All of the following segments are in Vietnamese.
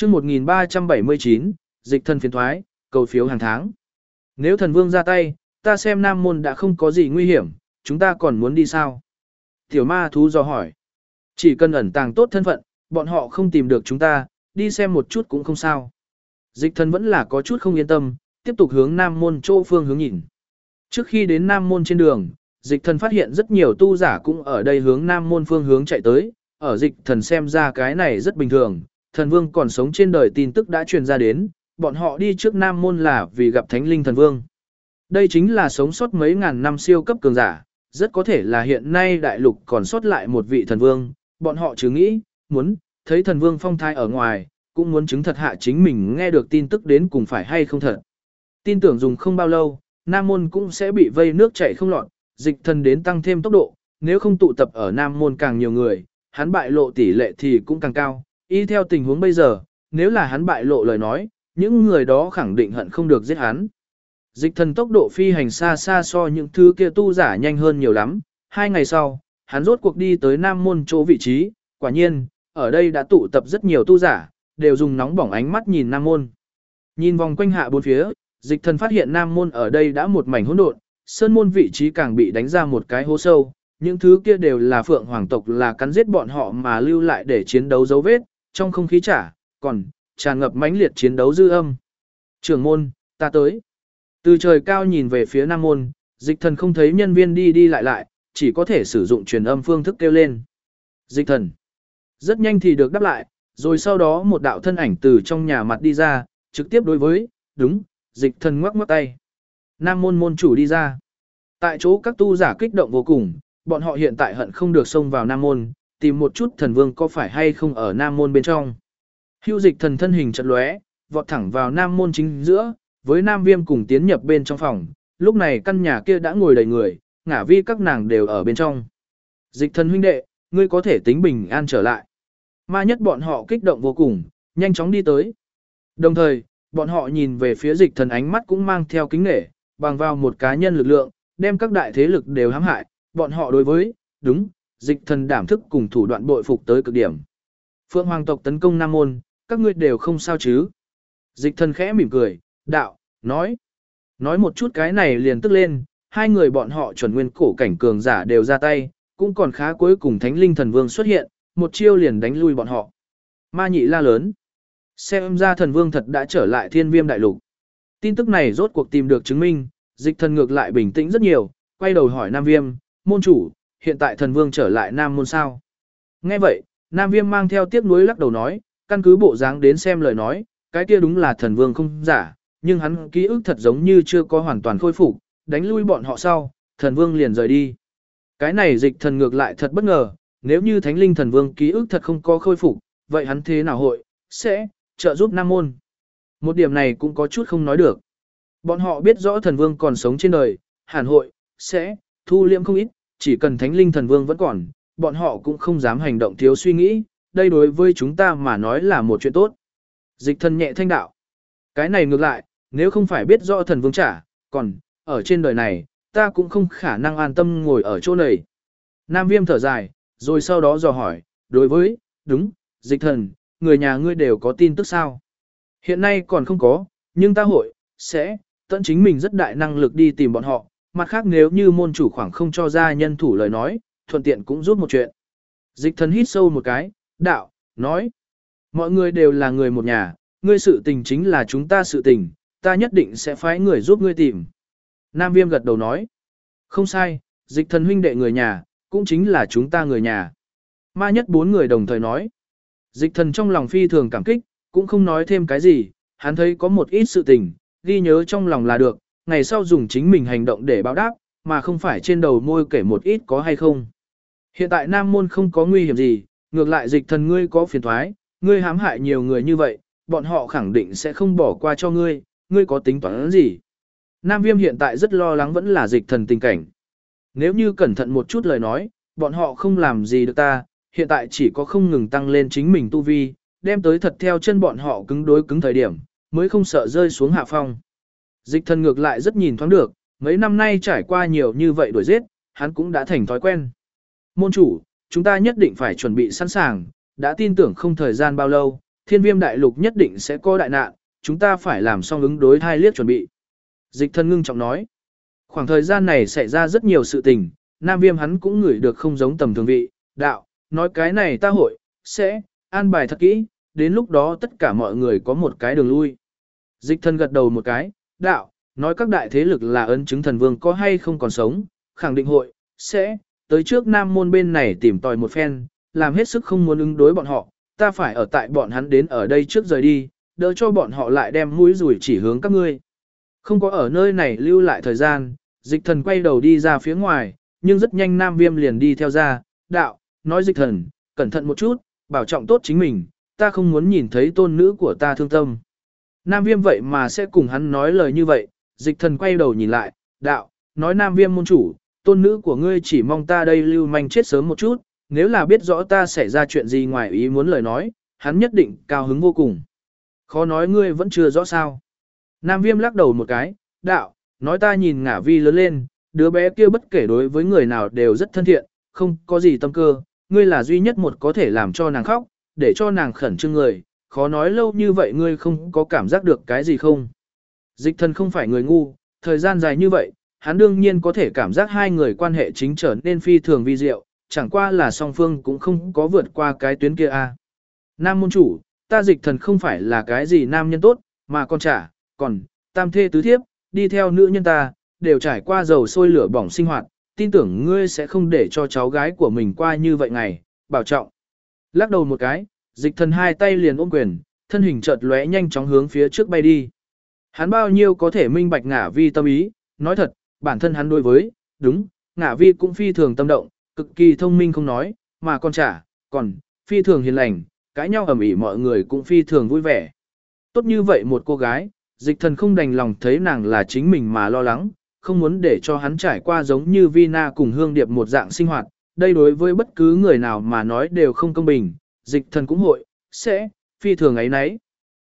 chương 1379, dịch thần phiền thoái, cầu phiếu hàng tháng. Nếu thần vương ra tay, ta xem Nam Môn đã không có gì nguy hiểm, chúng ta còn muốn đi sao? Tiểu ma thú dò hỏi. Chỉ cần ẩn tàng tốt thân phận, bọn họ không tìm được chúng ta, đi xem một chút cũng không sao. Dịch thần vẫn là có chút không yên tâm, tiếp tục hướng Nam Môn chỗ phương hướng nhìn. Trước khi đến Nam Môn trên đường, dịch thần phát hiện rất nhiều tu giả cũng ở đây hướng Nam Môn phương hướng chạy tới, ở dịch thần xem ra cái này rất bình thường, thần vương còn sống trên đời tin tức đã truyền ra đến, bọn họ đi trước Nam Môn là vì gặp Thánh Linh thần vương. Đây chính là sống sót mấy ngàn năm siêu cấp cường giả, rất có thể là hiện nay đại lục còn sót lại một vị thần vương, bọn họ chứ nghĩ, muốn, thấy thần vương phong thai ở ngoài, cũng muốn chứng thật hạ chính mình nghe được tin tức đến cùng phải hay không thật. Tin tưởng dùng không bao lâu, Nam Môn cũng sẽ bị vây nước chảy không lọt, dịch thần đến tăng thêm tốc độ, nếu không tụ tập ở Nam Môn càng nhiều người, hắn bại lộ tỷ lệ thì cũng càng cao, y theo tình huống bây giờ, nếu là hắn bại lộ lời nói, những người đó khẳng định hận không được giết hắn. Dịch thần tốc độ phi hành xa xa so những thứ kia tu giả nhanh hơn nhiều lắm, 2 ngày sau, hắn rốt cuộc đi tới Nam Môn chỗ vị trí, quả nhiên, ở đây đã tụ tập rất nhiều tu giả, đều dùng nóng bỏng ánh mắt nhìn Nam Môn. Nhìn vòng quanh hạ bốn phía, dịch thần phát hiện Nam Môn ở đây đã một mảnh hỗn độn, sơn môn vị trí càng bị đánh ra một cái hố sâu, những thứ kia đều là phượng hoàng tộc là cắn giết bọn họ mà lưu lại để chiến đấu dấu vết, trong không khí còn tràn ngập mãnh liệt chiến đấu dư âm. Trưởng môn, ta tới. Từ trời cao nhìn về phía Nam Môn, dịch thần không thấy nhân viên đi đi lại lại, chỉ có thể sử dụng truyền âm phương thức kêu lên. Dịch thần. Rất nhanh thì được đáp lại, rồi sau đó một đạo thân ảnh từ trong nhà mặt đi ra, trực tiếp đối với, đúng, dịch thần ngoắc ngoắc tay. Nam Môn môn chủ đi ra. Tại chỗ các tu giả kích động vô cùng, bọn họ hiện tại hận không được xông vào Nam Môn, tìm một chút thần vương có phải hay không ở Nam Môn bên trong. Hưu dịch thần thân hình chật lóe, vọt thẳng vào Nam Môn chính giữa, với Nam Viêm cùng tiến nhập bên trong phòng, lúc này căn nhà kia đã ngồi đầy người, ngả vi các nàng đều ở bên trong. Dịch thần huynh đệ, ngươi có thể tính bình an trở lại. Ma nhất bọn họ kích động vô cùng, nhanh chóng đi tới. Đồng thời, bọn họ nhìn về phía dịch thần ánh mắt cũng mang theo kính nể, bằng vào một cá nhân lực lượng, đem các đại thế lực đều hãm hại, bọn họ đối với, đúng, dịch thần đảm thức cùng thủ đoạn bội phục tới cực điểm. Phượng Hoàng tộc tấn công Nam Môn, các ngươi đều không sao chứ. Dịch thần khẽ mỉm cười, đạo, nói một chút cái này liền tức lên, hai người bọn họ chuẩn nguyên cổ cảnh cường giả đều ra tay, cũng còn khá cuối cùng Thánh Linh thần vương xuất hiện, một chiêu liền đánh lui bọn họ. Ma nhị la lớn. Xem ra thần vương thật đã trở lại Thiên Viêm đại lục. Tin tức này rốt cuộc tìm được chứng minh, dịch thần ngược lại bình tĩnh rất nhiều, quay đầu hỏi Nam Viêm, môn chủ, hiện tại thần vương trở lại Nam Môn sao? Nghe vậy, Nam Viêm mang theo tiếc nuối lắc đầu nói, căn cứ bộ dáng đến xem lời nói, cái kia đúng là thần vương không giả, nhưng hắn ký ức thật giống như chưa có hoàn toàn khôi phục, đánh lui bọn họ sau, thần vương liền rời đi. Cái này dịch thần ngược lại thật bất ngờ, nếu như Thánh Linh thần vương ký ức thật không có khôi phục, vậy hắn thế nào sẽ trợ giúp Nam Môn? Một điểm này cũng có chút không nói được. Bọn họ biết rõ thần vương còn sống trên đời, hẳn sẽ thu liễm không ít, chỉ cần Thánh Linh thần vương vẫn còn, bọn họ cũng không dám hành động thiếu suy nghĩ, đây đối với chúng ta mà nói là một chuyện tốt. Dịch thần nhẹ thanh đạo. Cái này ngược lại, nếu không phải biết rõ thần vương còn ở trên đời này, ta cũng không khả năng an tâm ngồi ở chỗ này. Nam Viêm thở dài, rồi sau đó dò hỏi, đối với, đúng, dịch thần, người nhà ngươi đều có tin tức sao? Hiện nay còn không có, nhưng ta sẽ tận chính mình rất đại năng lực đi tìm bọn họ, mặt khác nếu như môn chủ khoảng không cho ra nhân thủ lời nói, thuận tiện cũng giúp một chuyện. Dịch thần hít sâu một cái, đạo, nói, mọi người đều là người một nhà, ngươi sự tình chính là chúng ta sự tình, ta nhất định sẽ phái người giúp ngươi tìm. Nam Viêm gật đầu nói, không sai, dịch thần huynh đệ người nhà, cũng chính là chúng ta người nhà. Ma nhất 4 người đồng thời nói, dịch thần trong lòng phi thường cảm kích, cũng không nói thêm cái gì, hắn thấy có một ít sự tình, ghi nhớ trong lòng là được, ngày sau dùng chính mình hành động để báo đáp, mà không phải trên đầu môi kể một ít có hay không. Hiện tại Nam Môn không có nguy hiểm gì, ngược lại dịch thần ngươi có phiền thoái, ngươi hãm hại nhiều người như vậy, bọn họ khẳng định sẽ không bỏ qua cho ngươi, ngươi có tính toán gì? Nam Viêm hiện tại rất lo lắng vẫn là dịch thần tình cảnh. Nếu như cẩn thận một chút lời nói, bọn họ không làm gì được ta, hiện tại chỉ có không ngừng tăng lên chính mình tu vi, đem tới thật theo chân bọn họ cứng đối cứng thời điểm, mới không sợ rơi xuống hạ phong. Dịch thần ngược lại rất nhìn thoáng được, mấy năm nay trải qua nhiều như vậy đuổi giết, hắn cũng đã thành thói quen. Môn chủ, chúng ta nhất định phải chuẩn bị sẵn sàng, đã tin tưởng không thời gian bao lâu, thiên viêm đại lục nhất định sẽ có đại nạn, chúng ta phải làm xong ứng đối thai liếc chuẩn bị. Dịch thần ngưng trọng nói. Khoảng thời gian này xảy ra rất nhiều sự tình, Nam Viêm hắn cũng ngửi được không giống tầm thường vị, đạo, nói cái này ta hội, sẽ, an bài thật kỹ, đến lúc đó tất cả mọi người có một cái đường lui. Dịch thần gật đầu một cái, đạo, nói các đại thế lực là ấn chứng thần vương có hay không còn sống, khẳng định hội, sẽ, tới trước Nam môn bên này tìm tòi một phen, làm hết sức không muốn ứng đối bọn họ, ta phải ở tại bọn hắn đến ở đây trước rời đi, đỡ cho bọn họ lại đem mũi rủi chỉ hướng các ngươi. Không có ở nơi này lưu lại thời gian, dịch thần quay đầu đi ra phía ngoài, nhưng rất nhanh Nam Viêm liền đi theo ra, đạo, nói dịch thần, cẩn thận một chút, bảo trọng tốt chính mình, ta không muốn nhìn thấy tôn nữ của ta thương tâm. Nam Viêm vậy mà sẽ cùng hắn nói lời như vậy, dịch thần quay đầu nhìn lại, đạo, nói Nam Viêm môn chủ, tôn nữ của ngươi chỉ mong ta đây lưu manh chết sớm một chút, nếu là biết rõ ta xảy ra chuyện gì ngoài ý muốn lời nói, hắn nhất định cao hứng vô cùng. Khó nói ngươi vẫn chưa rõ sao. Nam Viêm lắc đầu một cái, đạo, nói ta nhìn Ngả Vi lớn lên, đứa bé kia bất kể đối với người nào đều rất thân thiện, không có gì tâm cơ, ngươi là duy nhất một có thể làm cho nàng khóc, để cho nàng khẩn trương người, khó nói lâu như vậy ngươi không có cảm giác được cái gì không. Dịch thần không phải người ngu, thời gian dài như vậy, hắn đương nhiên có thể cảm giác hai người quan hệ chính trở nên phi thường vi diệu, chẳng qua là song phương cũng không có vượt qua cái tuyến kia a. Nam môn chủ, ta dịch thần không phải là cái gì nam nhân tốt, mà còn, tam thê tứ thiếp, đi theo nữ nhân ta, đều trải qua dầu sôi lửa bỏng sinh hoạt, tin tưởng ngươi sẽ không để cho cháu gái của mình qua như vậy ngày, bảo trọng. Lắc đầu một cái, dịch thần hai tay liền ôm quyền, thân hình chợt lóe nhanh chóng hướng phía trước bay đi. Hắn bao nhiêu có thể minh bạch Ngả Vi tâm ý, nói thật, bản thân hắn đối với, đúng, Ngả Vi cũng phi thường tâm động, cực kỳ thông minh không nói, mà còn, phi thường hiền lành, cãi nhau ầm ĩ mọi người cũng phi thường vui vẻ. Tốt như vậy một cô gái, dịch thần không đành lòng thấy nàng là chính mình mà lo lắng, không muốn để cho hắn trải qua giống như Vina cùng Hương Điệp một dạng sinh hoạt, đây đối với bất cứ người nào mà nói đều không công bình, dịch thần cũng hội, sẽ, phi thường ấy nấy.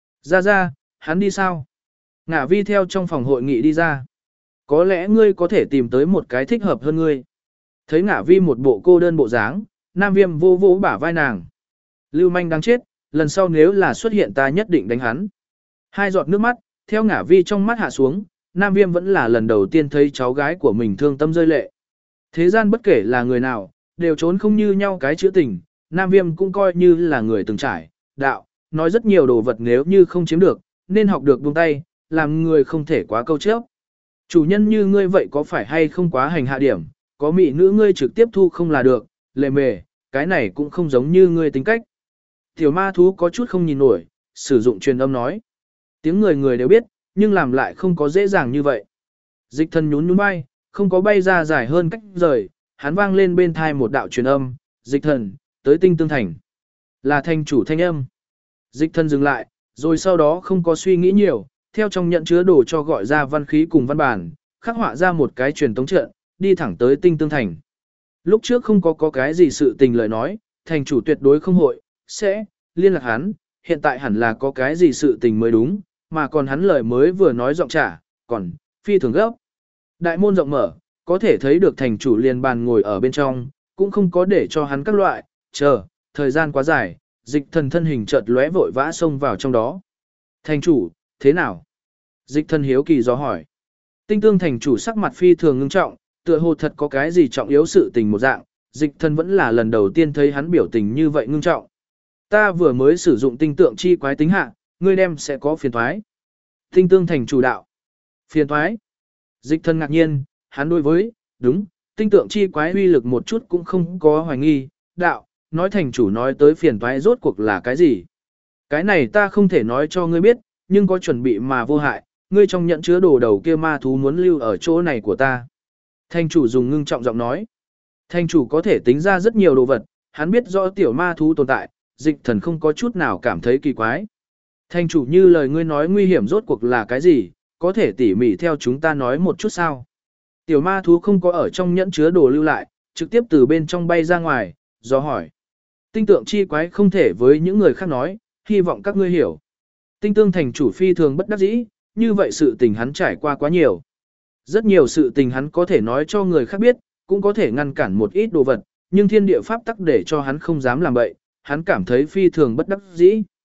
Ra, hắn đi sao? Ngả Vi theo trong phòng hội nghị đi ra. Có lẽ ngươi có thể tìm tới một cái thích hợp hơn ngươi. Thấy Ngả Vi một bộ cô đơn bộ dáng, Nam Viêm vô vỗ bả vai nàng. Lưu manh đang chết, lần sau nếu là xuất hiện ta nhất định đánh hắn. Hai giọt nước mắt, theo Ngả Vi trong mắt hạ xuống, Nam Viêm vẫn là lần đầu tiên thấy cháu gái của mình thương tâm rơi lệ. Thế gian bất kể là người nào, đều trốn không như nhau cái chữ tình, Nam Viêm cũng coi như là người từng trải, đạo, nói rất nhiều đồ vật nếu như không chiếm được, nên học được buông tay, làm người không thể quá câu chấp. Chủ nhân như ngươi vậy có phải hay không quá hành hạ điểm, có mỹ nữ ngươi trực tiếp thu không là được, lề mề, cái này cũng không giống như ngươi tính cách. Tiểu ma thú có chút không nhìn nổi, sử dụng truyền âm nói. Tiếng người đều biết, nhưng làm lại không có dễ dàng như vậy. Dịch thần nhún bay, không có bay ra dài hơn cách rời, hắn vang lên bên thai một đạo truyền âm, dịch thần, tới Tinh Tương Thành. Là thành chủ thanh âm. Dịch thần dừng lại, rồi sau đó không có suy nghĩ nhiều, theo trong nhận chứa đồ cho gọi ra văn khí cùng văn bản, khắc họa ra một cái truyền tống trận, đi thẳng tới Tinh Tương Thành. Lúc trước không có cái gì sự tình lời nói, thành chủ tuyệt đối không hội, sẽ, liên lạc hắn, hiện tại hẳn là có cái gì sự tình mới đúng, mà còn hắn lời mới vừa nói giọng trả, còn, phi thường gấp. Đại môn rộng mở, có thể thấy được thành chủ liền bàn ngồi ở bên trong, cũng không có để cho hắn các loại, chờ, thời gian quá dài, dịch thần thân hình chợt lóe vội vã xông vào trong đó. Thành chủ, thế nào? Dịch thần hiếu kỳ do hỏi. Tinh Tương thành chủ sắc mặt phi thường ngưng trọng, tựa hồ thật có cái gì trọng yếu sự tình một dạng, dịch thần vẫn là lần đầu tiên thấy hắn biểu tình như vậy ngưng trọng. Ta vừa mới sử dụng tinh tượng chi quái tính hạ, ngươi đem sẽ có phiền thoái. Tinh Tương thành chủ đạo. Phiền thoái. Dịch thần ngạc nhiên, hắn đối với, đúng, tinh tượng chi quái uy lực một chút cũng không có hoài nghi, đạo, nói thành chủ nói tới phiền thoái rốt cuộc là cái gì. Cái này ta không thể nói cho ngươi biết, nhưng có chuẩn bị mà vô hại, ngươi trong nhận chứa đồ đầu kia ma thú muốn lưu ở chỗ này của ta. Thành chủ dùng ngưng trọng giọng nói. Thành chủ có thể tính ra rất nhiều đồ vật, hắn biết rõ tiểu ma thú tồn tại, dịch thần không có chút nào cảm thấy kỳ quái. Thành chủ như lời ngươi nói nguy hiểm rốt cuộc là cái gì, có thể tỉ mỉ theo chúng ta nói một chút sao. Tiểu ma thú không có ở trong nhẫn chứa đồ lưu lại, trực tiếp từ bên trong bay ra ngoài, do hỏi. Tinh tượng chi quái không thể với những người khác nói, hy vọng các ngươi hiểu. Tinh Tương thành chủ phi thường bất đắc dĩ, như vậy sự tình hắn trải qua quá nhiều. Rất nhiều sự tình hắn có thể nói cho người khác biết, cũng có thể ngăn cản một ít đồ vật, nhưng thiên địa pháp tắc để cho hắn không dám làm vậy, hắn cảm thấy phi thường bất đắc dĩ.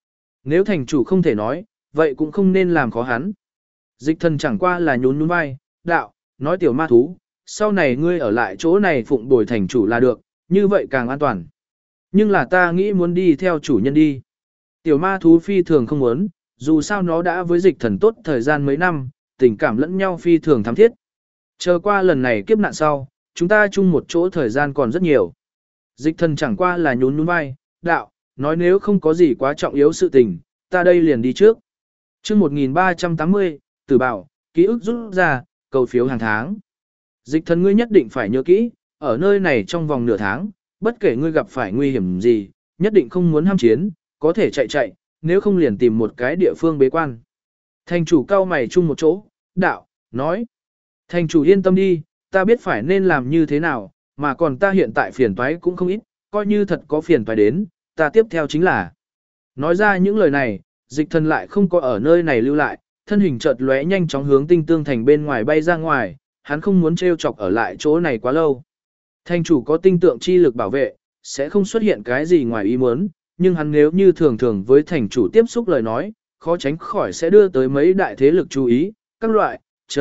Nếu thành chủ không thể nói, vậy cũng không nên làm khó hắn. Dịch thần chẳng qua là nhún nhún vai, đạo, nói tiểu ma thú, sau này ngươi ở lại chỗ này phụng bồi thành chủ là được, như vậy càng an toàn. Nhưng là ta nghĩ muốn đi theo chủ nhân đi. Tiểu ma thú phi thường không muốn, dù sao nó đã với dịch thần tốt thời gian mấy năm, tình cảm lẫn nhau phi thường thắm thiết. Chờ qua lần này kiếp nạn sau, chúng ta chung một chỗ thời gian còn rất nhiều. Dịch thần chẳng qua là nhún nhún vai, đạo, nói nếu không có gì quá trọng yếu sự tình, ta đây liền đi trước. Chương 1380, Tử Bảo, ký ức rút ra, cầu phiếu hàng tháng. Dịch thần ngươi nhất định phải nhớ kỹ, ở nơi này trong vòng nửa tháng, bất kể ngươi gặp phải nguy hiểm gì, nhất định không muốn ham chiến, có thể chạy, nếu không liền tìm một cái địa phương bế quan. Thành chủ cao mày chung một chỗ, đạo, nói. Thành chủ yên tâm đi, ta biết phải nên làm như thế nào, mà còn ta hiện tại phiền toái cũng không ít, coi như thật có phiền toái đến, ta tiếp theo chính là. Nói ra những lời này, dịch thần lại không có ở nơi này lưu lại, thân hình chợt lóe nhanh chóng hướng tinh tương thành bên ngoài bay ra ngoài, hắn không muốn trêu chọc ở lại chỗ này quá lâu. Thành chủ có tinh tượng chi lực bảo vệ, sẽ không xuất hiện cái gì ngoài ý muốn, nhưng hắn nếu như thường thường với thành chủ tiếp xúc lời nói, khó tránh khỏi sẽ đưa tới mấy đại thế lực chú ý, các loại,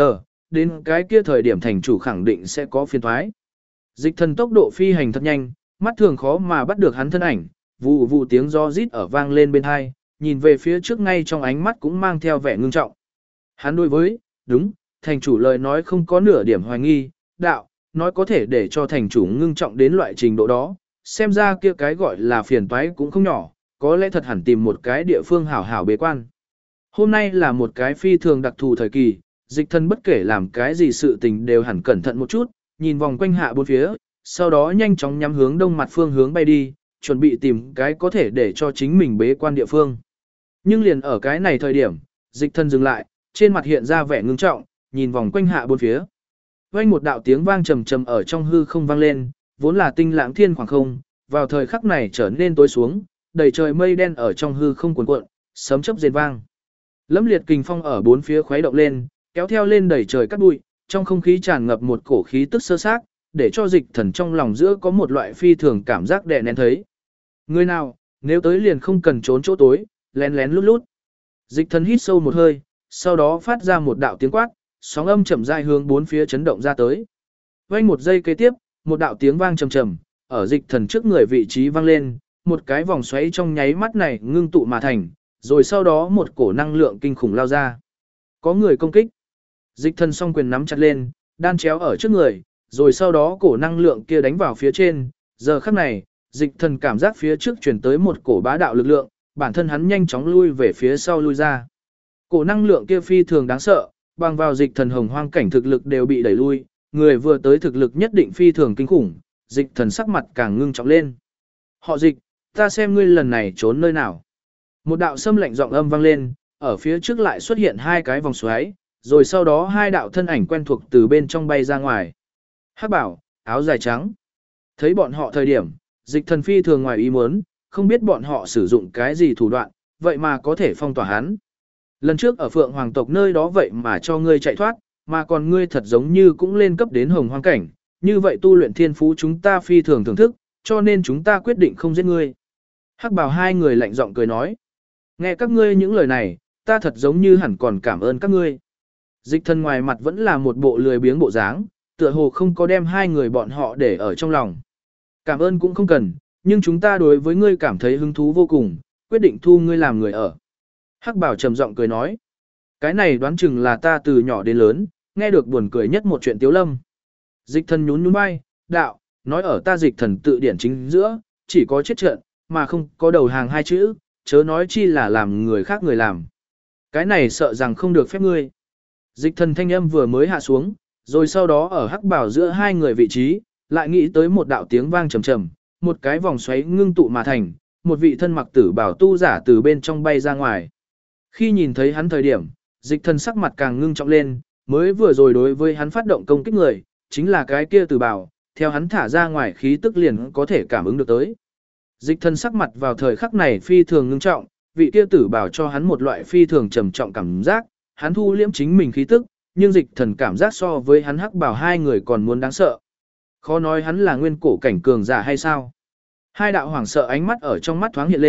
đến cái kia thời điểm thành chủ khẳng định sẽ có phiền thoái. Dịch thần tốc độ phi hành thật nhanh, mắt thường khó mà bắt được hắn thân ảnh, vụ vụ tiếng gió rít ở vang lên bên hai, nhìn về phía trước ngay trong ánh mắt cũng mang theo vẻ ngưng trọng. Hắn đối với, đúng, thành chủ lời nói không có nửa điểm hoài nghi, đạo, nói có thể để cho thành chủ ngưng trọng đến loại trình độ đó, xem ra kia cái gọi là phiền toái cũng không nhỏ, có lẽ thật hẳn tìm một cái địa phương hảo hảo bế quan. Hôm nay là một cái phi thường đặc thù thời kỳ, dịch thân bất kể làm cái gì sự tình đều hẳn cẩn thận một chút, nhìn vòng quanh hạ bốn phía, sau đó nhanh chóng nhắm hướng đông mặt phương hướng bay đi, chuẩn bị tìm cái có thể để cho chính mình bế quan địa phương. Nhưng liền ở cái này thời điểm, dịch thân dừng lại, trên mặt hiện ra vẻ ngưng trọng, nhìn vòng quanh hạ bốn phía. Vang một đạo tiếng vang trầm trầm ở trong hư không vang lên, vốn là tinh lãng thiên khoảng không, vào thời khắc này trở nên tối xuống, đầy trời mây đen ở trong hư không cuồn cuộn, sấm chớp rền vang. Lẫm liệt kình phong ở bốn phía khuấy động lên, kéo theo lên đầy trời cát bụi, trong không khí tràn ngập một cổ khí tức sơ xác, để cho dịch thần trong lòng giữa có một loại phi thường cảm giác đè nén thấy. Người nào, nếu tới liền không cần trốn chỗ tối, lén lén lút lút. Dịch thần hít sâu một hơi, sau đó phát ra một đạo tiếng quát, sóng âm chậm rãi hướng bốn phía chấn động ra tới. Vang một giây kế tiếp, một đạo tiếng vang trầm trầm, ở dịch thần trước người vị trí vang lên, một cái vòng xoáy trong nháy mắt này ngưng tụ mà thành, rồi sau đó một cổ năng lượng kinh khủng lao ra. Có người công kích. Dịch thần song quyền nắm chặt lên, đan chéo ở trước người, rồi sau đó cổ năng lượng kia đánh vào phía trên. Giờ khắc này, dịch thần cảm giác phía trước chuyển tới một cổ bá đạo lực lượng, bản thân hắn nhanh chóng lui về phía sau lui ra. Cổ năng lượng kia phi thường đáng sợ, bằng vào dịch thần hồng hoang cảnh thực lực đều bị đẩy lui, người vừa tới thực lực nhất định phi thường kinh khủng, dịch thần sắc mặt càng ngưng trọng lên. Họ dịch, ta xem ngươi lần này trốn nơi nào. Một đạo xâm lạnh giọng âm vang lên, ở phía trước lại xuất hiện hai cái vòng xoáy, rồi sau đó hai đạo thân ảnh quen thuộc từ bên trong bay ra ngoài. Hắc bảo, áo dài trắng. Thấy bọn họ thời điểm, dịch thần phi thường ngoài ý muốn, không biết bọn họ sử dụng cái gì thủ đoạn, vậy mà có thể phong tỏa hắn. Lần trước ở Phượng Hoàng tộc nơi đó vậy mà cho ngươi chạy thoát, mà còn ngươi thật giống như cũng lên cấp đến hồng hoang cảnh, như vậy tu luyện thiên phú chúng ta phi thường thưởng thức, cho nên chúng ta quyết định không giết ngươi. Hắc bảo hai người lạnh giọng cười nói. Nghe các ngươi những lời này, ta thật giống như hẳn còn cảm ơn các ngươi. Dịch thần ngoài mặt vẫn là một bộ lười biếng bộ dáng, tựa hồ không có đem hai người bọn họ để ở trong lòng. Cảm ơn cũng không cần, nhưng chúng ta đối với ngươi cảm thấy hứng thú vô cùng, quyết định thu ngươi làm người ở. Hắc bảo trầm giọng cười nói. Cái này đoán chừng là ta từ nhỏ đến lớn, nghe được buồn cười nhất một chuyện tiếu lâm. Dịch thần nhún nhún vai, đạo, nói ở ta dịch thần tự điển chính giữa, chỉ có chết trận, mà không có đầu hàng hai chữ, chớ nói chi là làm người khác người làm. Cái này sợ rằng không được phép ngươi. Dịch thần thanh âm vừa mới hạ xuống, rồi sau đó ở hắc bảo giữa hai người vị trí, lại nghĩ tới một đạo tiếng vang trầm trầm, một cái vòng xoáy ngưng tụ mà thành, một vị thân mặc tử bảo tu giả từ bên trong bay ra ngoài. Khi nhìn thấy hắn thời điểm, dịch thần sắc mặt càng ngưng trọng lên, mới vừa rồi đối với hắn phát động công kích người, chính là cái kia tử bảo, theo hắn thả ra ngoài khí tức liền có thể cảm ứng được tới. Dịch thần sắc mặt vào thời khắc này phi thường ngưng trọng, vị kia tử bảo cho hắn một loại phi thường trầm trọng cảm giác, hắn thu liễm chính mình khí tức, nhưng dịch thần cảm giác so với hắn hắc bảo hai người còn muốn đáng sợ. Khó nói hắn là nguyên cổ cảnh cường giả hay sao? Hai đạo hoảng sợ ánh mắt ở trong mắt thoáng hiện lên,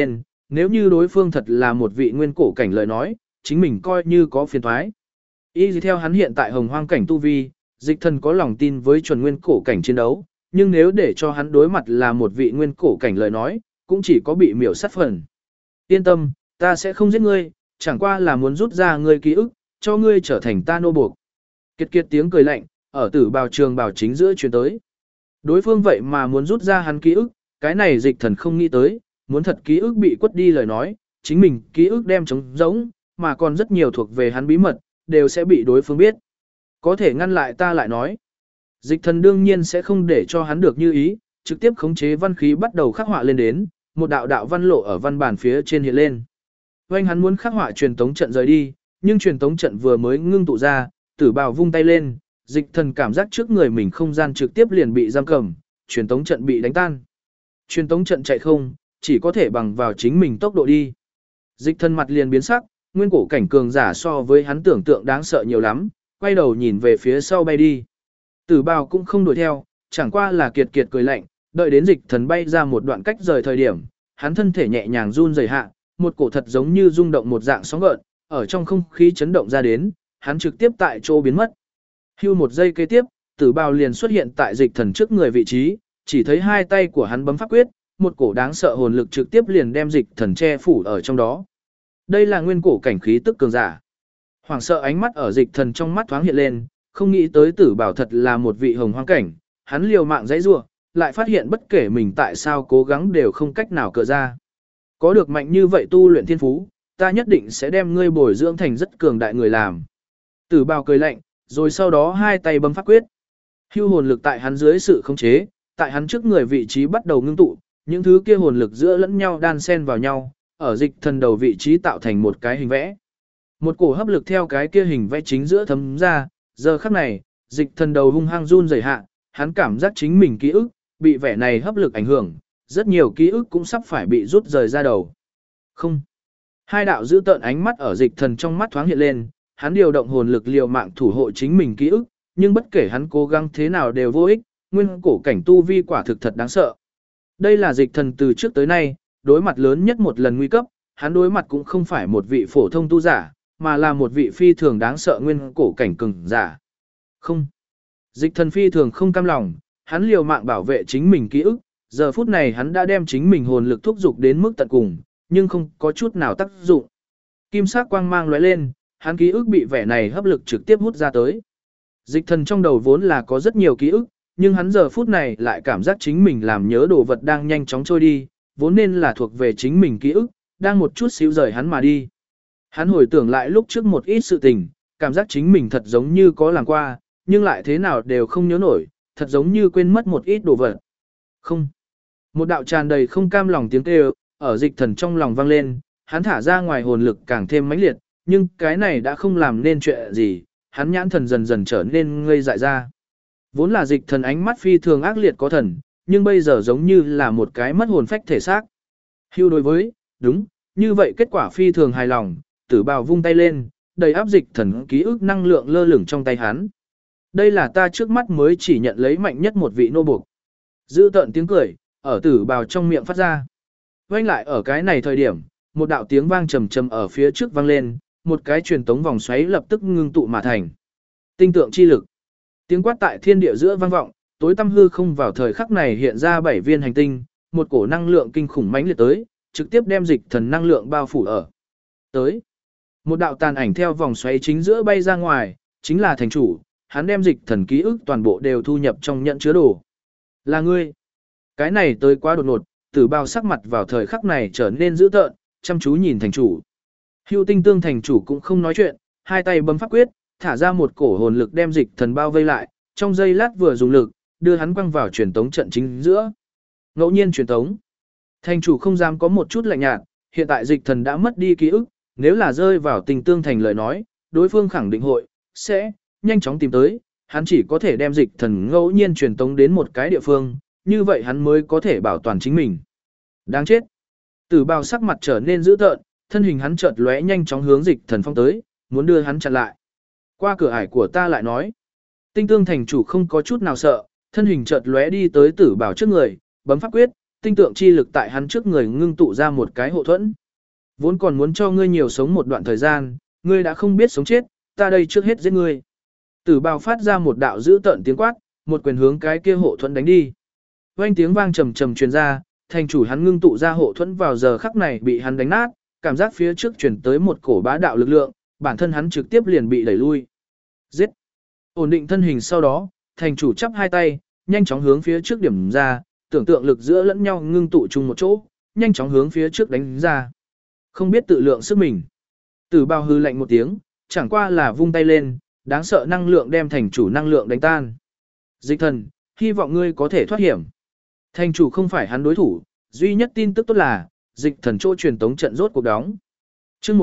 nếu như đối phương thật là một vị nguyên cổ cảnh lời nói, chính mình coi như có phiền thoái. Y gì theo hắn hiện tại hồng hoang cảnh tu vi, dịch thần có lòng tin với chuẩn nguyên cổ cảnh chiến đấu, nhưng nếu để cho hắn đối mặt là một vị nguyên cổ cảnh lời nói, cũng chỉ có bị miểu sát phần. Yên tâm, ta sẽ không giết ngươi, chẳng qua là muốn rút ra ngươi ký ức, cho ngươi trở thành ta nô buộc. Kiệt kiệt tiếng cười lạnh, ở tử bào trường bào chính giữa truyền tới. Đối phương vậy mà muốn rút ra hắn ký ức, cái này dịch thần không nghĩ tới, muốn thật ký ức bị quất đi lời nói, chính mình ký ức đem trống rỗng, mà còn rất nhiều thuộc về hắn bí mật, đều sẽ bị đối phương biết. Có thể ngăn lại ta lại nói. Dịch thần đương nhiên sẽ không để cho hắn được như ý, trực tiếp khống chế văn khí bắt đầu khắc họa lên đến, một đạo đạo văn lộ ở văn bản phía trên hiện lên. Oanh hắn muốn khắc họa truyền tống trận rời đi, nhưng truyền tống trận vừa mới ngưng tụ ra, tử bào vung tay lên, dịch thần cảm giác trước người mình không gian trực tiếp liền bị giam cầm, truyền tống trận bị đánh tan. Truyền tống trận chạy không, chỉ có thể bằng vào chính mình tốc độ đi. Dịch thần mặt liền biến sắc, nguyên cổ cảnh cường giả so với hắn tưởng tượng đáng sợ nhiều lắm, quay đầu nhìn về phía sau bay đi. Tử bào cũng không đuổi theo, chẳng qua là kiệt kiệt cười lạnh, đợi đến dịch thần bay ra một đoạn cách rời thời điểm, hắn thân thể nhẹ nhàng run rẩy hạ, một cổ thật giống như rung động một dạng sóng gợn, ở trong không khí chấn động ra đến, hắn trực tiếp tại chỗ biến mất. Hưu một giây kế tiếp, tử bào liền xuất hiện tại dịch thần trước người vị trí, chỉ thấy hai tay của hắn bấm pháp quyết, một cổ đáng sợ hồn lực trực tiếp liền đem dịch thần che phủ ở trong đó. Đây là nguyên cổ cảnh khí tức cường giả. Hoảng sợ ánh mắt ở dịch thần trong mắt thoáng hiện lên, không nghĩ tới tử bảo thật là một vị hồng hoang cảnh, hắn liều mạng dãy rủa, lại phát hiện bất kể mình tại sao cố gắng đều không cách nào cựa ra. Có được mạnh như vậy tu luyện thiên phú, ta nhất định sẽ đem ngươi bồi dưỡng thành rất cường đại người làm. Tử bào cười lạnh, rồi sau đó hai tay bấm pháp quyết. Hưu hồn lực tại hắn dưới sự khống chế, tại hắn trước người vị trí bắt đầu ngưng tụ, những thứ kia hồn lực giữa lẫn nhau đan xen vào nhau, ở dịch thần đầu vị trí tạo thành một cái hình vẽ. Một cổ hấp lực theo cái kia hình vẽ chính giữa thấm ra, giờ khắc này, dịch thần đầu hung hăng run rẩy hạ, hắn cảm giác chính mình ký ức, bị vẻ này hấp lực ảnh hưởng, rất nhiều ký ức cũng sắp phải bị rút rời ra đầu. Không. Hai đạo giữ tợn ánh mắt ở dịch thần trong mắt thoáng hiện lên, hắn điều động hồn lực liều mạng thủ hộ chính mình ký ức, nhưng bất kể hắn cố gắng thế nào đều vô ích, nguyên cổ cảnh tu vi quả thực thật đáng sợ. Đây là dịch thần từ trước tới nay, đối mặt lớn nhất một lần nguy cấp, hắn đối mặt cũng không phải một vị phổ thông tu giả, mà là một vị phi thường đáng sợ nguyên cổ cảnh cường giả. Không. Dịch thần phi thường không cam lòng, hắn liều mạng bảo vệ chính mình ký ức, giờ phút này hắn đã đem chính mình hồn lực thúc dục đến mức tận cùng, nhưng không có chút nào tác dụng. Kim sắc quang mang lóe lên, hắn ký ức bị vẻ này hấp lực trực tiếp hút ra tới. Dịch thần trong đầu vốn là có rất nhiều ký ức, nhưng hắn giờ phút này lại cảm giác chính mình làm nhớ đồ vật đang nhanh chóng trôi đi, vốn nên là thuộc về chính mình ký ức, đang một chút xíu rời hắn mà đi. Hắn hồi tưởng lại lúc trước một ít sự tình, cảm giác chính mình thật giống như có làm qua, nhưng lại thế nào đều không nhớ nổi, thật giống như quên mất một ít đồ vật. Không. Một đạo tràn đầy không cam lòng tiếng kêu, ở dịch thần trong lòng vang lên, hắn thả ra ngoài hồn lực càng thêm mãnh liệt, nhưng cái này đã không làm nên chuyện gì, hắn nhãn thần dần dần trở nên ngây dại ra. Vốn là dịch thần ánh mắt phi thường ác liệt có thần, nhưng bây giờ giống như là một cái mất hồn phách thể xác. Hưu đối với, đúng, như vậy kết quả phi thường hài lòng, tử bào vung tay lên, đầy áp dịch thần ký ức năng lượng lơ lửng trong tay hắn. Đây là ta trước mắt mới chỉ nhận lấy mạnh nhất một vị nô buộc. Giữ tợn tiếng cười, ở tử bào trong miệng phát ra. Quanh lại ở cái này thời điểm, một đạo tiếng vang trầm trầm ở phía trước vang lên, một cái truyền tống vòng xoáy lập tức ngưng tụ mà thành. Tinh tượng chi lực. Tiếng quát tại thiên địa giữa vang vọng, tối tăm hư không vào thời khắc này hiện ra 7 viên hành tinh, một cổ năng lượng kinh khủng mãnh liệt tới, trực tiếp đem dịch thần năng lượng bao phủ ở. Tới. Một đạo tàn ảnh theo vòng xoáy chính giữa bay ra ngoài, chính là thành chủ, hắn đem dịch thần ký ức toàn bộ đều thu nhập trong nhận chứa đồ. Là ngươi. Cái này tới quá đột ngột, tử bào sắc mặt vào thời khắc này trở nên dữ tợn, chăm chú nhìn thành chủ. Hưu tinh tương thành chủ cũng không nói chuyện, hai tay bấm pháp quyết, thả ra một cổ hồn lực đem dịch thần bao vây lại, trong giây lát vừa dùng lực, đưa hắn quăng vào truyền tống trận chính giữa. Ngẫu nhiên truyền tống. Thành chủ không dám có một chút lạnh nhạt, hiện tại dịch thần đã mất đi ký ức, nếu là rơi vào tình tương thành lời nói, đối phương khẳng định sẽ nhanh chóng tìm tới, hắn chỉ có thể đem dịch thần ngẫu nhiên truyền tống đến một cái địa phương, như vậy hắn mới có thể bảo toàn chính mình. Đáng chết. Tử bào sắc mặt trở nên dữ tợn, thân hình hắn chợt lóe nhanh chóng hướng dịch thần phong tới, muốn đưa hắn chặn lại. Qua cửa ải của ta lại nói. Tinh tương thành chủ không có chút nào sợ, thân hình chợt lóe đi tới tử bào trước người, bấm pháp quyết, tinh tượng chi lực tại hắn trước người ngưng tụ ra một cái hộ thuẫn. Vốn còn muốn cho ngươi nhiều sống một đoạn thời gian, ngươi đã không biết sống chết, ta đây trước hết giết ngươi. Tử bào phát ra một đạo dữ tợn tiếng quát, một quyền hướng cái kia hộ thuẫn đánh đi. Vang tiếng vang trầm trầm truyền ra, thành chủ hắn ngưng tụ ra hộ thuẫn vào giờ khắc này bị hắn đánh nát, cảm giác phía trước truyền tới một cổ bá đạo lực lượng, bản thân hắn trực tiếp liền bị đẩy lui. Giết! Ổn định thân hình sau đó, thành chủ chắp hai tay, nhanh chóng hướng phía trước điểm ra, tưởng tượng lực giữa lẫn nhau ngưng tụ chung một chỗ, nhanh chóng hướng phía trước đánh ra. Không biết tự lượng sức mình. Tử bào hư lạnh một tiếng, chẳng qua là vung tay lên, đáng sợ năng lượng đem thành chủ năng lượng đánh tan. Dịch thần, hy vọng ngươi có thể thoát hiểm. Thành chủ không phải hắn đối thủ, duy nhất tin tức tốt là, dịch thần chỗ truyền tống trận rốt cuộc đóng. Chương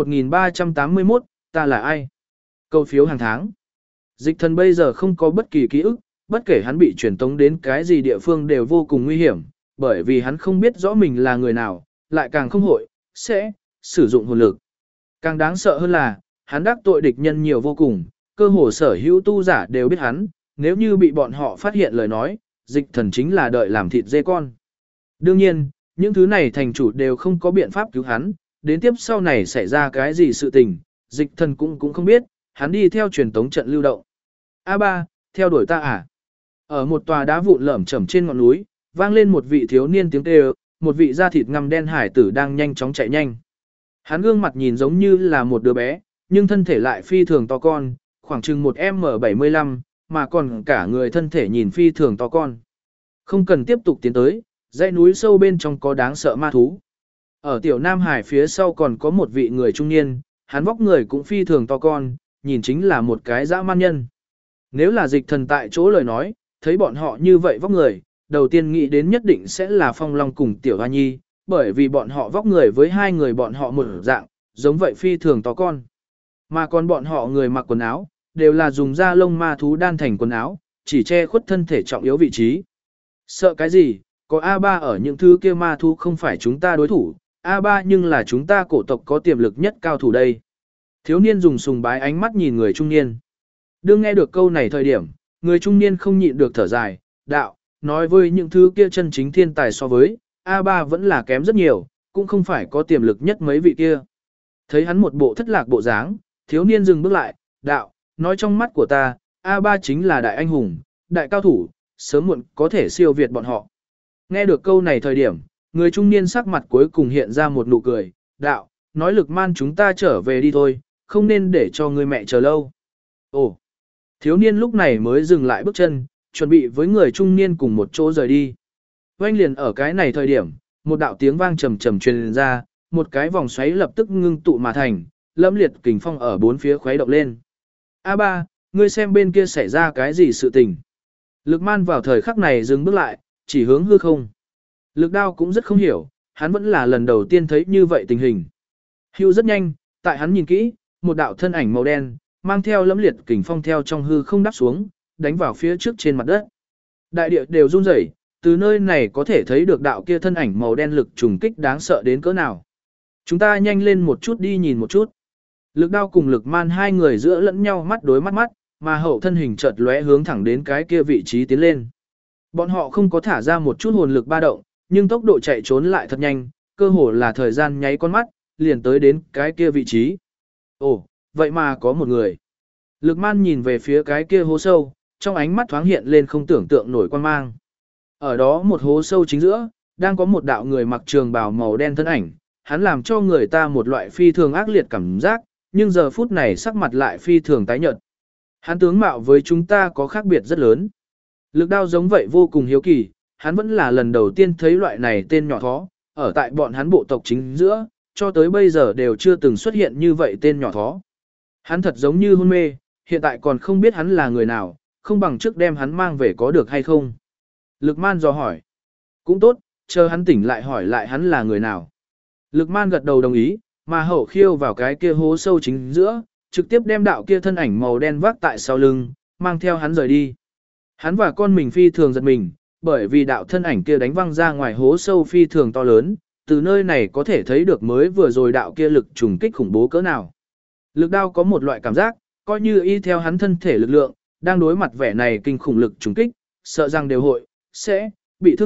1381, ta là ai? Câu phiếu hàng tháng. Dịch thần bây giờ không có bất kỳ ký ức, bất kể hắn bị truyền tống đến cái gì địa phương đều vô cùng nguy hiểm, bởi vì hắn không biết rõ mình là người nào, lại càng không hội, sẽ sử dụng hồn lực. Càng đáng sợ hơn là, hắn đắc tội địch nhân nhiều vô cùng, cơ hồ sở hữu tu giả đều biết hắn, nếu như bị bọn họ phát hiện lời nói, dịch thần chính là đợi làm thịt dê con. Đương nhiên, những thứ này thành chủ đều không có biện pháp cứu hắn, đến tiếp sau này xảy ra cái gì sự tình, dịch thần cũng không biết, hắn đi theo truyền tống trận lưu động. A3, theo đuổi ta à? Ở một tòa đá vụn lởm chởm trên ngọn núi, vang lên một vị thiếu niên tiếng kêu, một vị da thịt ngăm đen hải tử đang nhanh chóng chạy nhanh. Hắn gương mặt nhìn giống như là một đứa bé, nhưng thân thể lại phi thường to con, khoảng chừng một M75, mà còn cả người thân thể nhìn phi thường to con. Không cần tiếp tục tiến tới, dãy núi sâu bên trong có đáng sợ ma thú. Ở tiểu Nam Hải phía sau còn có một vị người trung niên, hắn vóc người cũng phi thường to con, nhìn chính là một cái dã man nhân. Nếu là dịch thần tại chỗ lời nói, thấy bọn họ như vậy vóc người, đầu tiên nghĩ đến nhất định sẽ là Phong Long cùng Tiểu Hoa Nhi, bởi vì bọn họ vóc người với hai người bọn họ một dạng, giống vậy phi thường to con. Mà còn bọn họ người mặc quần áo, đều là dùng da lông ma thú đan thành quần áo, chỉ che khuất thân thể trọng yếu vị trí. Sợ cái gì, có A3 ở những thứ kia ma thú không phải chúng ta đối thủ, A3 nhưng là chúng ta cổ tộc có tiềm lực nhất cao thủ đây. Thiếu niên dùng sùng bái ánh mắt nhìn người trung niên. Đương nghe được câu này thời điểm, người trung niên không nhịn được thở dài, đạo, nói với những thứ kia chân chính thiên tài so với, A3 vẫn là kém rất nhiều, cũng không phải có tiềm lực nhất mấy vị kia. Thấy hắn một bộ thất lạc bộ dáng, thiếu niên dừng bước lại, đạo, nói trong mắt của ta, A3 chính là đại anh hùng, đại cao thủ, sớm muộn có thể siêu việt bọn họ. Nghe được câu này thời điểm, người trung niên sắc mặt cuối cùng hiện ra một nụ cười, đạo, nói Lực Man chúng ta trở về đi thôi, không nên để cho người mẹ chờ lâu. Ồ, thiếu niên lúc này mới dừng lại bước chân, chuẩn bị với người trung niên cùng một chỗ rời đi. Oanh liền ở cái này thời điểm, một đạo tiếng vang trầm trầm truyền ra, một cái vòng xoáy lập tức ngưng tụ mà thành, lâm liệt kình phong ở bốn phía khuấy động lên. A3, ngươi xem bên kia xảy ra cái gì sự tình. Lực Man vào thời khắc này dừng bước lại, chỉ hướng hư không. Lực Đao cũng rất không hiểu, hắn vẫn là lần đầu tiên thấy như vậy tình hình. Hưu rất nhanh, tại hắn nhìn kỹ, một đạo thân ảnh màu đen, mang theo lẫm liệt kình phong theo trong hư không đáp xuống, đánh vào phía trước trên mặt đất. Đại địa đều run rẩy, từ nơi này có thể thấy được đạo kia thân ảnh màu đen lực trùng kích đáng sợ đến cỡ nào. Chúng ta nhanh lên một chút đi nhìn một chút. Lực Đao cùng Lực Man hai người giữa lẫn nhau mắt đối mắt, mà hậu thân hình chợt lóe hướng thẳng đến cái kia vị trí tiến lên. Bọn họ không có thả ra một chút hồn lực ba động, nhưng tốc độ chạy trốn lại thật nhanh, cơ hồ là thời gian nháy con mắt, liền tới đến cái kia vị trí. Ồ, vậy mà có một người. Lực Man nhìn về phía cái kia hố sâu, trong ánh mắt thoáng hiện lên không tưởng tượng nổi quan mang. Ở đó một hố sâu chính giữa, đang có một đạo người mặc trường bào màu đen thân ảnh, hắn làm cho người ta một loại phi thường ác liệt cảm giác, nhưng giờ phút này sắc mặt lại phi thường tái nhợt. Hắn tướng mạo với chúng ta có khác biệt rất lớn. Lực Đao giống vậy vô cùng hiếu kỳ, hắn vẫn là lần đầu tiên thấy loại này tên nhỏ thó, ở tại bọn hắn bộ tộc chính giữa, cho tới bây giờ đều chưa từng xuất hiện như vậy tên nhỏ thó. Hắn thật giống như hôn mê, hiện tại còn không biết hắn là người nào, không bằng trước đem hắn mang về có được hay không. Lực Man dò hỏi. Cũng tốt, chờ hắn tỉnh lại hỏi lại hắn là người nào. Lực Man gật đầu đồng ý, mà hậu khiêu vào cái kia hố sâu chính giữa, trực tiếp đem đạo kia thân ảnh màu đen vác tại sau lưng, mang theo hắn rời đi. Hắn và con mình phi thường giật mình, bởi vì đạo thân ảnh kia đánh văng ra ngoài hố sâu phi thường to lớn, từ nơi này có thể thấy được mới vừa rồi đạo kia lực trùng kích khủng bố cỡ nào. Lực Đao có một loại cảm giác, coi như y theo hắn thân thể lực lượng, đang đối mặt vẻ này kinh khủng lực trùng kích, sợ rằng đều hội, sẽ, bị thương nặng,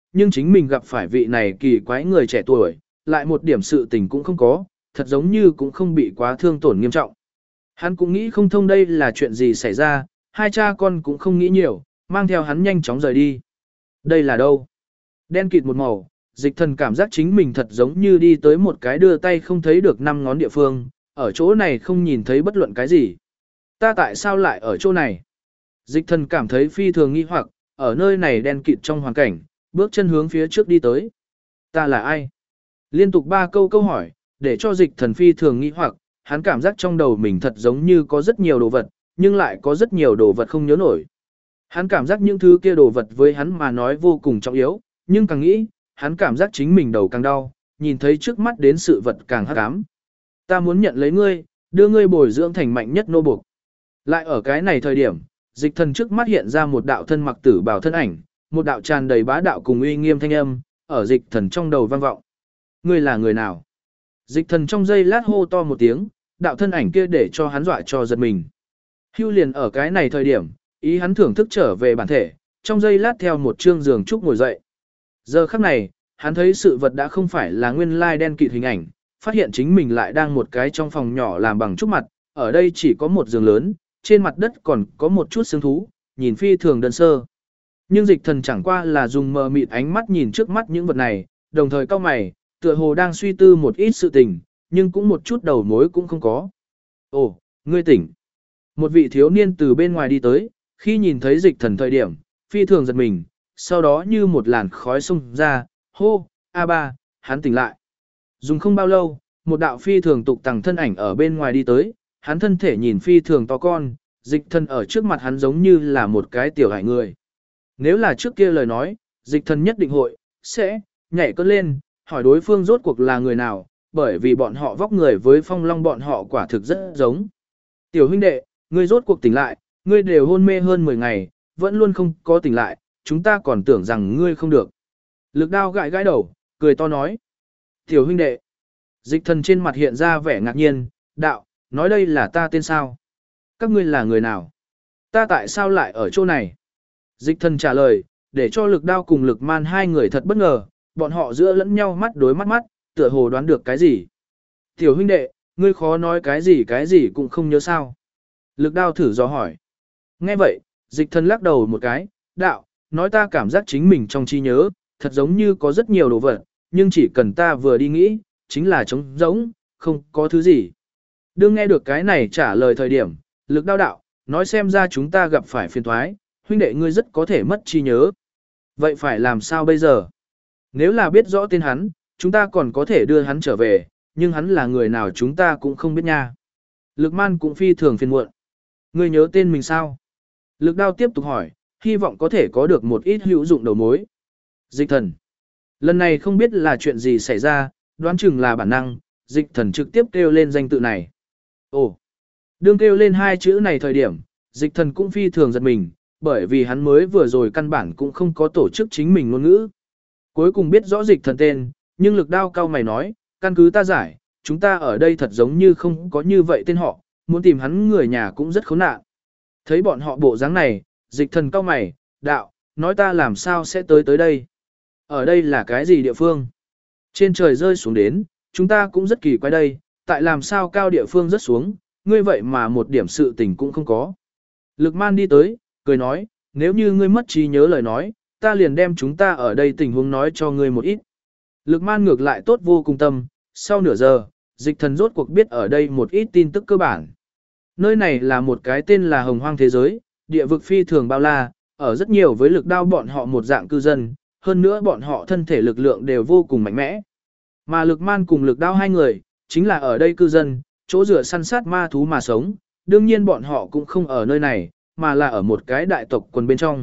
nhưng chính mình gặp phải vị này kỳ quái người trẻ tuổi, lại một điểm sự tình cũng không có, thật giống như cũng không bị quá thương tổn nghiêm trọng. Hắn cũng nghĩ không thông đây là chuyện gì xảy ra, hai cha con cũng không nghĩ nhiều, mang theo hắn nhanh chóng rời đi. Đây là đâu? Đen kịt một màu, Dịch Thần cảm giác chính mình thật giống như đi tới một cái đưa tay không thấy được 5 ngón địa phương, ở chỗ này không nhìn thấy bất luận cái gì. Ta tại sao lại ở chỗ này? Dịch Thần cảm thấy phi thường nghi hoặc, ở nơi này đen kịt trong hoàn cảnh, bước chân hướng phía trước đi tới. Ta là ai? Liên tục 3 câu hỏi, để cho Dịch Thần phi thường nghi hoặc, hắn cảm giác trong đầu mình thật giống như có rất nhiều đồ vật, nhưng lại có rất nhiều đồ vật không nhớ nổi. Hắn cảm giác những thứ kia đồ vật với hắn mà nói vô cùng trọng yếu, nhưng càng nghĩ, hắn cảm giác chính mình đầu càng đau, nhìn thấy trước mắt đến sự vật càng hắc ám. Ta muốn nhận lấy ngươi, đưa ngươi bồi dưỡng thành mạnh nhất nô buộc. Lại ở cái này thời điểm, Dịch Thần trước mắt hiện ra một đạo thân mặc tử bào thân ảnh, một đạo tràn đầy bá đạo cùng uy nghiêm thanh âm, ở Dịch Thần trong đầu vang vọng. Ngươi là người nào? Dịch Thần trong giây lát hô to một tiếng, đạo thân ảnh kia để cho hắn dọa cho giật mình. Hưu liền ở cái này thời điểm, ý hắn thưởng thức trở về bản thể, trong giây lát theo một trương giường trúc ngồi dậy. Giờ khắc này, hắn thấy sự vật đã không phải là nguyên lai đen kịt hình ảnh, phát hiện chính mình lại đang một cái trong phòng nhỏ làm bằng trúc mặt, ở đây chỉ có một giường lớn, trên mặt đất còn có một chút xương thú, nhìn phi thường đơn sơ. Nhưng Dịch Thần chẳng qua là dùng mờ mịt ánh mắt nhìn trước mắt những vật này, đồng thời cau mày, tựa hồ đang suy tư một ít sự tình, nhưng cũng một chút đầu mối cũng không có. Ồ, ngươi tỉnh. Một vị thiếu niên từ bên ngoài đi tới, khi nhìn thấy Dịch Thần thời điểm, phi thường giật mình, sau đó như một làn khói xông ra, hô, A3, hắn tỉnh lại. Dùng không bao lâu, một đạo phi thường tục tằng thân ảnh ở bên ngoài đi tới, hắn thân thể nhìn phi thường to con, Dịch Thần ở trước mặt hắn giống như là một cái tiểu hải người. Nếu là trước kia lời nói, Dịch Thần nhất định hội, sẽ, nhảy cất lên, hỏi đối phương rốt cuộc là người nào, bởi vì bọn họ vóc người với Phong Long bọn họ quả thực rất giống. Tiểu huynh đệ, ngươi rốt cuộc tỉnh lại, ngươi đều hôn mê hơn 10 ngày, vẫn luôn không có tỉnh lại, chúng ta còn tưởng rằng ngươi không được. Lực Đao gãi gãi đầu, cười to nói. Tiểu huynh đệ. Dịch Thần trên mặt hiện ra vẻ ngạc nhiên, đạo, nói đây là ta tên sao? Các ngươi là người nào? Ta tại sao lại ở chỗ này? Dịch Thần trả lời, để cho Lực Đao cùng Lực Man hai người thật bất ngờ, bọn họ giữa lẫn nhau mắt đối mắt, tựa hồ đoán được cái gì. Tiểu huynh đệ, ngươi khó nói cái gì cũng không nhớ sao. Lực Đao thử dò hỏi. Nghe vậy, Dịch Thần lắc đầu một cái, đạo, nói ta cảm giác chính mình trong trí nhớ, thật giống như có rất nhiều đồ vật, nhưng chỉ cần ta vừa đi nghĩ, chính là trống rỗng, không có thứ gì. Đương nghe được cái này trả lời thời điểm, Lực Đao đạo, nói xem ra chúng ta gặp phải phiền toái, huynh đệ ngươi rất có thể mất trí nhớ. Vậy phải làm sao bây giờ? Nếu là biết rõ tên hắn, chúng ta còn có thể đưa hắn trở về, nhưng hắn là người nào chúng ta cũng không biết nha. Lực Man cũng phi thường phiền muộn. Ngươi nhớ tên mình sao? Lực Đao tiếp tục hỏi, hy vọng có thể có được một ít hữu dụng đầu mối. Dịch Thần. Lần này không biết là chuyện gì xảy ra, đoán chừng là bản năng, Dịch Thần trực tiếp kêu lên danh tự này. Ồ. Đương kêu lên hai chữ này thời điểm, Dịch Thần cũng phi thường giật mình, bởi vì hắn mới vừa rồi căn bản cũng không có tổ chức chính mình ngôn ngữ. Cuối cùng biết rõ Dịch Thần tên, nhưng Lực Đao cao mày nói, căn cứ ta giải, chúng ta ở đây thật giống như không có như vậy tên họ, muốn tìm hắn người nhà cũng rất khốn nạn. Thấy bọn họ bộ dáng này, Dịch Thần cao mày, đạo, nói ta làm sao sẽ tới đây. Ở đây là cái gì địa phương? Trên trời rơi xuống đến, chúng ta cũng rất kỳ quái đây, tại làm sao cao địa phương rớt xuống, ngươi vậy mà một điểm sự tình cũng không có. Lực Man đi tới, cười nói, nếu như ngươi mất trí nhớ lời nói, ta liền đem chúng ta ở đây tình huống nói cho ngươi một ít. Lực Man ngược lại tốt vô cùng tâm, sau nửa giờ, Dịch Thần rốt cuộc biết ở đây một ít tin tức cơ bản. Nơi này là một cái tên là Hồng Hoang thế giới, địa vực phi thường bao la, ở rất nhiều với Lực Đao bọn họ một dạng cư dân, hơn nữa bọn họ thân thể lực lượng đều vô cùng mạnh mẽ. Mà Lực Man cùng Lực Đao hai người, chính là ở đây cư dân, chỗ dựa săn sát ma thú mà sống, đương nhiên bọn họ cũng không ở nơi này, mà là ở một cái đại tộc quần bên trong.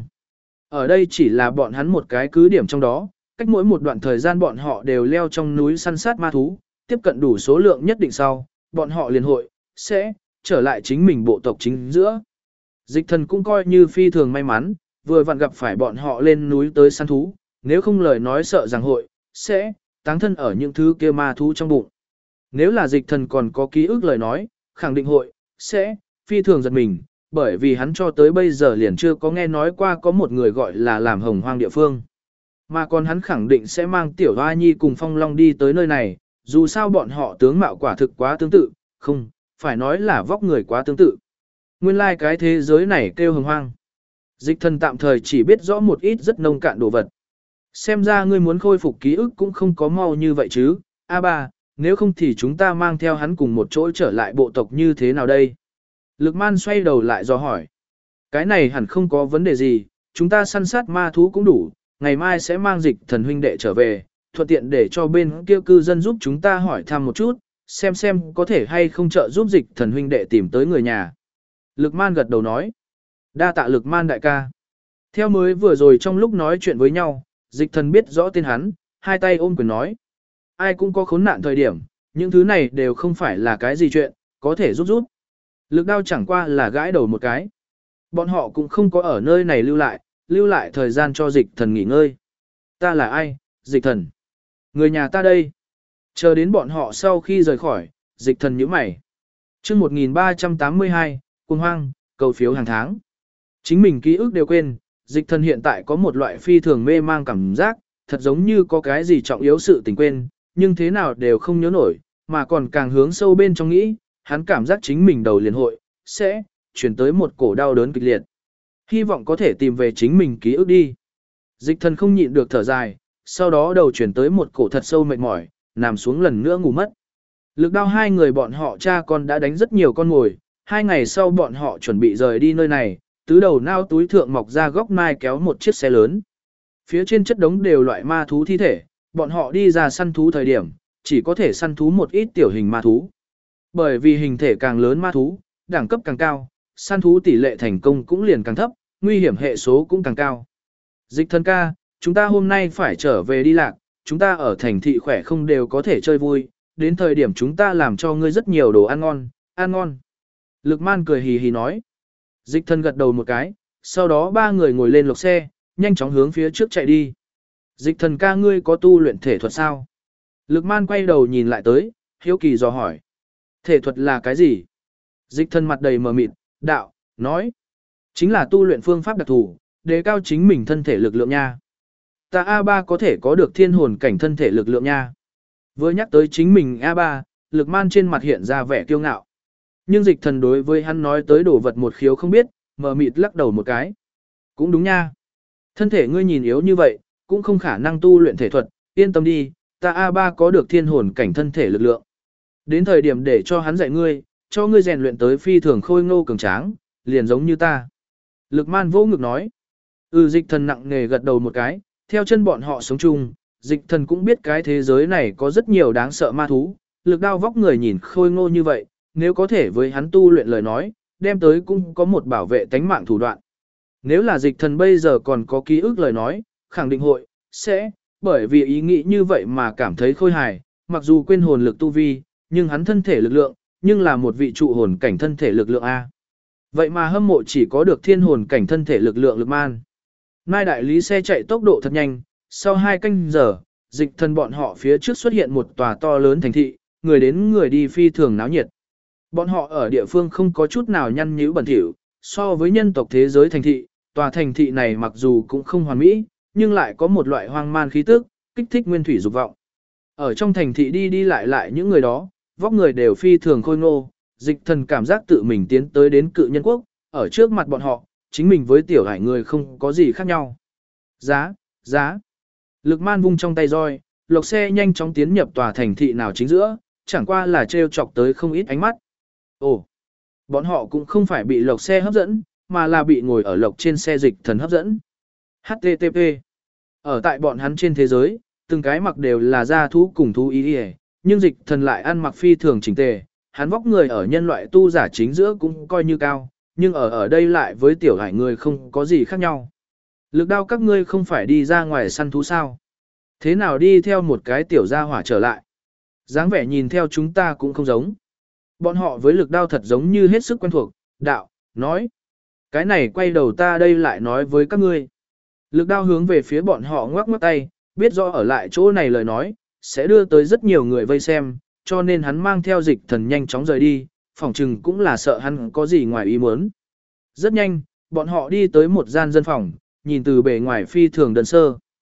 Ở đây chỉ là bọn hắn một cái cứ điểm trong đó, cách mỗi một đoạn thời gian bọn họ đều leo trong núi săn sát ma thú, tiếp cận đủ số lượng nhất định sau, bọn họ liền hội, sẽ, trở lại chính mình bộ tộc chính giữa. Dịch Thần cũng coi như phi thường may mắn, vừa vặn gặp phải bọn họ lên núi tới săn thú, nếu không lời nói sợ rằng hội, sẽ, táng thân ở những thứ kia ma thú trong bụng. Nếu là Dịch Thần còn có ký ức lời nói, khẳng định hội, sẽ, phi thường giật mình, bởi vì hắn cho tới bây giờ liền chưa có nghe nói qua có một người gọi là làm Hồng Hoang địa phương. Mà còn hắn khẳng định sẽ mang tiểu hoa nhi cùng Phong Long đi tới nơi này, dù sao bọn họ tướng mạo quả thực quá tương tự, không, phải nói là vóc người quá tương tự. Nguyên lai cái thế giới này kêu hồng hoang. Dịch thần tạm thời chỉ biết rõ một ít rất nông cạn đồ vật. Xem ra ngươi muốn khôi phục ký ức cũng không có mau như vậy chứ, A3, nếu không thì chúng ta mang theo hắn cùng một chỗ trở lại bộ tộc như thế nào đây? Lực man xoay đầu lại do hỏi. Cái này hẳn không có vấn đề gì, chúng ta săn sát ma thú cũng đủ, ngày mai sẽ mang dịch thần huynh đệ trở về, thuận tiện để cho bên kia cư dân giúp chúng ta hỏi thăm một chút, xem có thể hay không trợ giúp dịch thần huynh đệ tìm tới người nhà. Lực man gật đầu nói. Đa tạ lực man đại ca. Theo mới vừa rồi trong lúc nói chuyện với nhau, dịch thần biết rõ tên hắn, hai tay ôm quyền nói. Ai cũng có khốn nạn thời điểm, những thứ này đều không phải là cái gì chuyện, có thể giúp. Lực đao chẳng qua là gãi đầu một cái. Bọn họ cũng không có ở nơi này lưu lại thời gian cho dịch thần nghỉ ngơi. Ta là ai, dịch thần? Người nhà ta đây. Chờ đến bọn họ sau khi rời khỏi, dịch thần nhíu mày. Chương 1382, Cuồng Hoang, cầu phiếu hàng tháng. Chính mình ký ức đều quên, dịch thần hiện tại có một loại phi thường mê mang cảm giác, thật giống như có cái gì trọng yếu sự tình quên, nhưng thế nào đều không nhớ nổi, mà còn càng hướng sâu bên trong nghĩ, hắn cảm giác chính mình đầu liền hội, sẽ, chuyển tới một cổ đau đớn kịch liệt. Hy vọng có thể tìm về chính mình ký ức đi. Dịch thần không nhịn được thở dài, sau đó đầu chuyển tới một cổ thật sâu mệt mỏi, nằm xuống lần nữa ngủ mất. Lực đao hai người bọn họ cha con đã đánh rất nhiều con mồi, 2 ngày sau bọn họ chuẩn bị rời đi nơi này, tứ đầu nao túi thượng mọc ra góc mai kéo một chiếc xe lớn. Phía trên chất đống đều loại ma thú thi thể, bọn họ đi ra săn thú thời điểm, chỉ có thể săn thú một ít tiểu hình ma thú. Bởi vì hình thể càng lớn ma thú, đẳng cấp càng cao, săn thú tỷ lệ thành công cũng liền càng thấp, nguy hiểm hệ số cũng càng cao. Dịch thần ca, chúng ta hôm nay phải trở về đi lạc, chúng ta ở thành thị khỏe không đều có thể chơi vui, đến thời điểm chúng ta làm cho ngươi rất nhiều đồ ăn ngon, ăn ngon. Lực man cười hì hì nói. Dịch thần gật đầu một cái, sau đó 3 người ngồi lên lộc xe, nhanh chóng hướng phía trước chạy đi. Dịch thần ca ngươi có tu luyện thể thuật sao? Lực man quay đầu nhìn lại tới, hiếu kỳ dò hỏi. Thể thuật là cái gì? Dịch thần mặt đầy mờ mịt, đạo, nói. Chính là tu luyện phương pháp đặc thù, đề cao chính mình thân thể lực lượng nha. Ta A3 có thể có được thiên hồn cảnh thân thể lực lượng nha. Vừa nhắc tới chính mình A3, lực man trên mặt hiện ra vẻ kiêu ngạo. Nhưng dịch thần đối với hắn nói tới đồ vật một khiếu không biết, mờ mịt lắc đầu một cái. Cũng đúng nha. Thân thể ngươi nhìn yếu như vậy, cũng không khả năng tu luyện thể thuật, yên tâm đi, ta A3 có được thiên hồn cảnh thân thể lực lượng. Đến thời điểm để cho hắn dạy ngươi, cho ngươi rèn luyện tới phi thường khôi ngô cường tráng, liền giống như ta. Lực man vô ngực nói. Dịch thần nặng nề gật đầu một cái, theo chân bọn họ sống chung, dịch thần cũng biết cái thế giới này có rất nhiều đáng sợ ma thú, lực đao vóc người nhìn khôi ngô như vậy, nếu có thể với hắn tu luyện lời nói, đem tới cũng có một bảo vệ tánh mạng thủ đoạn. Nếu là dịch thần bây giờ còn có ký ức lời nói, khẳng định hội, sẽ, bởi vì ý nghĩ như vậy mà cảm thấy khôi hài, mặc dù quên hồn lực tu vi, nhưng hắn thân thể lực lượng, nhưng là một vị trụ hồn cảnh thân thể lực lượng A. Vậy mà hâm mộ chỉ có được thiên hồn cảnh thân thể lực lượng lực man. Mai đại lý xe chạy tốc độ thật nhanh, sau 2 canh giờ, dịch thần bọn họ phía trước xuất hiện một tòa to lớn thành thị, người đến người đi phi thường náo nhiệt. Bọn họ ở địa phương không có chút nào nhăn nhữ bẩn thỉu, so với nhân tộc thế giới thành thị, tòa thành thị này mặc dù cũng không hoàn mỹ, nhưng lại có một loại hoang man khí tức, kích thích nguyên thủy dục vọng. Ở trong thành thị đi lại những người đó, vóc người đều phi thường khôi ngô, dịch thần cảm giác tự mình tiến tới đến cự nhân quốc, ở trước mặt bọn họ, chính mình với tiểu hải người không có gì khác nhau. Giá. Lực man vung trong tay roi, lộc xe nhanh chóng tiến nhập tòa thành thị nào chính giữa, chẳng qua là trêu chọc tới không ít ánh mắt. Ồ, bọn họ cũng không phải bị lộc xe hấp dẫn, mà là bị ngồi ở lộc trên xe dịch thần hấp dẫn. HTTP. Ở tại bọn hắn trên thế giới, từng cái mặc đều là da thú cùng thú ý, nhưng dịch thần lại ăn mặc phi thường chỉnh tề, hắn vóc người ở nhân loại tu giả chính giữa cũng coi như cao, nhưng ở đây lại với tiểu hải người không có gì khác nhau. Lực đao các ngươi không phải đi ra ngoài săn thú sao? Thế nào đi theo một cái tiểu gia hỏa trở lại? Dáng vẻ nhìn theo chúng ta cũng không giống. Bọn họ với lực đao thật giống như hết sức quen thuộc, đạo, nói. Cái này quay đầu ta đây lại nói với các ngươi. Lực đao hướng về phía bọn họ ngoắc ngoắc tay, biết rõ ở lại chỗ này lời nói, sẽ đưa tới rất nhiều người vây xem, cho nên hắn mang theo dịch thần nhanh chóng rời đi, phỏng chừng cũng là sợ hắn có gì ngoài ý muốn. Rất nhanh, bọn họ đi tới một gian dân phòng, nhìn từ bề ngoài phi thường đơn sơ.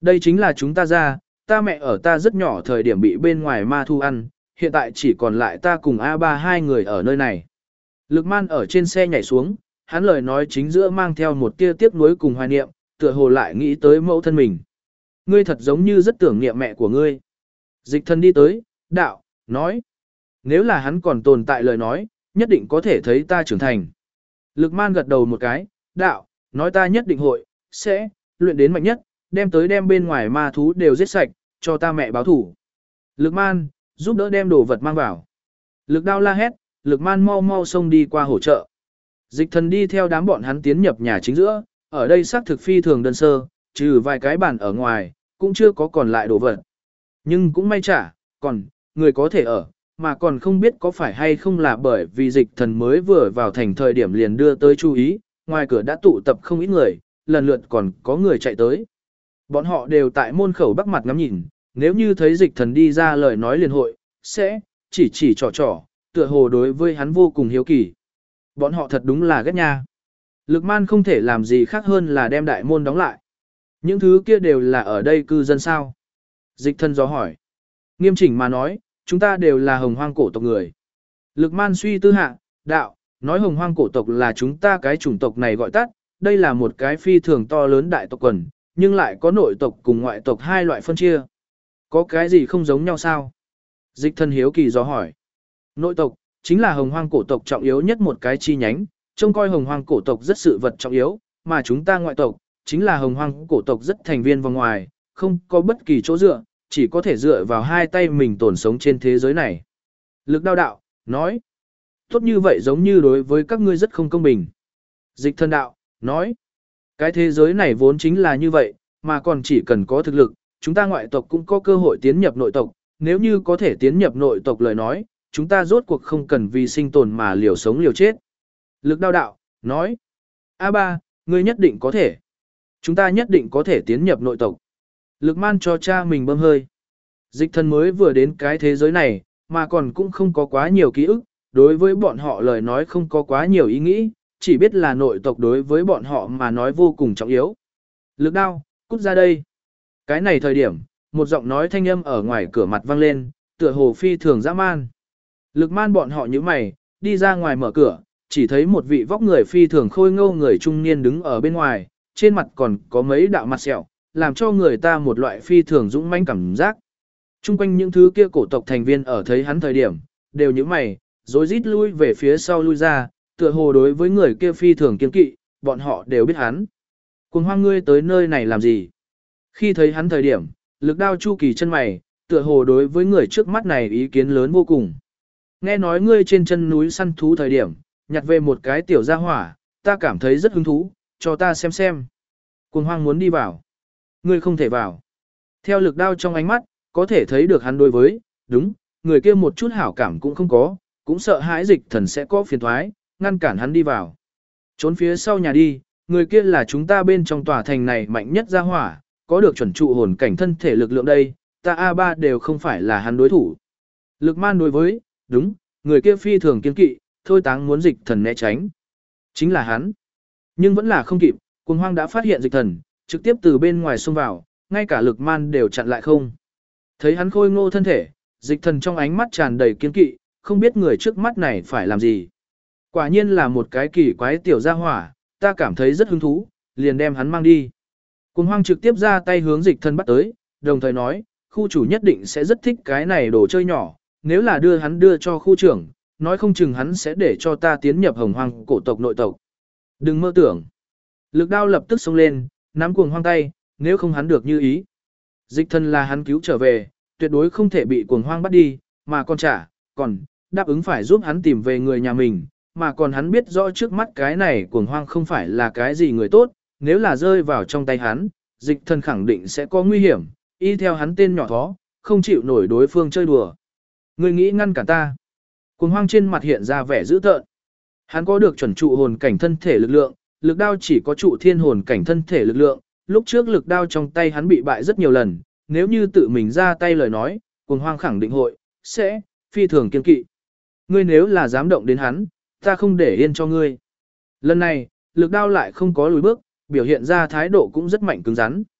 Đây chính là chúng ta ra, ta mẹ ở ta rất nhỏ thời điểm bị bên ngoài ma thu ăn, hiện tại chỉ còn lại ta cùng A3 hai người ở nơi này. Lực man ở trên xe nhảy xuống, hắn lời nói chính giữa mang theo một tia tiếc nuối cùng hoài niệm, tựa hồ lại nghĩ tới mẫu thân mình. Ngươi thật giống như rất tưởng niệm mẹ của ngươi. Dịch thần đi tới, đạo, nói. Nếu là hắn còn tồn tại lời nói, nhất định có thể thấy ta trưởng thành. Lực man gật đầu một cái, đạo, nói ta nhất định hội, sẽ, luyện đến mạnh nhất, đem bên ngoài ma thú đều giết sạch, cho ta mẹ báo thủ. Lực man, giúp đỡ đem đồ vật mang vào. Lực đao la hét, lực man mau mau xông đi qua hỗ trợ. Dịch thần đi theo đám bọn hắn tiến nhập nhà chính giữa, ở đây xác thực phi thường đơn sơ, trừ vài cái bàn ở ngoài, cũng chưa có còn lại đồ vật. Nhưng cũng may chả, còn, người có thể ở, mà còn không biết có phải hay không là bởi vì dịch thần mới vừa vào thành thời điểm liền đưa tới chú ý, ngoài cửa đã tụ tập không ít người, lần lượt còn có người chạy tới. Bọn họ đều tại môn khẩu bắc mặt ngắm nhìn, nếu như thấy dịch thần đi ra lời nói liền hội, sẽ, chỉ trò, tựa hồ đối với hắn vô cùng hiếu kỳ. Bọn họ thật đúng là ghét nha. Lực man không thể làm gì khác hơn là đem đại môn đóng lại. Những thứ kia đều là ở đây cư dân sao? Dịch thần do hỏi. Nghiêm chỉnh mà nói, chúng ta đều là hồng hoang cổ tộc người. Lực man suy tư hạ, đạo, nói hồng hoang cổ tộc là chúng ta cái chủng tộc này gọi tắt, đây là một cái phi thường to lớn đại tộc quần, nhưng lại có nội tộc cùng ngoại tộc hai loại phân chia. Có cái gì không giống nhau sao? Dịch thần hiếu kỳ do hỏi. Nội tộc, chính là hồng hoang cổ tộc trọng yếu nhất một cái chi nhánh, trông coi hồng hoang cổ tộc rất sự vật trọng yếu, mà chúng ta ngoại tộc, chính là hồng hoang cổ tộc rất thành viên vòng ngoài, không có bất kỳ chỗ dựa, chỉ có thể dựa vào hai tay mình tồn sống trên thế giới này. Lực đao đạo, nói, tốt như vậy giống như đối với các ngươi rất không công bình. Dịch thần đạo, nói, cái thế giới này vốn chính là như vậy, mà còn chỉ cần có thực lực, chúng ta ngoại tộc cũng có cơ hội tiến nhập nội tộc, nếu như có thể tiến nhập nội tộc lời nói, chúng ta rốt cuộc không cần vì sinh tồn mà liều sống liều chết. Lực đao đạo, nói, A3, ngươi nhất định có thể. Chúng ta nhất định có thể tiến nhập nội tộc. Lực man cho cha mình bơm hơi. Dịch thần mới vừa đến cái thế giới này, mà còn cũng không có quá nhiều ký ức, đối với bọn họ lời nói không có quá nhiều ý nghĩ, chỉ biết là nội tộc đối với bọn họ mà nói vô cùng trọng yếu. Lực đao, cút ra đây. Cái này thời điểm, một giọng nói thanh âm ở ngoài cửa mặt vang lên, tựa hồ phi thường dã man. Lực man bọn họ như mày, đi ra ngoài mở cửa, chỉ thấy một vị vóc người phi thường khôi ngô người trung niên đứng ở bên ngoài, trên mặt còn có mấy đạo mặt sẹo, làm cho người ta một loại phi thường dũng mãnh cảm giác. Trung quanh những thứ kia cổ tộc thành viên ở thấy hắn thời điểm, đều như mày, rối rít lui về phía sau lui ra, tựa hồ đối với người kia phi thường kiên kỵ, bọn họ đều biết hắn. Cuồng hoang ngươi tới nơi này làm gì? Khi thấy hắn thời điểm, lực đao chu kỳ chân mày, tựa hồ đối với người trước mắt này ý kiến lớn vô cùng. Nghe nói ngươi trên chân núi săn thú thời điểm, nhặt về một cái tiểu gia hỏa, ta cảm thấy rất hứng thú, cho ta xem. Cuồng hoang muốn đi vào. Ngươi không thể vào. Theo lực đao trong ánh mắt, có thể thấy được hắn đối với, đúng, người kia một chút hảo cảm cũng không có, cũng sợ hãi dịch thần sẽ có phiền thoái, ngăn cản hắn đi vào. Trốn phía sau nhà đi, người kia là chúng ta bên trong tòa thành này mạnh nhất gia hỏa, có được chuẩn trụ hồn cảnh thân thể lực lượng đây, ta A3 đều không phải là hắn đối thủ. Lực man đối với, đúng, người kia phi thường kiên kỵ, thôi táng muốn dịch thần né tránh. Chính là hắn. Nhưng vẫn là không kịp, cuồng hoang đã phát hiện dịch thần, trực tiếp từ bên ngoài xông vào, ngay cả lực man đều chặn lại không. Thấy hắn khôi ngô thân thể, dịch thần trong ánh mắt tràn đầy kiên kỵ, không biết người trước mắt này phải làm gì. Quả nhiên là một cái kỳ quái tiểu gia hỏa, ta cảm thấy rất hứng thú, liền đem hắn mang đi. Cuồng hoang trực tiếp ra tay hướng dịch thần bắt tới, đồng thời nói, khu chủ nhất định sẽ rất thích cái này đồ chơi nhỏ, nếu là đưa cho khu trưởng, nói không chừng hắn sẽ để cho ta tiến nhập hồng hoang cổ tộc nội tộc. Đừng mơ tưởng. Lực đao lập tức xông lên, nắm cuồng hoang tay, nếu không hắn được như ý. Dịch thần là hắn cứu trở về, tuyệt đối không thể bị cuồng hoang bắt đi, mà còn đáp ứng phải giúp hắn tìm về người nhà mình, mà còn hắn biết rõ trước mắt cái này cuồng hoang không phải là cái gì người tốt, nếu là rơi vào trong tay hắn, dịch thần khẳng định sẽ có nguy hiểm, y theo hắn tên nhỏ thó, không chịu nổi đối phương chơi đùa. Ngươi nghĩ ngăn cả ta. Cuồng hoang trên mặt hiện ra vẻ dữ tợn. Hắn có được chuẩn trụ hồn cảnh thân thể lực lượng, lực đao chỉ có trụ thiên hồn cảnh thân thể lực lượng, lúc trước lực đao trong tay hắn bị bại rất nhiều lần, nếu như tự mình ra tay lời nói, cuồng hoang khẳng định sẽ phi thường kiên kỵ. Ngươi nếu là dám động đến hắn, ta không để yên cho ngươi. Lần này, lực đao lại không có lùi bước, biểu hiện ra thái độ cũng rất mạnh cứng rắn.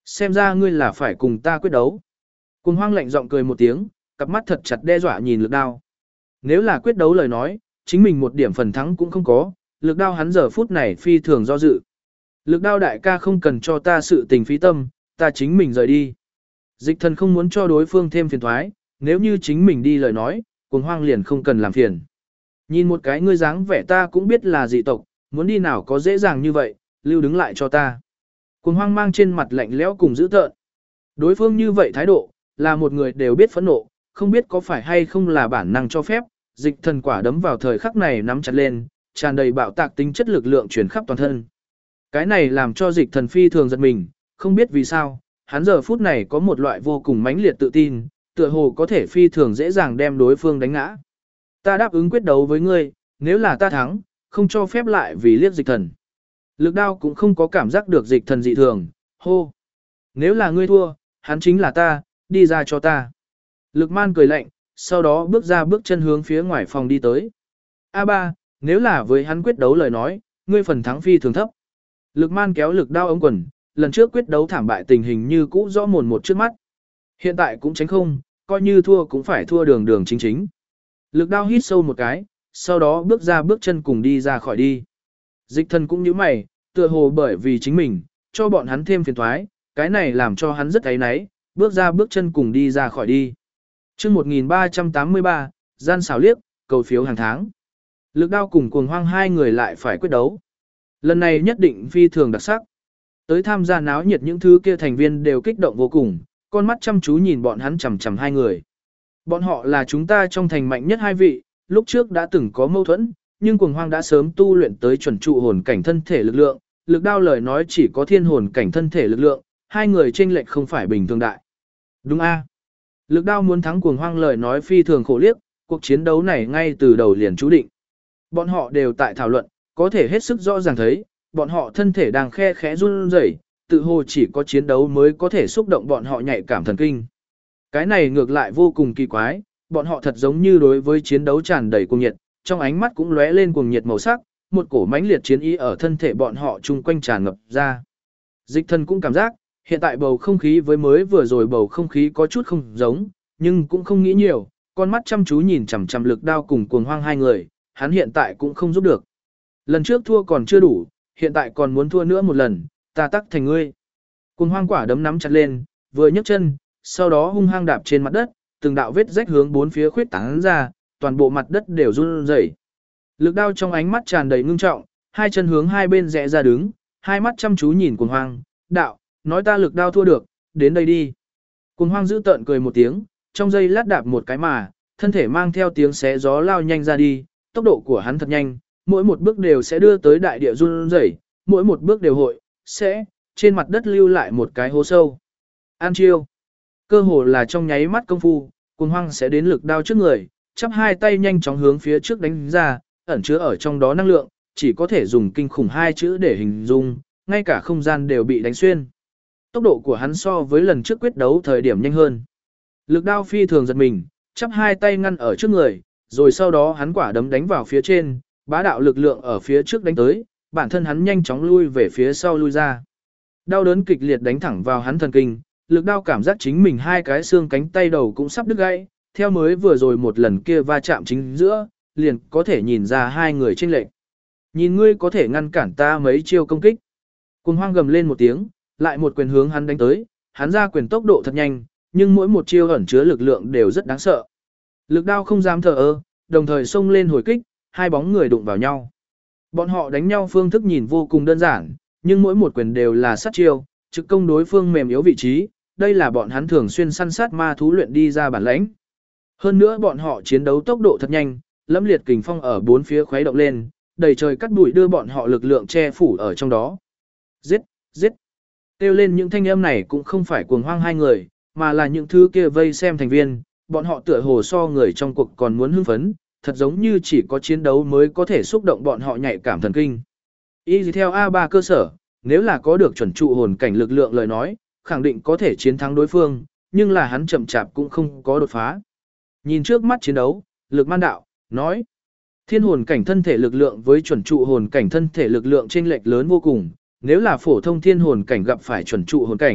Xem ra ngươi là phải cùng ta quyết đấu. Cuồng hoang lạnh giọng cười một tiếng, cặp mắt thật chặt đe dọa nhìn lực đao. Nếu là quyết đấu lời nói, chính mình một điểm phần thắng cũng không có, lực đao hắn giờ phút này phi thường do dự. Lực đao đại ca không cần cho ta sự tình phí tâm, ta chính mình rời đi. Dịch thần không muốn cho đối phương thêm phiền thoái, nếu như chính mình đi lời nói, cuồng hoang liền không cần làm phiền. Nhìn một cái ngươi dáng vẻ ta cũng biết là dị tộc, muốn đi nào có dễ dàng như vậy, lưu đứng lại cho ta. Cuồng hoang mang trên mặt lạnh lẽo cùng dữ tợn. Đối phương như vậy thái độ, là một người đều biết phẫn nộ, không biết có phải hay không là bản năng cho phép, dịch thần quả đấm vào thời khắc này nắm chặt lên, tràn đầy bạo tạc tính chất lực lượng truyền khắp toàn thân. Cái này làm cho dịch thần phi thường giật mình, không biết vì sao, hắn giờ phút này có một loại vô cùng mãnh liệt tự tin, tựa hồ có thể phi thường dễ dàng đem đối phương đánh ngã. Ta đáp ứng quyết đấu với ngươi, nếu là ta thắng, không cho phép lại vì liếc dịch thần. Lực đao cũng không có cảm giác được dịch thần dị thường, hô. Nếu là ngươi thua, hắn chính là ta, đi ra cho ta. Lực man cười lạnh, sau đó bước ra bước chân hướng phía ngoài phòng đi tới. A3, nếu là với hắn quyết đấu lời nói, ngươi phần thắng phi thường thấp. Lực man kéo lực đao ống quần, lần trước quyết đấu thảm bại tình hình như cũ rõ mồn một trước mắt. Hiện tại cũng tránh không, coi như thua cũng phải thua đường đường chính chính. Lực đao hít sâu một cái, sau đó bước ra bước chân cùng đi ra khỏi đi. Dịch thần cũng như mày, tựa hồ bởi vì chính mình, cho bọn hắn thêm phiền toái, cái này làm cho hắn rất áy náy, bước ra bước chân cùng đi ra khỏi đi. Chương 1383, gian xảo liếc, cầu phiếu hàng tháng. Lực đao cùng cuồng hoang hai người lại phải quyết đấu. Lần này nhất định phi thường đặc sắc. Tới tham gia náo nhiệt những thứ kia thành viên đều kích động vô cùng, con mắt chăm chú nhìn bọn hắn chằm chằm hai người. Bọn họ là chúng ta trong thành mạnh nhất hai vị, lúc trước đã từng có mâu thuẫn, nhưng cuồng hoang đã sớm tu luyện tới chuẩn trụ hồn cảnh thân thể lực lượng, lực đao lời nói chỉ có thiên hồn cảnh thân thể lực lượng, hai người chênh lệch không phải bình thường đại. Đúng a? Lực đao muốn thắng cuồng hoang lời nói phi thường khổ liếc, cuộc chiến đấu này ngay từ đầu liền chú định. Bọn họ đều tại thảo luận, có thể hết sức rõ ràng thấy, bọn họ thân thể đang khe khẽ run rẩy, tự hồ chỉ có chiến đấu mới có thể xúc động bọn họ nhạy cảm thần kinh. Cái này ngược lại vô cùng kỳ quái, bọn họ thật giống như đối với chiến đấu tràn đầy cuồng nhiệt, trong ánh mắt cũng lóe lên cuồng nhiệt màu sắc, một cổ mãnh liệt chiến ý ở thân thể bọn họ chung quanh tràn ngập ra. Dịch thần cũng cảm giác, hiện tại bầu không khí với mới vừa rồi bầu không khí có chút không giống, nhưng cũng không nghĩ nhiều, con mắt chăm chú nhìn chằm chằm lực đao cùng cuồng hoang hai người, hắn hiện tại cũng không giúp được. Lần trước thua còn chưa đủ, hiện tại còn muốn thua nữa một lần, ta tắc thành ngươi. Cuồng hoang quả đấm nắm chặt lên, vừa nhấc chân, sau đó hung hăng đạp trên mặt đất, từng đạo vết rách hướng bốn phía khuyết tán ra, toàn bộ mặt đất đều run rẩy. Lực đao trong ánh mắt tràn đầy ngưng trọng, hai chân hướng hai bên rẽ ra đứng, hai mắt chăm chú nhìn cuồng hoang, đạo, nói ta lực đao thua được, đến đây đi. Cuồng hoang giữ tợn cười một tiếng, trong giây lát đạp một cái mà, thân thể mang theo tiếng xé gió lao nhanh ra đi, tốc độ của hắn thật nhanh, mỗi một bước đều sẽ đưa tới đại địa run rẩy, mỗi một bước đều hội, sẽ, trên mặt đất lưu lại một cái hố sâu. An chiêu. Cơ hồ là trong nháy mắt công phu, cuồng hoang sẽ đến lực đao trước người, chắp hai tay nhanh chóng hướng phía trước đánh ra, ẩn chứa ở trong đó năng lượng, chỉ có thể dùng kinh khủng hai chữ để hình dung, ngay cả không gian đều bị đánh xuyên. Tốc độ của hắn so với lần trước quyết đấu thời điểm nhanh hơn. Lực đao phi thường giật mình, chắp hai tay ngăn ở trước người, rồi sau đó hắn quả đấm đánh vào phía trên, bá đạo lực lượng ở phía trước đánh tới, bản thân hắn nhanh chóng lui về phía sau lui ra. Đau đớn kịch liệt đánh thẳng vào hắn thần kinh, lực đao cảm giác chính mình hai cái xương cánh tay đầu cũng sắp đứt gãy, theo mới vừa rồi một lần kia va chạm chính giữa, liền có thể nhìn ra hai người chênh lệch. Nhìn ngươi có thể ngăn cản ta mấy chiêu công kích. Cuồng hoang gầm lên một tiếng, lại một quyền hướng hắn đánh tới, hắn ra quyền tốc độ thật nhanh, nhưng mỗi một chiêu ẩn chứa lực lượng đều rất đáng sợ. Lực đao không dám thờ ơ, đồng thời xông lên hồi kích, hai bóng người đụng vào nhau. Bọn họ đánh nhau phương thức nhìn vô cùng đơn giản, nhưng mỗi một quyền đều là sát chiêu, trực công đối phương mềm yếu vị trí, đây là bọn hắn thường xuyên săn sát ma thú luyện đi ra bản lãnh. Hơn nữa bọn họ chiến đấu tốc độ thật nhanh, lẫm liệt kình phong ở bốn phía khuấy động lên, đầy trời cắt bụi đưa bọn họ lực lượng che phủ ở trong đó. Giết, giết. Kêu lên những thanh âm này cũng không phải cuồng hoang hai người, mà là những thứ kia vây xem thành viên, bọn họ tựa hồ so người trong cuộc còn muốn hưng phấn, thật giống như chỉ có chiến đấu mới có thể xúc động bọn họ nhạy cảm thần kinh. Y theo A3 cơ sở, nếu là có được chuẩn trụ hồn cảnh lực lượng lời nói, khẳng định có thể chiến thắng đối phương, nhưng là hắn chậm chạp cũng không có đột phá. Nhìn trước mắt chiến đấu, lực man đạo, nói, thiên hồn cảnh thân thể lực lượng với chuẩn trụ hồn cảnh thân thể lực lượng chênh lệch lớn vô cùng, nếu là phổ thông thiên hồn cảnh gặp phải chuẩn trụ hồn cảnh,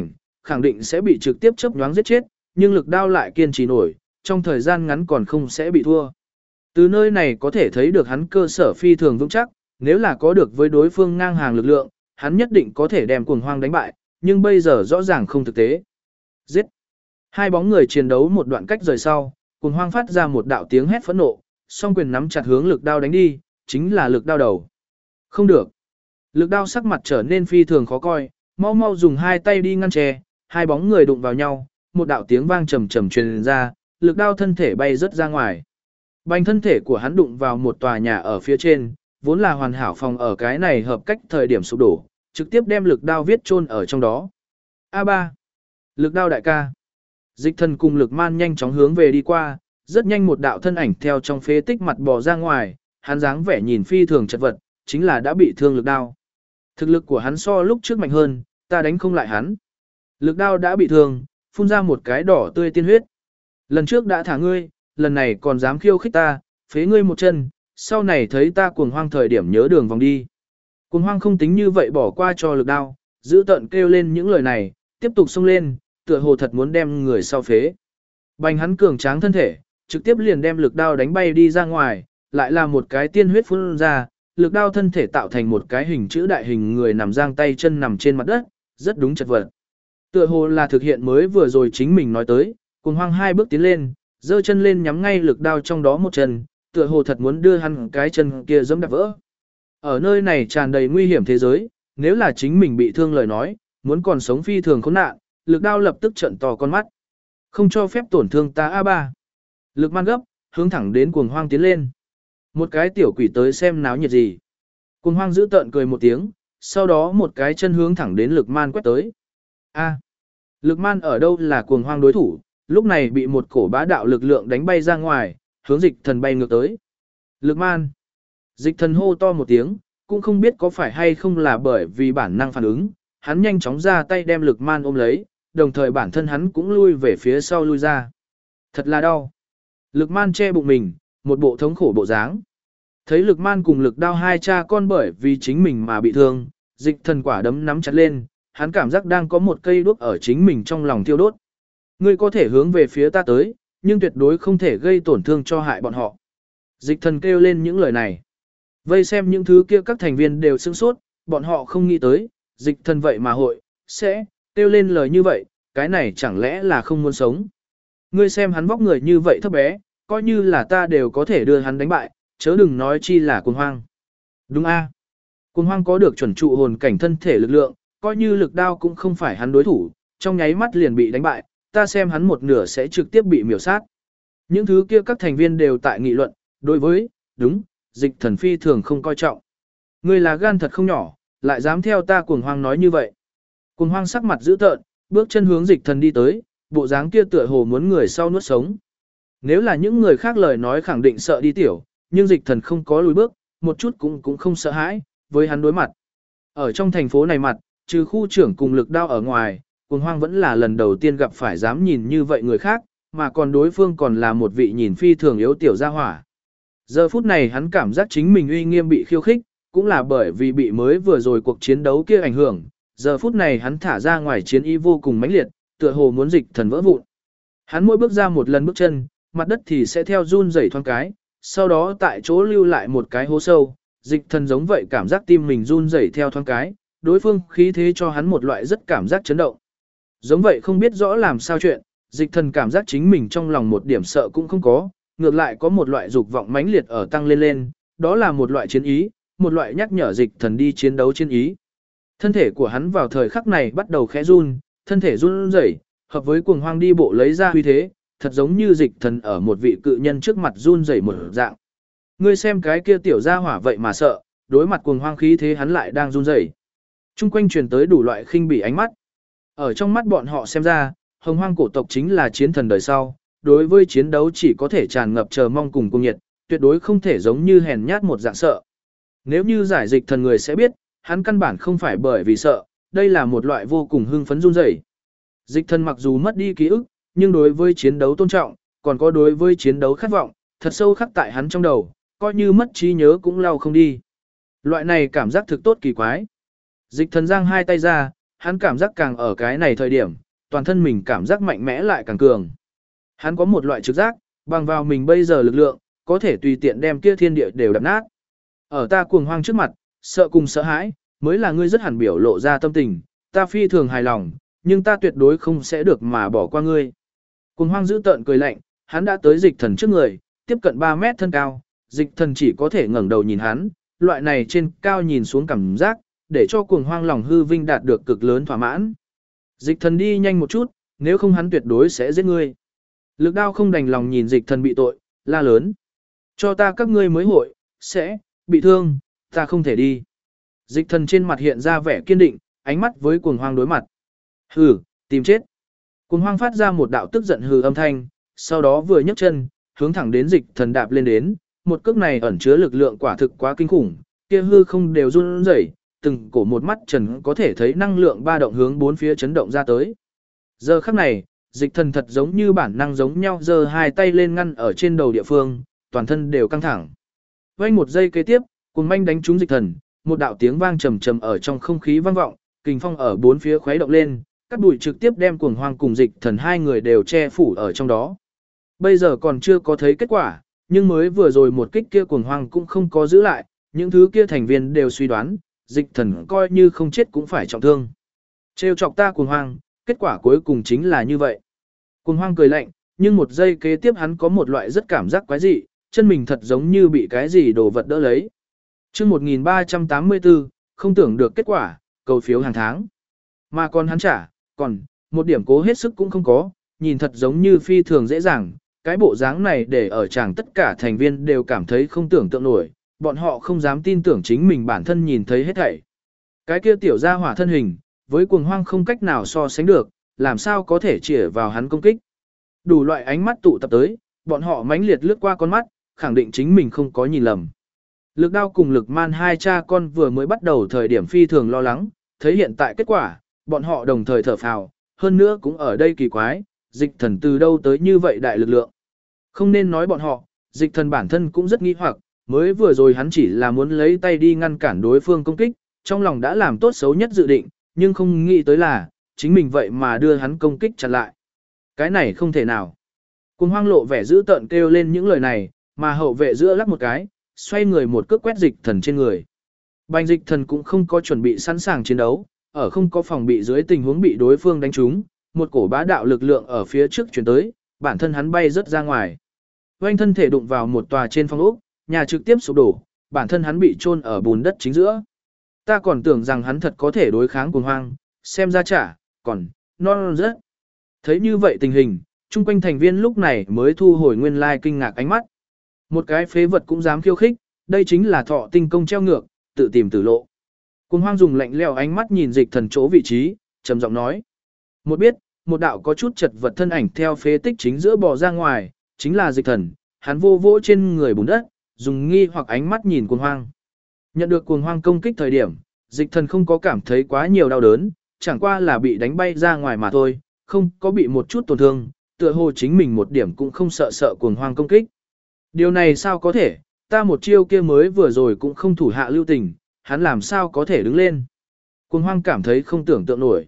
khẳng định sẽ bị trực tiếp chớp nhoáng giết chết, nhưng lực đao lại kiên trì nổi, trong thời gian ngắn còn không sẽ bị thua. Từ nơi này có thể thấy được hắn cơ sở phi thường vững chắc, nếu là có được với đối phương ngang hàng lực lượng, hắn nhất định có thể đem Cuồng Hoang đánh bại, nhưng bây giờ rõ ràng không thực tế. Giết! Hai bóng người chiến đấu một đoạn cách rời sau, Cuồng Hoang phát ra một đạo tiếng hét phẫn nộ, song quyền nắm chặt hướng lực đao đánh đi, chính là lực đao đầu. Không được! Lực đao sắc mặt trở nên phi thường khó coi, mau mau dùng hai tay đi ngăn che, hai bóng người đụng vào nhau, một đạo tiếng vang trầm trầm truyền ra, lực đao thân thể bay rất ra ngoài. Bành thân thể của hắn đụng vào một tòa nhà ở phía trên, vốn là hoàn hảo phòng ở cái này hợp cách thời điểm sụp đổ, trực tiếp đem lực đao viết chôn ở trong đó. A3. Lực đao đại ca. Dịch Thần cùng Lực Man nhanh chóng hướng về đi qua, rất nhanh một đạo thân ảnh theo trong phế tích mặt bò ra ngoài, hắn dáng vẻ nhìn phi thường chật vật, chính là đã bị thương lực đao. Thực lực của hắn so lúc trước mạnh hơn, ta đánh không lại hắn. Lực đao đã bị thương, phun ra một cái đỏ tươi tiên huyết. Lần trước đã thả ngươi, lần này còn dám khiêu khích ta, phế ngươi một chân, sau này thấy ta Cuồng Hoang thời điểm nhớ đường vòng đi. Cuồng Hoang không tính như vậy bỏ qua cho lực đao, giữ tợn kêu lên những lời này, tiếp tục xông lên, tựa hồ thật muốn đem người sau phế. Bành hắn cường tráng thân thể, trực tiếp liền đem lực đao đánh bay đi ra ngoài, lại là một cái tiên huyết phun ra, lực đao thân thể tạo thành một cái hình chữ đại hình người nằm giang tay chân nằm trên mặt đất, rất đúng chật vật. Tựa hồ là thực hiện mới vừa rồi chính mình nói tới, Cuồng Hoang hai bước tiến lên, giơ chân lên nhắm ngay lực đao trong đó một chân, tựa hồ thật muốn đưa hắn cái chân kia giẫm đạp vỡ. Ở nơi này tràn đầy nguy hiểm thế giới, nếu là chính mình bị thương lời nói, muốn còn sống phi thường khốn nạn, lực đao lập tức trợn to con mắt. Không cho phép tổn thương ta A3. Lực Man gấp, hướng thẳng đến Cuồng Hoang tiến lên. Một cái tiểu quỷ tới xem náo nhiệt gì. Cuồng Hoang giữ tợn cười một tiếng, sau đó một cái chân hướng thẳng đến Lực Man quét tới. A. Lực Man ở đâu là Cuồng Hoang đối thủ, lúc này bị một cổ bá đạo lực lượng đánh bay ra ngoài, hướng Dịch Thần bay ngược tới. Lực Man. Dịch Thần hô to một tiếng, cũng không biết có phải hay không là bởi vì bản năng phản ứng, hắn nhanh chóng ra tay đem Lực Man ôm lấy, đồng thời bản thân hắn cũng lui về phía sau lui ra. Thật là đau. Lực Man che bụng mình, một bộ thống khổ bộ dáng. Thấy Lực Man cùng Lực Đao hai cha con bởi vì chính mình mà bị thương, Dịch Thần quả đấm nắm chặt lên, hắn cảm giác đang có một cây đuốc ở chính mình trong lòng thiêu đốt. Ngươi có thể hướng về phía ta tới, nhưng tuyệt đối không thể gây tổn thương cho hại bọn họ. Dịch Thần kêu lên những lời này. Vây xem những thứ kia các thành viên đều sửng sốt, bọn họ không nghĩ tới, Dịch Thần vậy mà sẽ kêu lên lời như vậy, cái này chẳng lẽ là không muốn sống. Ngươi xem hắn vóc người như vậy thấp bé, coi như là ta đều có thể đưa hắn đánh bại, chớ đừng nói chi là Cuồng Hoang. Đúng a? Cuồng Hoang có được chuẩn trụ hồn cảnh thân thể lực lượng, coi như lực đao cũng không phải hắn đối thủ, trong nháy mắt liền bị đánh bại, ta xem hắn một nửa sẽ trực tiếp bị miểu sát. Những thứ kia các thành viên đều tại nghị luận, đối với, đúng, Dịch Thần phi thường không coi trọng. Ngươi là gan thật không nhỏ, lại dám theo ta Cuồng Hoang nói như vậy. Cuồng Hoang sắc mặt dữ tợn, bước chân hướng Dịch Thần đi tới, bộ dáng kia tựa hồ muốn người sau nuốt sống. Nếu là những người khác lời nói khẳng định sợ đi tiểu, nhưng Dịch Thần không có lùi bước, một chút cũng không sợ hãi, với hắn đối mặt. Ở trong thành phố này mặt, trừ khu trưởng cùng Lực Đao ở ngoài, Cuồng Hoang vẫn là lần đầu tiên gặp phải dám nhìn như vậy người khác, mà còn đối phương còn là một vị nhìn phi thường yếu tiểu gia hỏa. Giờ phút này hắn cảm giác chính mình uy nghiêm bị khiêu khích, cũng là bởi vì bị mới vừa rồi cuộc chiến đấu kia ảnh hưởng. Giờ phút này hắn thả ra ngoài chiến ý vô cùng mãnh liệt, tựa hồ muốn Dịch Thần vỡ vụn. Hắn mỗi bước ra một lần bước chân, mặt đất thì sẽ theo run rẩy thoáng cái, sau đó tại chỗ lưu lại một cái hố sâu. Dịch Thần giống vậy cảm giác tim mình run rẩy theo thoáng cái, đối phương khí thế cho hắn một loại rất cảm giác chấn động. Giống vậy không biết rõ làm sao chuyện, Dịch Thần cảm giác chính mình trong lòng một điểm sợ cũng không có, ngược lại có một loại dục vọng mãnh liệt ở tăng lên, đó là một loại chiến ý, một loại nhắc nhở Dịch Thần đi chiến đấu chiến ý. Thân thể của hắn vào thời khắc này bắt đầu khẽ run, thân thể run rẩy, hợp với Cuồng Hoang đi bộ lấy ra uy thế, thật giống như Dịch Thần ở một vị cự nhân trước mặt run rẩy một dạng. Ngươi xem cái kia tiểu gia hỏa vậy mà sợ, đối mặt Cuồng Hoang khí thế hắn lại đang run rẩy. Trung quanh truyền tới đủ loại khinh bỉ ánh mắt. Ở trong mắt bọn họ xem ra, Hồng Hoang cổ tộc chính là chiến thần đời sau, đối với chiến đấu chỉ có thể tràn ngập chờ mong cùng cung nhiệt, tuyệt đối không thể giống như hèn nhát một dạng sợ. Nếu như giải Dịch Thần người sẽ biết, hắn căn bản không phải bởi vì sợ, đây là một loại vô cùng hưng phấn run rẩy. Dịch Thần mặc dù mất đi ký ức, nhưng đối với chiến đấu tôn trọng, còn có đối với chiến đấu khát vọng, thật sâu khắc tại hắn trong đầu, coi như mất trí nhớ cũng lau không đi. Loại này cảm giác thực tốt kỳ quái. Dịch Thần giang hai tay ra, hắn cảm giác càng ở cái này thời điểm, toàn thân mình cảm giác mạnh mẽ lại càng cường. Hắn có một loại trực giác, bằng vào mình bây giờ lực lượng, có thể tùy tiện đem kia thiên địa đều đập nát. Ở ta cuồng hoang trước mặt, sợ cùng sợ hãi, mới là ngươi rất hẳn biểu lộ ra tâm tình, ta phi thường hài lòng, nhưng ta tuyệt đối không sẽ được mà bỏ qua ngươi. Cuồng hoang giữ tợn cười lạnh, hắn đã tới dịch thần trước người, tiếp cận 3 mét thân cao, dịch thần chỉ có thể ngẩng đầu nhìn hắn, loại này trên cao nhìn xuống cảm giác, để cho cuồng hoang lòng hư vinh đạt được cực lớn thỏa mãn. Dịch thần đi nhanh một chút, nếu không hắn tuyệt đối sẽ giết ngươi. Lực đao không đành lòng nhìn dịch thần bị tội, la lớn. Cho ta các ngươi mới hội, sẽ, bị thương, ta không thể đi. Dịch thần trên mặt hiện ra vẻ kiên định, ánh mắt với cuồng hoang đối mặt. Hừ, tìm chết. Cuồng hoang phát ra một đạo tức giận hừ âm thanh, sau đó vừa nhấc chân, hướng thẳng đến dịch thần đạp lên đến, một cước này ẩn chứa lực lượng quả thực quá kinh khủng, kia hư không đều run rẩy, từng cổ một mắt trần có thể thấy năng lượng ba động hướng bốn phía chấn động ra tới. Giờ khắc này, dịch thần thật giống như bản năng giống nhau giơ hai tay lên ngăn ở trên đầu địa phương, toàn thân đều căng thẳng. Vây một giây kế tiếp, cuồng manh đánh trúng dịch thần, một đạo tiếng vang trầm trầm ở trong không khí vang vọng, kình phong ở bốn phía khuấy động lên, cắt bụi trực tiếp đem cuồng hoang cùng dịch thần hai người đều che phủ ở trong đó. Bây giờ còn chưa có thấy kết quả, nhưng mới vừa rồi một kích kia cuồng hoang cũng không có giữ lại, những thứ kia thành viên đều suy đoán, dịch thần coi như không chết cũng phải trọng thương. Trêu chọc ta cuồng hoang, kết quả cuối cùng chính là như vậy. Cuồng hoang cười lạnh, nhưng một giây kế tiếp hắn có một loại rất cảm giác quái dị, chân mình thật giống như bị cái gì đồ vật đỡ lấy. Chương 1384, không tưởng được kết quả, cầu phiếu hàng tháng. Mà còn hắn trả, còn, một điểm cố hết sức cũng không có, nhìn thật giống như phi thường dễ dàng, cái bộ dáng này để ở chàng tất cả thành viên đều cảm thấy không tưởng tượng nổi, bọn họ không dám tin tưởng chính mình bản thân nhìn thấy hết thảy. Cái kia tiểu gia hỏa thân hình, với cuồng hoang không cách nào so sánh được, làm sao có thể chĩa vào hắn công kích. Đủ loại ánh mắt tụ tập tới, bọn họ mãnh liệt lướt qua con mắt, khẳng định chính mình không có nhìn lầm. Lực đao cùng lực man hai cha con vừa mới bắt đầu thời điểm phi thường lo lắng, thấy hiện tại kết quả, bọn họ đồng thời thở phào, hơn nữa cũng ở đây kỳ quái, dịch thần từ đâu tới như vậy đại lực lượng. Không nên nói bọn họ, dịch thần bản thân cũng rất nghi hoặc, mới vừa rồi hắn chỉ là muốn lấy tay đi ngăn cản đối phương công kích, trong lòng đã làm tốt xấu nhất dự định, nhưng không nghĩ tới là, chính mình vậy mà đưa hắn công kích chặn lại. Cái này không thể nào. Cùng hoang lộ vẻ dữ tợn kêu lên những lời này, mà hậu vệ giữa lắc một cái, xoay người một cước quét dịch thần trên người. Bành dịch thần cũng không có chuẩn bị sẵn sàng chiến đấu, ở không có phòng bị dưới tình huống bị đối phương đánh trúng, một cổ bá đạo lực lượng ở phía trước chuyển tới, bản thân hắn bay rất ra ngoài. Oanh thân thể đụng vào một tòa trên phong ốc, nhà trực tiếp sụp đổ, bản thân hắn bị chôn ở bùn đất chính giữa. Ta còn tưởng rằng hắn thật có thể đối kháng cuồng hoang, xem ra chả, còn, non rất. Thấy như vậy tình hình, chung quanh thành viên lúc này mới thu hồi nguyên lai kinh ngạc ánh mắt. Một cái phế vật cũng dám khiêu khích, đây chính là thọ tinh công treo ngược, tự tìm tử lộ. Cuồng hoang dùng lạnh lẽo ánh mắt nhìn dịch thần chỗ vị trí, trầm giọng nói. Một biết, một đạo có chút chật vật thân ảnh theo phế tích chính giữa bò ra ngoài, chính là dịch thần, hắn vô vỗ trên người bùn đất, dùng nghi hoặc ánh mắt nhìn cuồng hoang. Nhận được cuồng hoang công kích thời điểm, dịch thần không có cảm thấy quá nhiều đau đớn, chẳng qua là bị đánh bay ra ngoài mà thôi, không có bị một chút tổn thương, tựa hồ chính mình một điểm cũng không sợ cuồng hoang công kích. Điều này sao có thể, ta một chiêu kia mới vừa rồi cũng không thủ hạ lưu tình, hắn làm sao có thể đứng lên. Cuồng hoang cảm thấy không tưởng tượng nổi.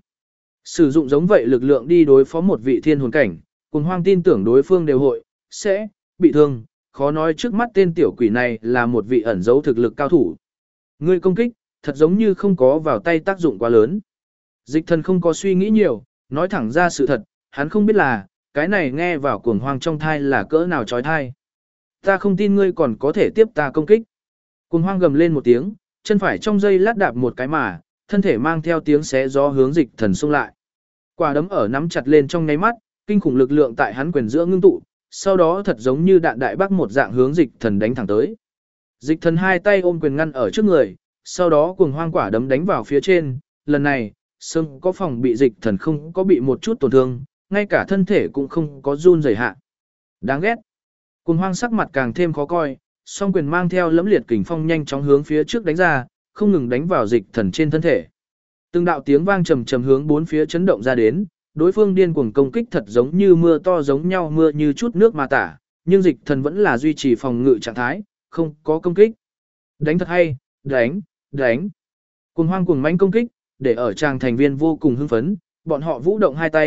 Sử dụng giống vậy lực lượng đi đối phó một vị thiên hồn cảnh, cuồng hoang tin tưởng đối phương đều hội, sẽ, bị thương, khó nói trước mắt tên tiểu quỷ này là một vị ẩn giấu thực lực cao thủ. Ngươi công kích, thật giống như không có vào tay tác dụng quá lớn. Dịch thần không có suy nghĩ nhiều, nói thẳng ra sự thật, hắn không biết là, cái này nghe vào cuồng hoang trong thai là cỡ nào trói thai. Ta không tin ngươi còn có thể tiếp ta công kích. Cuồng hoang gầm lên một tiếng, chân phải trong dây lát đạp một cái mà, thân thể mang theo tiếng xé gió hướng dịch thần xông lại. Quả đấm ở nắm chặt lên trong nháy mắt, kinh khủng lực lượng tại hắn quyền giữa ngưng tụ, sau đó thật giống như đạn đại bác một dạng hướng dịch thần đánh thẳng tới. Dịch thần hai tay ôm quyền ngăn ở trước người, sau đó cuồng hoang quả đấm đánh vào phía trên, lần này, sưng có phòng bị dịch thần không có bị một chút tổn thương, ngay cả thân thể cũng không có run rẩy hạ. Đáng ghét. Cuồng hoang sắc mặt càng thêm khó coi, song quyền mang theo lẫm liệt kình phong nhanh chóng hướng phía trước đánh ra, không ngừng đánh vào dịch thần trên thân thể. Từng đạo tiếng vang trầm trầm hướng bốn phía chấn động ra đến, đối phương điên cuồng công kích thật giống như mưa to giống nhau mưa như chút nước mà tả, nhưng dịch thần vẫn là duy trì phòng ngự trạng thái, không có công kích. Đánh thật hay, đánh. Cuồng hoang cuồng mãnh công kích, để ở tràng thành viên vô cùng hưng phấn, bọn họ vũ động hai tay,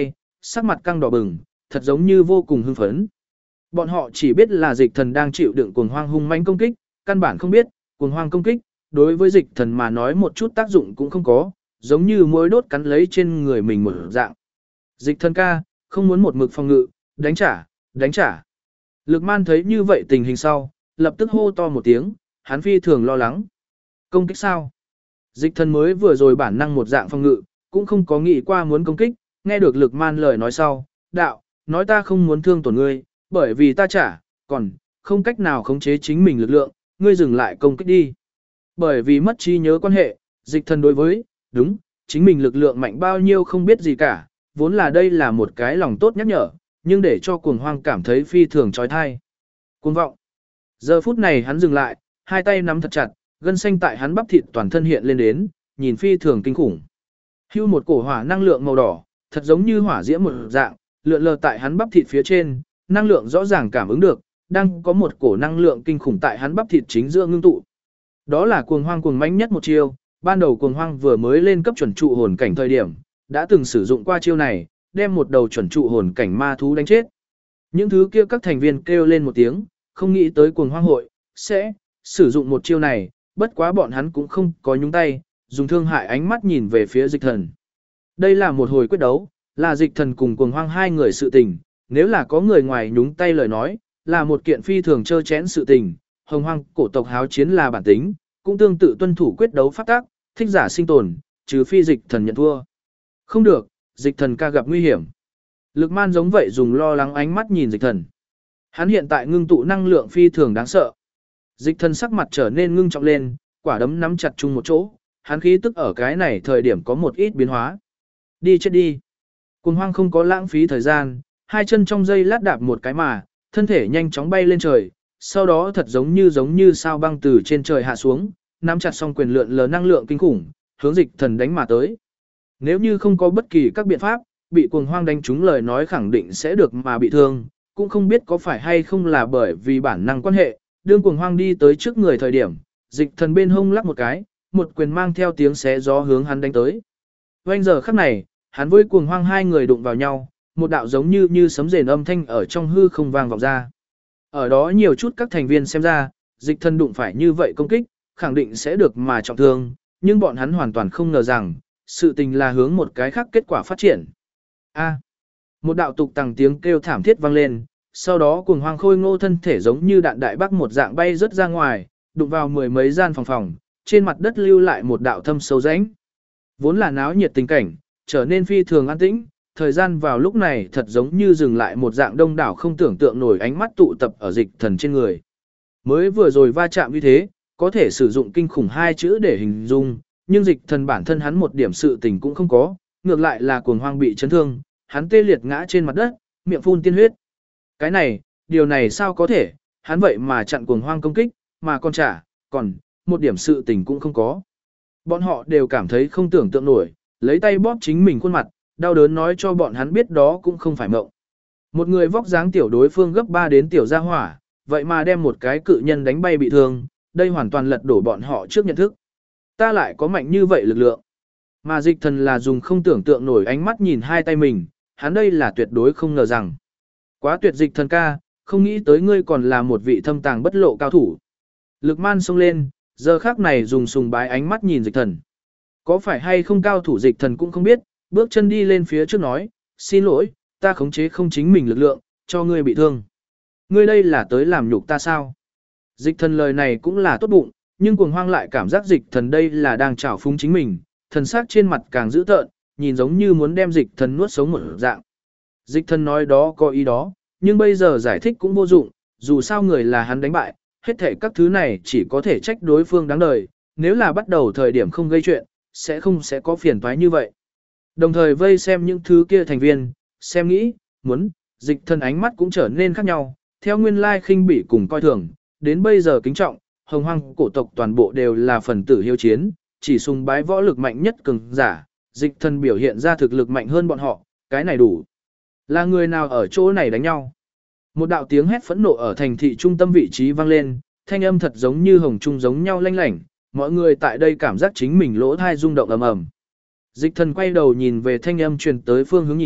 sắc mặt căng đỏ bừng, thật giống như vô cùng hưng phấn. Bọn họ chỉ biết là dịch thần đang chịu đựng cuồng hoang hung mãnh công kích, căn bản không biết, cuồng hoang công kích, đối với dịch thần mà nói một chút tác dụng cũng không có, giống như muỗi đốt cắn lấy trên người mình một dạng. Dịch thần ca, không muốn một mực phòng ngự, đánh trả, đánh trả. Lực man thấy như vậy tình hình sau, lập tức hô to một tiếng, hắn phi thường lo lắng. Công kích sao? Dịch thần mới vừa rồi bản năng một dạng phòng ngự, cũng không có nghĩ qua muốn công kích, nghe được lực man lời nói sau, đạo, nói ta không muốn thương tổn ngươi, bởi vì ta trả, còn, không cách nào khống chế chính mình lực lượng, ngươi dừng lại công kích đi. Bởi vì mất trí nhớ quan hệ, dịch thần đối với, đúng, chính mình lực lượng mạnh bao nhiêu không biết gì cả, vốn là đây là một cái lòng tốt nhắc nhở, nhưng để cho cuồng hoang cảm thấy phi thường trói thai. Cuồng vọng. Giờ phút này hắn dừng lại, hai tay nắm thật chặt, gân xanh tại hắn bắp thịt toàn thân hiện lên đến, nhìn phi thường kinh khủng. Hưu một cổ hỏa năng lượng màu đỏ, thật giống như hỏa diễm một dạng, lượn lờ tại hắn bắp thịt phía trên, năng lượng rõ ràng cảm ứng được, đang có một cổ năng lượng kinh khủng tại hắn bắp thịt chính giữa ngưng tụ. Đó là cuồng hoang cuồng mãnh nhất một chiêu, ban đầu cuồng hoang vừa mới lên cấp chuẩn trụ hồn cảnh thời điểm, đã từng sử dụng qua chiêu này, đem một đầu chuẩn trụ hồn cảnh ma thú đánh chết. Những thứ kia các thành viên kêu lên một tiếng, không nghĩ tới cuồng hoang hội sẽ sử dụng một chiêu này, bất quá bọn hắn cũng không có nhúng tay, dùng thương hại ánh mắt nhìn về phía dịch thần. Đây là một hồi quyết đấu, là dịch thần cùng cuồng hoang hai người sự tình, nếu là có người ngoài nhúng tay lời nói, là một kiện phi thường trơ chẽn sự tình, hồng hoang cổ tộc háo chiến là bản tính, cũng tương tự tuân thủ quyết đấu pháp tác, thích giả sinh tồn, trừ phi dịch thần nhận thua. Không được, dịch thần ca gặp nguy hiểm. Lực man giống vậy dùng lo lắng ánh mắt nhìn dịch thần. Hắn hiện tại ngưng tụ năng lượng phi thường đáng sợ. Dịch thần sắc mặt trở nên ngưng trọng lên, quả đấm nắm chặt chung một chỗ, hắn khí tức ở cái này thời điểm có một ít biến hóa. Đi chết đi. Cuồng hoang không có lãng phí thời gian, hai chân trong dây lát đạp một cái mà, thân thể nhanh chóng bay lên trời, sau đó thật giống như sao băng từ trên trời hạ xuống, nắm chặt song quyền lượn lờ năng lượng kinh khủng, hướng dịch thần đánh mà tới. Nếu như không có bất kỳ các biện pháp, bị cuồng hoang đánh trúng lời nói khẳng định sẽ được mà bị thương, cũng không biết có phải hay không là bởi vì bản năng quan hệ, đương cuồng hoang đi tới trước người thời điểm, dịch thần bên hông lắc một cái, một quyền mang theo tiếng xé gió hướng hắn đánh tới. Oanh giờ khắc này, hắn với cuồng hoang hai người đụng vào nhau, một đạo giống như sấm rền âm thanh ở trong hư không vang vọng ra. Ở đó nhiều chút các thành viên xem ra, dịch thần đụng phải như vậy công kích, khẳng định sẽ được mà trọng thương, nhưng bọn hắn hoàn toàn không ngờ rằng, sự tình là hướng một cái khác kết quả phát triển. A. Một đạo tục tằng tiếng kêu thảm thiết vang lên, sau đó cuồng hoang khôi ngô thân thể giống như đạn đại bác một dạng bay rớt ra ngoài, đụng vào mười mấy gian phòng, trên mặt đất lưu lại một đạo thâm sâu rãnh. Vốn là náo nhiệt tình cảnh, trở nên phi thường an tĩnh, thời gian vào lúc này thật giống như dừng lại một dạng đông đảo không tưởng tượng nổi ánh mắt tụ tập ở dịch thần trên người. Mới vừa rồi va chạm như thế, có thể sử dụng kinh khủng hai chữ để hình dung, nhưng dịch thần bản thân hắn một điểm sự tình cũng không có, ngược lại là cuồng hoang bị chấn thương, hắn tê liệt ngã trên mặt đất, miệng phun tiên huyết. Cái này, điều này sao có thể, hắn vậy mà chặn cuồng hoang công kích, mà còn, một điểm sự tình cũng không có. Bọn họ đều cảm thấy không tưởng tượng nổi, lấy tay bóp chính mình khuôn mặt, đau đớn nói cho bọn hắn biết đó cũng không phải mộng. Một người vóc dáng tiểu đối phương gấp 3 đến tiểu gia hỏa, vậy mà đem một cái cự nhân đánh bay bị thương, đây hoàn toàn lật đổ bọn họ trước nhận thức. Ta lại có mạnh như vậy lực lượng. Mà dịch thần là dùng không tưởng tượng nổi ánh mắt nhìn hai tay mình, hắn đây là tuyệt đối không ngờ rằng. Quá tuyệt dịch thần ca, không nghĩ tới ngươi còn là một vị thâm tàng bất lộ cao thủ. Lực man xông lên, giờ khác này dùng sùng bái ánh mắt nhìn dịch thần. Có phải hay không cao thủ dịch thần cũng không biết, bước chân đi lên phía trước nói, xin lỗi, ta khống chế không chính mình lực lượng, cho ngươi bị thương. Ngươi đây là tới làm nhục ta sao? Dịch thần lời này cũng là tốt bụng, nhưng cuồng hoang lại cảm giác dịch thần đây là đang trào phúng chính mình, thần sắc trên mặt càng dữ tợn, nhìn giống như muốn đem dịch thần nuốt sống một dạng. Dịch thần nói đó có ý đó, nhưng bây giờ giải thích cũng vô dụng, dù sao người là hắn đánh bại, hết thể các thứ này chỉ có thể trách đối phương đáng đời, nếu là bắt đầu thời điểm không gây chuyện, sẽ có phiền toái như vậy. Đồng thời vây xem những thứ kia thành viên, xem nghĩ, muốn, dịch thần ánh mắt cũng trở nên khác nhau, theo nguyên lai khinh bỉ cùng coi thường, đến bây giờ kính trọng, hồng hoang cổ tộc toàn bộ đều là phần tử hiếu chiến, chỉ sùng bái võ lực mạnh nhất cường giả, dịch thần biểu hiện ra thực lực mạnh hơn bọn họ, cái này đủ. Là người nào ở chỗ này đánh nhau? Một đạo tiếng hét phẫn nộ ở thành thị trung tâm vị trí vang lên, thanh âm thật giống như hồng trung giống nhau lanh lảnh, mọi người tại đây cảm giác chính mình lỗ thai rung động ầm ầm. Dịch thần quay đầu nhìn về thanh âm truyền tới phương hướng nhìn,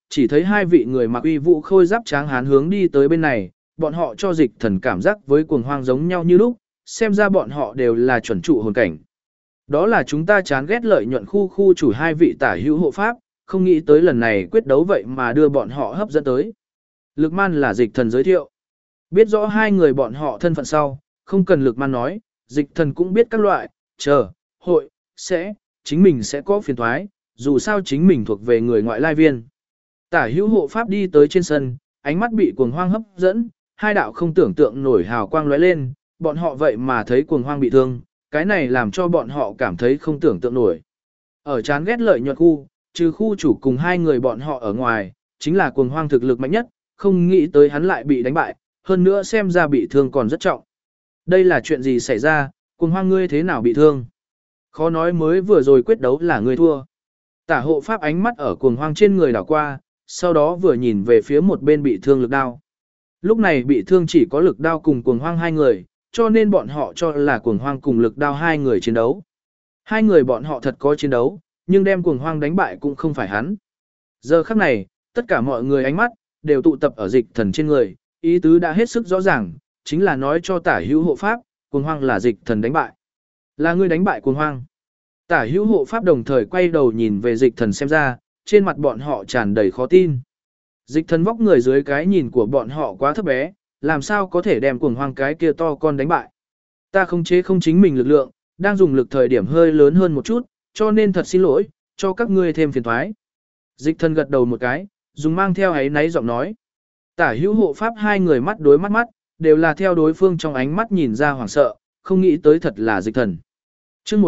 chỉ thấy hai vị người mặc uy vũ khôi giáp tráng hán hướng đi tới bên này, bọn họ cho dịch thần cảm giác với cuồng hoang giống nhau như lúc, xem ra bọn họ đều là chuẩn trụ hồn cảnh. Đó là chúng ta chán ghét lợi nhuận khu chủ hai vị tả hữu hộ pháp, không nghĩ tới lần này quyết đấu vậy mà đưa bọn họ hấp dẫn tới. Lực man là dịch thần giới thiệu. Biết rõ hai người bọn họ thân phận sau, không cần lực man nói, dịch thần cũng biết các loại, hội, chính mình sẽ có phiền thoái, dù sao chính mình thuộc về người ngoại lai viên. Tả hữu hộ pháp đi tới trên sân, ánh mắt bị cuồng hoang hấp dẫn, hai đạo không tưởng tượng nổi hào quang lóe lên, bọn họ vậy mà thấy cuồng hoang bị thương, cái này làm cho bọn họ cảm thấy không tưởng tượng nổi. Ở chán ghét lợi nhuận khu, trừ khu chủ cùng hai người bọn họ ở ngoài, chính là cuồng hoang thực lực mạnh nhất, không nghĩ tới hắn lại bị đánh bại, hơn nữa xem ra bị thương còn rất trọng. Đây là chuyện gì xảy ra, cuồng hoang ngươi thế nào bị thương? Khó nói mới vừa rồi quyết đấu là ngươi thua. Tả hộ pháp ánh mắt ở cuồng hoang trên người đảo qua, sau đó vừa nhìn về phía một bên bị thương lực đao. Lúc này bị thương chỉ có lực đao cùng cuồng hoang hai người, cho nên bọn họ cho là cuồng hoang cùng lực đao hai người chiến đấu. Hai người bọn họ thật có chiến đấu, nhưng đem cuồng hoang đánh bại cũng không phải hắn. Giờ khắc này, tất cả mọi người ánh mắt đều tụ tập ở dịch thần trên người, ý tứ đã hết sức rõ ràng, chính là nói cho tả hữu hộ pháp, cuồng hoang là dịch thần đánh bại. Là ngươi đánh bại cuồng hoang. Tả hữu hộ pháp đồng thời quay đầu nhìn về dịch thần xem ra, trên mặt bọn họ tràn đầy khó tin. Dịch thần vóc người dưới cái nhìn của bọn họ quá thấp bé, làm sao có thể đem cuồng hoang cái kia to con đánh bại. Ta không chế không chính mình lực lượng, đang dùng lực thời điểm hơi lớn hơn một chút, cho nên thật xin lỗi, cho các ngươi thêm phiền toái. Dịch thần gật đầu một cái, dùng mang theo ấy náy giọng nói. Tả hữu hộ pháp hai người mắt đối mắt, đều là theo đối phương trong ánh mắt nhìn ra hoảng sợ, không nghĩ tới thật là dịch thần. Chương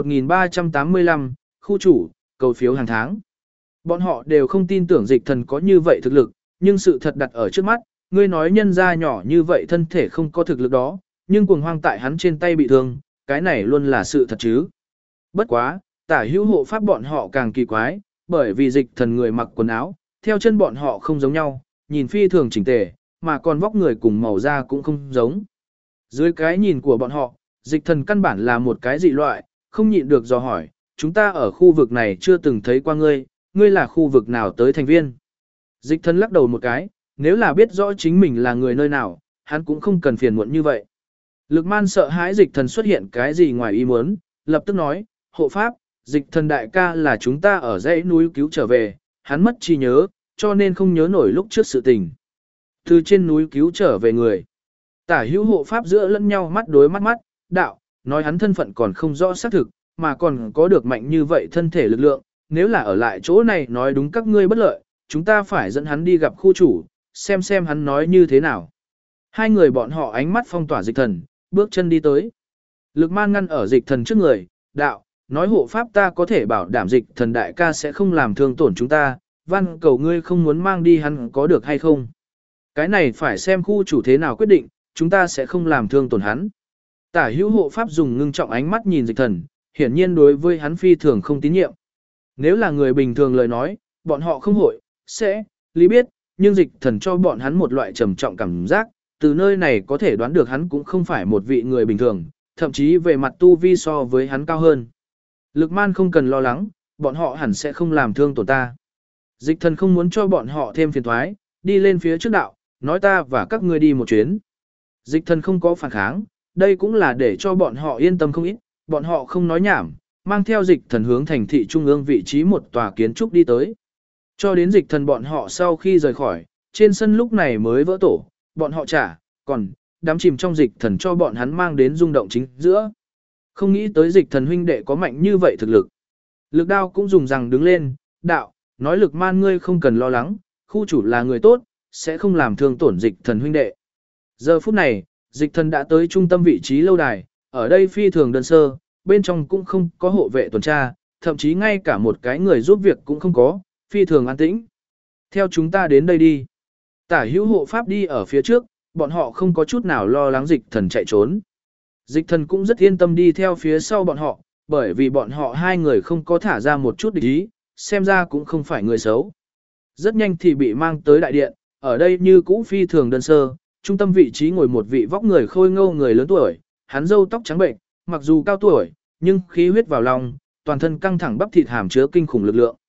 1385, khu chủ, cầu phiếu hàng tháng. Bọn họ đều không tin tưởng dịch thần có như vậy thực lực, nhưng sự thật đặt ở trước mắt, ngươi nói nhân ra nhỏ như vậy thân thể không có thực lực đó, nhưng cuồng hoang tại hắn trên tay bị thương, cái này luôn là sự thật chứ. Bất quá, tả hữu hộ pháp bọn họ càng kỳ quái, bởi vì dịch thần người mặc quần áo, theo chân bọn họ không giống nhau, nhìn phi thường chỉnh tề, mà còn vóc người cùng màu da cũng không giống. Dưới cái nhìn của bọn họ, dịch thần căn bản là một cái dị loại, không nhịn được dò hỏi, chúng ta ở khu vực này chưa từng thấy qua ngươi, ngươi là khu vực nào tới thành viên. Dịch thần lắc đầu một cái, nếu là biết rõ chính mình là người nơi nào, hắn cũng không cần phiền muộn như vậy. Lực man sợ hãi dịch thần xuất hiện cái gì ngoài ý muốn, lập tức nói, hộ pháp, dịch thần đại ca là chúng ta ở dãy núi cứu trở về, hắn mất trí nhớ, cho nên không nhớ nổi lúc trước sự tình. Từ trên núi cứu trở về người. Tả hữu hộ pháp giữa lẫn nhau mắt đối mắt, đạo, nói hắn thân phận còn không rõ xác thực, mà còn có được mạnh như vậy thân thể lực lượng, nếu là ở lại chỗ này nói đúng các ngươi bất lợi, chúng ta phải dẫn hắn đi gặp khu chủ, xem hắn nói như thế nào. Hai người bọn họ ánh mắt phong tỏa dịch thần, bước chân đi tới. Lực man ngăn ở dịch thần trước người, đạo, nói hộ pháp ta có thể bảo đảm dịch thần đại ca sẽ không làm thương tổn chúng ta, văn cầu ngươi không muốn mang đi hắn có được hay không. Cái này phải xem khu chủ thế nào quyết định, chúng ta sẽ không làm thương tổn hắn. Tả hữu hộ pháp dùng ngưng trọng ánh mắt nhìn dịch thần, hiển nhiên đối với hắn phi thường không tín nhiệm. Nếu là người bình thường lời nói, bọn họ không hội, sẽ, lý biết, nhưng dịch thần cho bọn hắn một loại trầm trọng cảm giác, từ nơi này có thể đoán được hắn cũng không phải một vị người bình thường, thậm chí về mặt tu vi so với hắn cao hơn. Lực man không cần lo lắng, bọn họ hẳn sẽ không làm thương tổn ta. Dịch thần không muốn cho bọn họ thêm phiền thoái, đi lên phía trước đạo, nói ta và các ngươi đi một chuyến. Dịch thần không có phản kháng, đây cũng là để cho bọn họ yên tâm không ít, bọn họ không nói nhảm, mang theo dịch thần hướng thành thị trung ương vị trí một tòa kiến trúc đi tới. Cho đến dịch thần bọn họ sau khi rời khỏi, trên sân lúc này mới vỡ tổ, bọn họ còn đám chìm trong dịch thần cho bọn hắn mang đến rung động chính giữa. Không nghĩ tới dịch thần huynh đệ có mạnh như vậy thực lực. Lực đao cũng dùng rằng đứng lên, đạo, nói lực man ngươi không cần lo lắng, khu chủ là người tốt, sẽ không làm thương tổn dịch thần huynh đệ. Giờ phút này, dịch thần đã tới trung tâm vị trí lâu đài, ở đây phi thường đơn sơ, bên trong cũng không có hộ vệ tuần tra, thậm chí ngay cả một cái người giúp việc cũng không có, phi thường an tĩnh. Theo chúng ta đến đây đi. Tả hữu hộ pháp đi ở phía trước, bọn họ không có chút nào lo lắng dịch thần chạy trốn. Dịch thần cũng rất yên tâm đi theo phía sau bọn họ, bởi vì bọn họ hai người không có thả ra một chút địch ý, xem ra cũng không phải người xấu. Rất nhanh thì bị mang tới đại điện, ở đây như cũ phi thường đơn sơ, trung tâm vị trí ngồi một vị vóc người khôi ngô người lớn tuổi, hắn râu tóc trắng bệnh, mặc dù cao tuổi, nhưng khí huyết vào lòng, toàn thân căng thẳng bắp thịt hàm chứa kinh khủng lực lượng.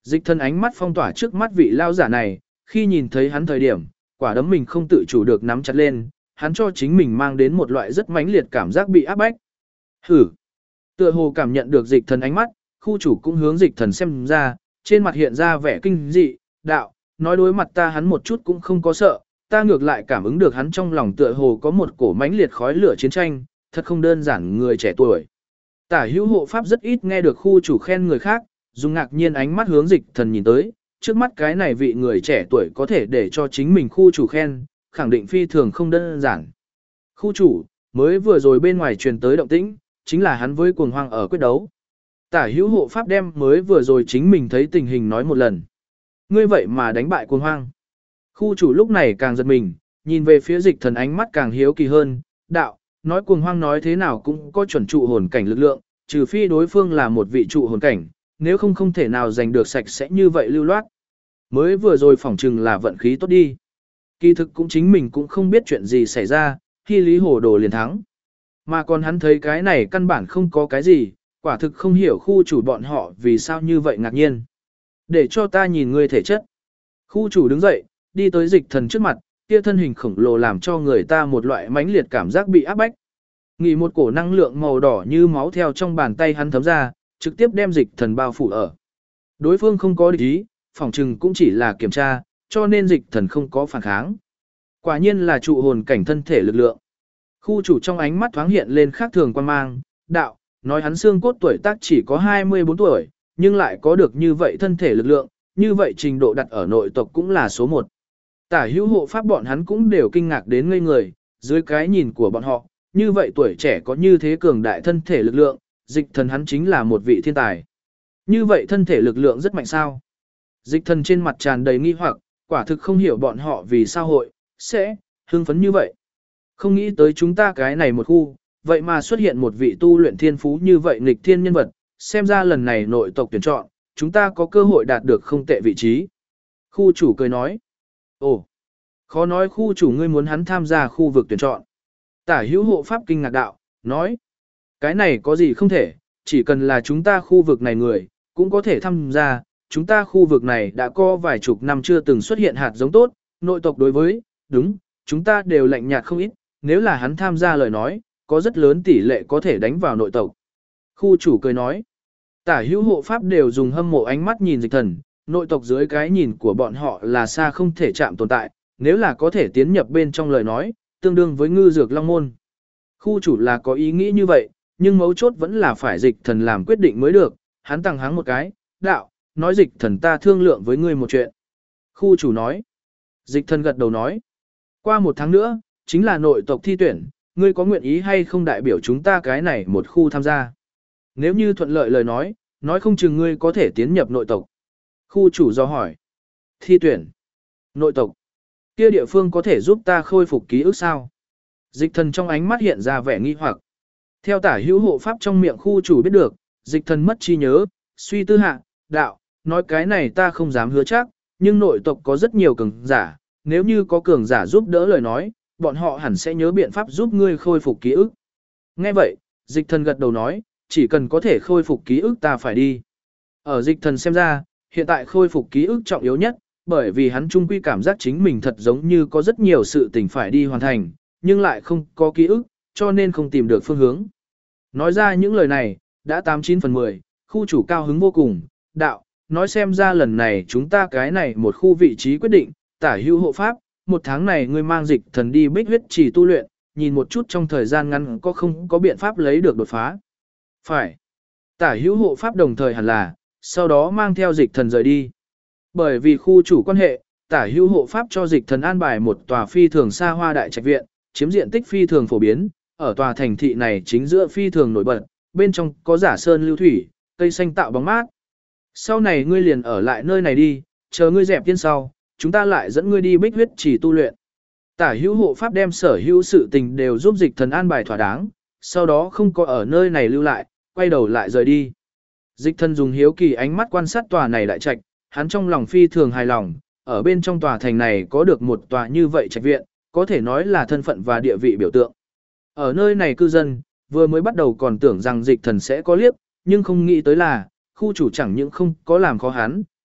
Dịch thần ánh mắt phong tỏa trước mắt vị lao giả này, khi nhìn thấy hắn thời điểm, quả đấm mình không tự chủ được nắm chặt lên, hắn cho chính mình mang đến một loại rất mãnh liệt cảm giác bị áp bách. Hử! Tựa hồ cảm nhận được dịch thần ánh mắt, khu chủ cũng hướng dịch thần xem ra, trên mặt hiện ra vẻ kinh dị, đạo, nói đối mặt ta hắn một chút cũng không có sợ, ta ngược lại cảm ứng được hắn trong lòng tựa hồ có một cổ mãnh liệt khói lửa chiến tranh, thật không đơn giản người trẻ tuổi. Tả hữu hộ pháp rất ít nghe được khu chủ khen người khác, dùng ngạc nhiên ánh mắt hướng dịch thần nhìn tới, trước mắt cái này vị người trẻ tuổi có thể để cho chính mình khu chủ khen, khẳng định phi thường không đơn giản. Khu chủ, mới vừa rồi bên ngoài truyền tới động tĩnh, chính là hắn với cuồng hoang ở quyết đấu. Tả hữu hộ pháp đem mới vừa rồi chính mình thấy tình hình nói một lần. Ngươi vậy mà đánh bại cuồng hoang. Khu chủ lúc này càng giật mình, nhìn về phía dịch thần ánh mắt càng hiếu kỳ hơn, đạo, nói cuồng hoang nói thế nào cũng có chuẩn trụ hồn cảnh lực lượng, trừ phi đối phương là một vị trụ hồn cảnh, nếu không không thể nào giành được sạch sẽ như vậy lưu loát. Mới vừa rồi phỏng chừng là vận khí tốt đi. Kỳ thực cũng chính mình cũng không biết chuyện gì xảy ra, khi lý hồ đồ liền thắng. Mà còn hắn thấy cái này căn bản không có cái gì, quả thực không hiểu khu chủ bọn họ vì sao như vậy ngạc nhiên. Để cho ta nhìn ngươi thể chất. Khu chủ đứng dậy, đi tới dịch thần trước mặt, kia thân hình khổng lồ làm cho người ta một loại mãnh liệt cảm giác bị áp bách. Nghĩ một cổ năng lượng màu đỏ như máu theo trong bàn tay hắn thấm ra, trực tiếp đem dịch thần bao phủ ở. Đối phương không có địch ý, phỏng chừng cũng chỉ là kiểm tra, cho nên dịch thần không có phản kháng. Quả nhiên là trụ hồn cảnh thân thể lực lượng. Khu chủ trong ánh mắt thoáng hiện lên khác thường quan mang, đạo, nói hắn xương cốt tuổi tác chỉ có 24 tuổi, nhưng lại có được như vậy thân thể lực lượng, như vậy trình độ đặt ở nội tộc cũng là số 1. Tả hữu hộ pháp bọn hắn cũng đều kinh ngạc đến ngây người, dưới cái nhìn của bọn họ, như vậy tuổi trẻ có như thế cường đại thân thể lực lượng, dịch thần hắn chính là một vị thiên tài. Như vậy thân thể lực lượng rất mạnh sao? Dịch thần trên mặt tràn đầy nghi hoặc, quả thực không hiểu bọn họ vì sao hội, sẽ, hưng phấn như vậy. Không nghĩ tới chúng ta cái này một khu, vậy mà xuất hiện một vị tu luyện thiên phú như vậy nghịch thiên nhân vật, xem ra lần này nội tộc tuyển chọn, chúng ta có cơ hội đạt được không tệ vị trí. Khu chủ cười nói, ồ, khó nói khu chủ ngươi muốn hắn tham gia khu vực tuyển chọn. Tả hữu hộ pháp kinh ngạc đạo, nói, cái này có gì không thể, chỉ cần là chúng ta khu vực này người, cũng có thể tham gia, chúng ta khu vực này đã có vài chục năm chưa từng xuất hiện hạt giống tốt, nội tộc đối với, đúng, chúng ta đều lạnh nhạt không ít, nếu là hắn tham gia lời nói, có rất lớn tỷ lệ có thể đánh vào nội tộc. Khu chủ cười nói, tả hữu hộ pháp đều dùng hâm mộ ánh mắt nhìn dịch thần, nội tộc dưới cái nhìn của bọn họ là xa không thể chạm tồn tại, nếu là có thể tiến nhập bên trong lời nói, tương đương với ngư dược long môn. Khu chủ là có ý nghĩ như vậy, nhưng mấu chốt vẫn là phải dịch thần làm quyết định mới được, hắn tăng háng một cái, đạo, nói dịch thần ta thương lượng với ngươi một chuyện. Khu chủ nói, dịch thần gật đầu nói, qua 1 tháng nữa, chính là nội tộc thi tuyển, ngươi có nguyện ý hay không đại biểu chúng ta cái này một khu tham gia. Nếu như thuận lợi lời nói không chừng ngươi có thể tiến nhập nội tộc. Khu chủ do hỏi, thi tuyển, nội tộc, kia địa phương có thể giúp ta khôi phục ký ức sao? Dịch thần trong ánh mắt hiện ra vẻ nghi hoặc. Theo tả hữu hộ pháp trong miệng khu chủ biết được, dịch thần mất trí nhớ, suy tư hạ, đạo, nói cái này ta không dám hứa chắc, nhưng nội tộc có rất nhiều cường giả, nếu như có cường giả giúp đỡ lời nói, bọn họ hẳn sẽ nhớ biện pháp giúp ngươi khôi phục ký ức. Nghe vậy, dịch thần gật đầu nói, chỉ cần có thể khôi phục ký ức ta phải đi. Ở dịch thần xem ra, hiện tại khôi phục ký ức trọng yếu nhất, bởi vì hắn trung quy cảm giác chính mình thật giống như có rất nhiều sự tình phải đi hoàn thành, nhưng lại không có ký ức, cho nên không tìm được phương hướng. Nói ra những lời này, đã 89 phần 10, khu chủ cao hứng vô cùng, đạo, nói xem ra lần này chúng ta cái này một khu vị trí quyết định, tả hữu hộ pháp, 1 tháng này ngươi mang dịch thần đi bích huyết chỉ tu luyện, nhìn một chút trong thời gian ngắn có không có biện pháp lấy được đột phá. Phải. Tả hữu hộ pháp đồng thời hẳn là, sau đó mang theo dịch thần rời đi. Bởi vì khu chủ quan hệ, tả hữu hộ pháp cho dịch thần an bài một tòa phi thường xa hoa đại trạch viện, chiếm diện tích phi thường phổ biến, ở tòa thành thị này chính giữa phi thường nổi bật, bên trong có giả sơn lưu thủy, cây xanh tạo bóng mát. Sau này ngươi liền ở lại nơi này đi, chờ ngươi dẹp tiên sau, chúng ta lại dẫn ngươi đi bích huyết chỉ tu luyện. Tả hữu hộ pháp đem sở hữu sự tình đều giúp dịch thần an bài thỏa đáng, sau đó không có ở nơi này lưu lại, quay đầu lại rời đi. Dịch thần dùng hiếu kỳ ánh mắt quan sát tòa này đại trạch, hắn trong lòng phi thường hài lòng, ở bên trong tòa thành này có được một tòa như vậy trạch viện, có thể nói là thân phận và địa vị biểu tượng. Ở nơi này cư dân, vừa mới bắt đầu còn tưởng rằng dịch thần sẽ có liếc, nhưng không nghĩ tới là, khu chủ chẳng những không có làm khó hắn,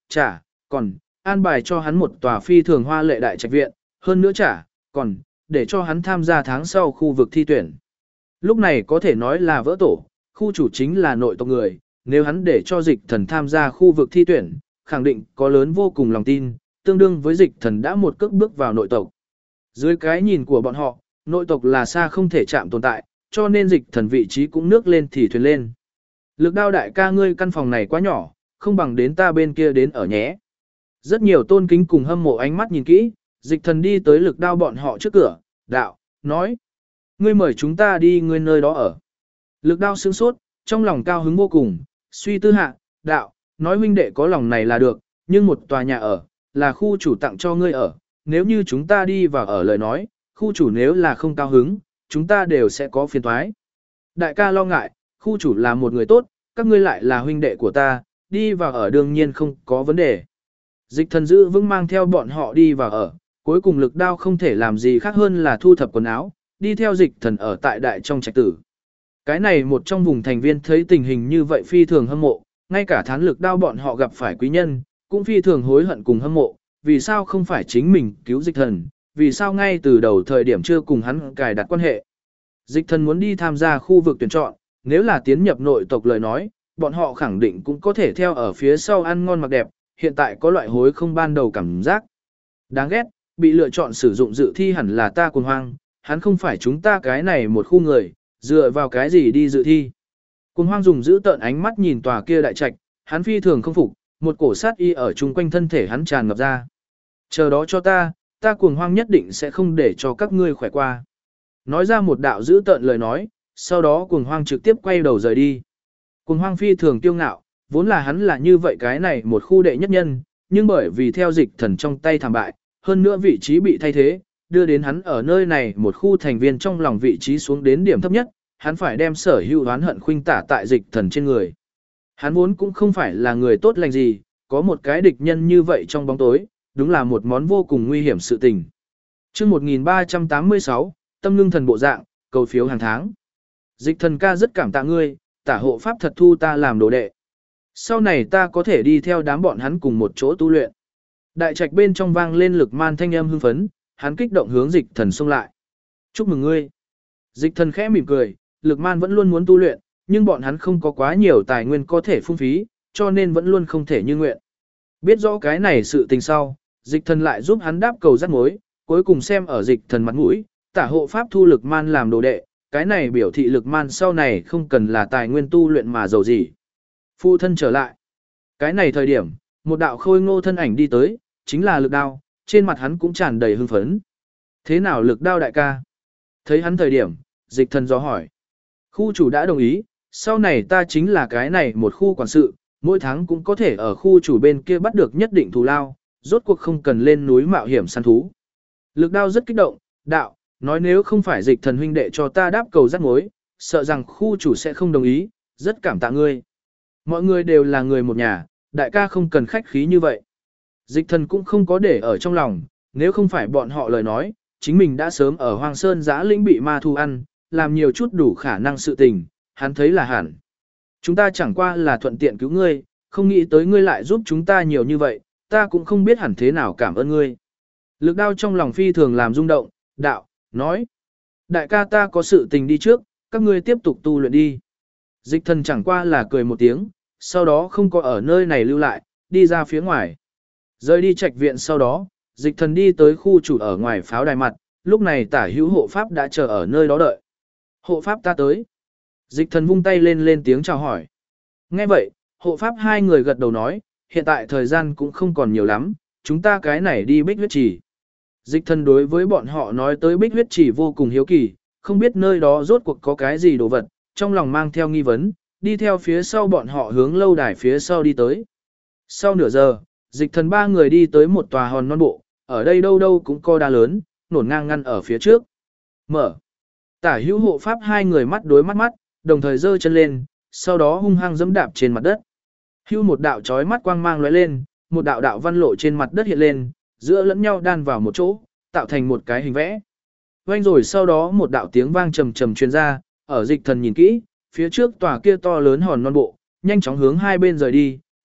còn, an bài cho hắn một tòa phi thường hoa lệ đại trạch viện, hơn nữa còn, để cho hắn tham gia tháng sau khu vực thi tuyển. Lúc này có thể nói là vỡ tổ, khu chủ chính là nội tộc người, nếu hắn để cho dịch thần tham gia khu vực thi tuyển, khẳng định có lớn vô cùng lòng tin, tương đương với dịch thần đã một cước bước vào nội tộc. Dưới cái nhìn của bọn họ, nội tộc là xa không thể chạm tồn tại, cho nên dịch thần vị trí cũng nước lên thì thuyền lên. Lực Đao đại ca ngươi căn phòng này quá nhỏ, không bằng đến ta bên kia đến ở nhé. Rất nhiều tôn kính cùng hâm mộ ánh mắt nhìn kỹ, dịch thần đi tới Lực Đao bọn họ trước cửa, đạo, nói. Ngươi mời chúng ta đi ngươi nơi đó ở. Lực Đao sướng sốt, trong lòng cao hứng vô cùng, suy tư hạ, đạo, nói huynh đệ có lòng này là được, nhưng một tòa nhà ở, là khu chủ tặng cho ngươi ở, nếu như chúng ta đi vào ở lời nói, khu chủ nếu là không cao hứng, chúng ta đều sẽ có phiền toái. Đại ca lo ngại, khu chủ là một người tốt, các ngươi lại là huynh đệ của ta, đi vào ở đương nhiên không có vấn đề. Dịch thần giữ vững mang theo bọn họ đi vào ở, cuối cùng Lực Đao không thể làm gì khác hơn là thu thập quần áo, đi theo dịch thần ở tại đại trong trạch tử. Cái này một trong vùng thành viên thấy tình hình như vậy phi thường hâm mộ, ngay cả thán Lực Đao bọn họ gặp phải quý nhân, cũng phi thường hối hận cùng hâm mộ, vì sao không phải chính mình cứu dịch thần, vì sao ngay từ đầu thời điểm chưa cùng hắn cài đặt quan hệ. Dịch thần muốn đi tham gia khu vực tuyển chọn, nếu là tiến nhập nội tộc lời nói, bọn họ khẳng định cũng có thể theo ở phía sau ăn ngon mặc đẹp, hiện tại có loại hối không ban đầu cảm giác. Đáng ghét, bị lựa chọn sử dụng dự thi hẳn là ta Cuồng Hoang, hắn không phải chúng ta cái này một khu người, dựa vào cái gì đi dự thi. Cuồng Hoang dùng giữ tợn ánh mắt nhìn tòa kia đại trạch, hắn phi thường không phục, một cổ sát y ở chung quanh thân thể hắn tràn ngập ra. Chờ đó cho ta Cuồng Hoang nhất định sẽ không để cho các ngươi khỏe qua. Nói ra một đạo giữ tợn lời nói, sau đó Cuồng Hoang trực tiếp quay đầu rời đi. Cuồng Hoang phi thường kiêu ngạo, vốn là hắn là như vậy cái này một khu đệ nhất nhân, nhưng bởi vì theo dịch thần trong tay thảm bại, hơn nữa vị trí bị thay thế, đưa đến hắn ở nơi này một khu thành viên trong lòng vị trí xuống đến điểm thấp nhất, hắn phải đem sở hữu oán hận khuynh tả tại dịch thần trên người. Hắn vốn cũng không phải là người tốt lành gì, có một cái địch nhân như vậy trong bóng tối, đúng là một món vô cùng nguy hiểm sự tình. Chương 1386, tâm ngưng thần bộ dạng, cầu phiếu hàng tháng. Dịch thần ca rất cảm tạ ngươi, tả hộ pháp thật thu ta làm đồ đệ. Sau này ta có thể đi theo đám bọn hắn cùng một chỗ tu luyện. Đại trạch bên trong vang lên Lực Man thanh âm hưng phấn, hắn kích động hướng dịch thần xông lại. Chúc mừng ngươi. Dịch thần khẽ mỉm cười, Lực Man vẫn luôn muốn tu luyện, nhưng bọn hắn không có quá nhiều tài nguyên có thể phung phí, cho nên vẫn luôn không thể như nguyện. Biết rõ cái này sự tình sau, dịch thần lại giúp hắn đáp cầu rắc mối, cuối cùng xem ở dịch thần mặt mũi, tả hộ pháp thu Lực Man làm đồ đệ, cái này biểu thị Lực Man sau này không cần là tài nguyên tu luyện mà giàu gì. Phụ thân trở lại. Cái này thời điểm, một đạo khôi ngô thân ảnh đi tới, chính là Lực Đao, trên mặt hắn cũng tràn đầy hưng phấn. Thế nào Lực Đao đại ca? Thấy hắn thời điểm, dịch thần dò hỏi. Khu chủ đã đồng ý, sau này ta chính là cái này một khu quản sự, mỗi tháng cũng có thể ở khu chủ bên kia bắt được nhất định thù lao, rốt cuộc không cần lên núi mạo hiểm săn thú. Lực Đao rất kích động, đạo, nói nếu không phải dịch thần huynh đệ cho ta đáp cầu rắc mối, sợ rằng khu chủ sẽ không đồng ý, rất cảm tạ ngươi. Mọi người đều là người một nhà, đại ca không cần khách khí như vậy. Dịch thần cũng không có để ở trong lòng, nếu không phải bọn họ lời nói, chính mình đã sớm ở Hoàng Sơn giã lĩnh bị ma thu ăn, làm nhiều chút đủ khả năng sự tình, hắn thấy là hẳn. Chúng ta chẳng qua là thuận tiện cứu ngươi, không nghĩ tới ngươi lại giúp chúng ta nhiều như vậy, ta cũng không biết hẳn thế nào cảm ơn ngươi. Lực Đao trong lòng phi thường làm rung động, đạo, nói. Đại ca ta có sự tình đi trước, các ngươi tiếp tục tu luyện đi. Dịch thần chẳng qua là cười một tiếng, sau đó không có ở nơi này lưu lại, đi ra phía ngoài. Rời đi trạch viện sau đó, dịch thần đi tới khu chủ ở ngoài pháo đài mặt, lúc này tả hữu hộ pháp đã chờ ở nơi đó đợi. Hộ pháp ta tới. Dịch thần vung tay lên tiếng chào hỏi. Nghe vậy, hộ pháp hai người gật đầu nói, hiện tại thời gian cũng không còn nhiều lắm, chúng ta cái này đi Bích Huyết Trì. Dịch thần đối với bọn họ nói tới Bích Huyết Trì vô cùng hiếu kỳ, không biết nơi đó rốt cuộc có cái gì đồ vật, trong lòng mang theo nghi vấn, đi theo phía sau bọn họ hướng lâu đài phía sau đi tới. Sau nửa giờ, dịch thần ba người đi tới một tòa hòn non bộ, ở đây đâu đâu cũng có đá lớn, nổn ngang ngăn ở phía trước. Mở. Tả hữu hộ pháp hai người mắt đối mắt, đồng thời giơ chân lên, sau đó hung hăng giẫm đạp trên mặt đất. Hưu một đạo chói mắt quang mang lóe lên, một đạo đạo văn lộ trên mặt đất hiện lên, giữa lẫn nhau đan vào một chỗ, tạo thành một cái hình vẽ. Vang rồi sau đó một đạo tiếng vang trầm trầm truyền ra, ở dịch thần nhìn kỹ, phía trước tòa kia to lớn hòn non bộ, nhanh chóng hướng hai bên rời đi,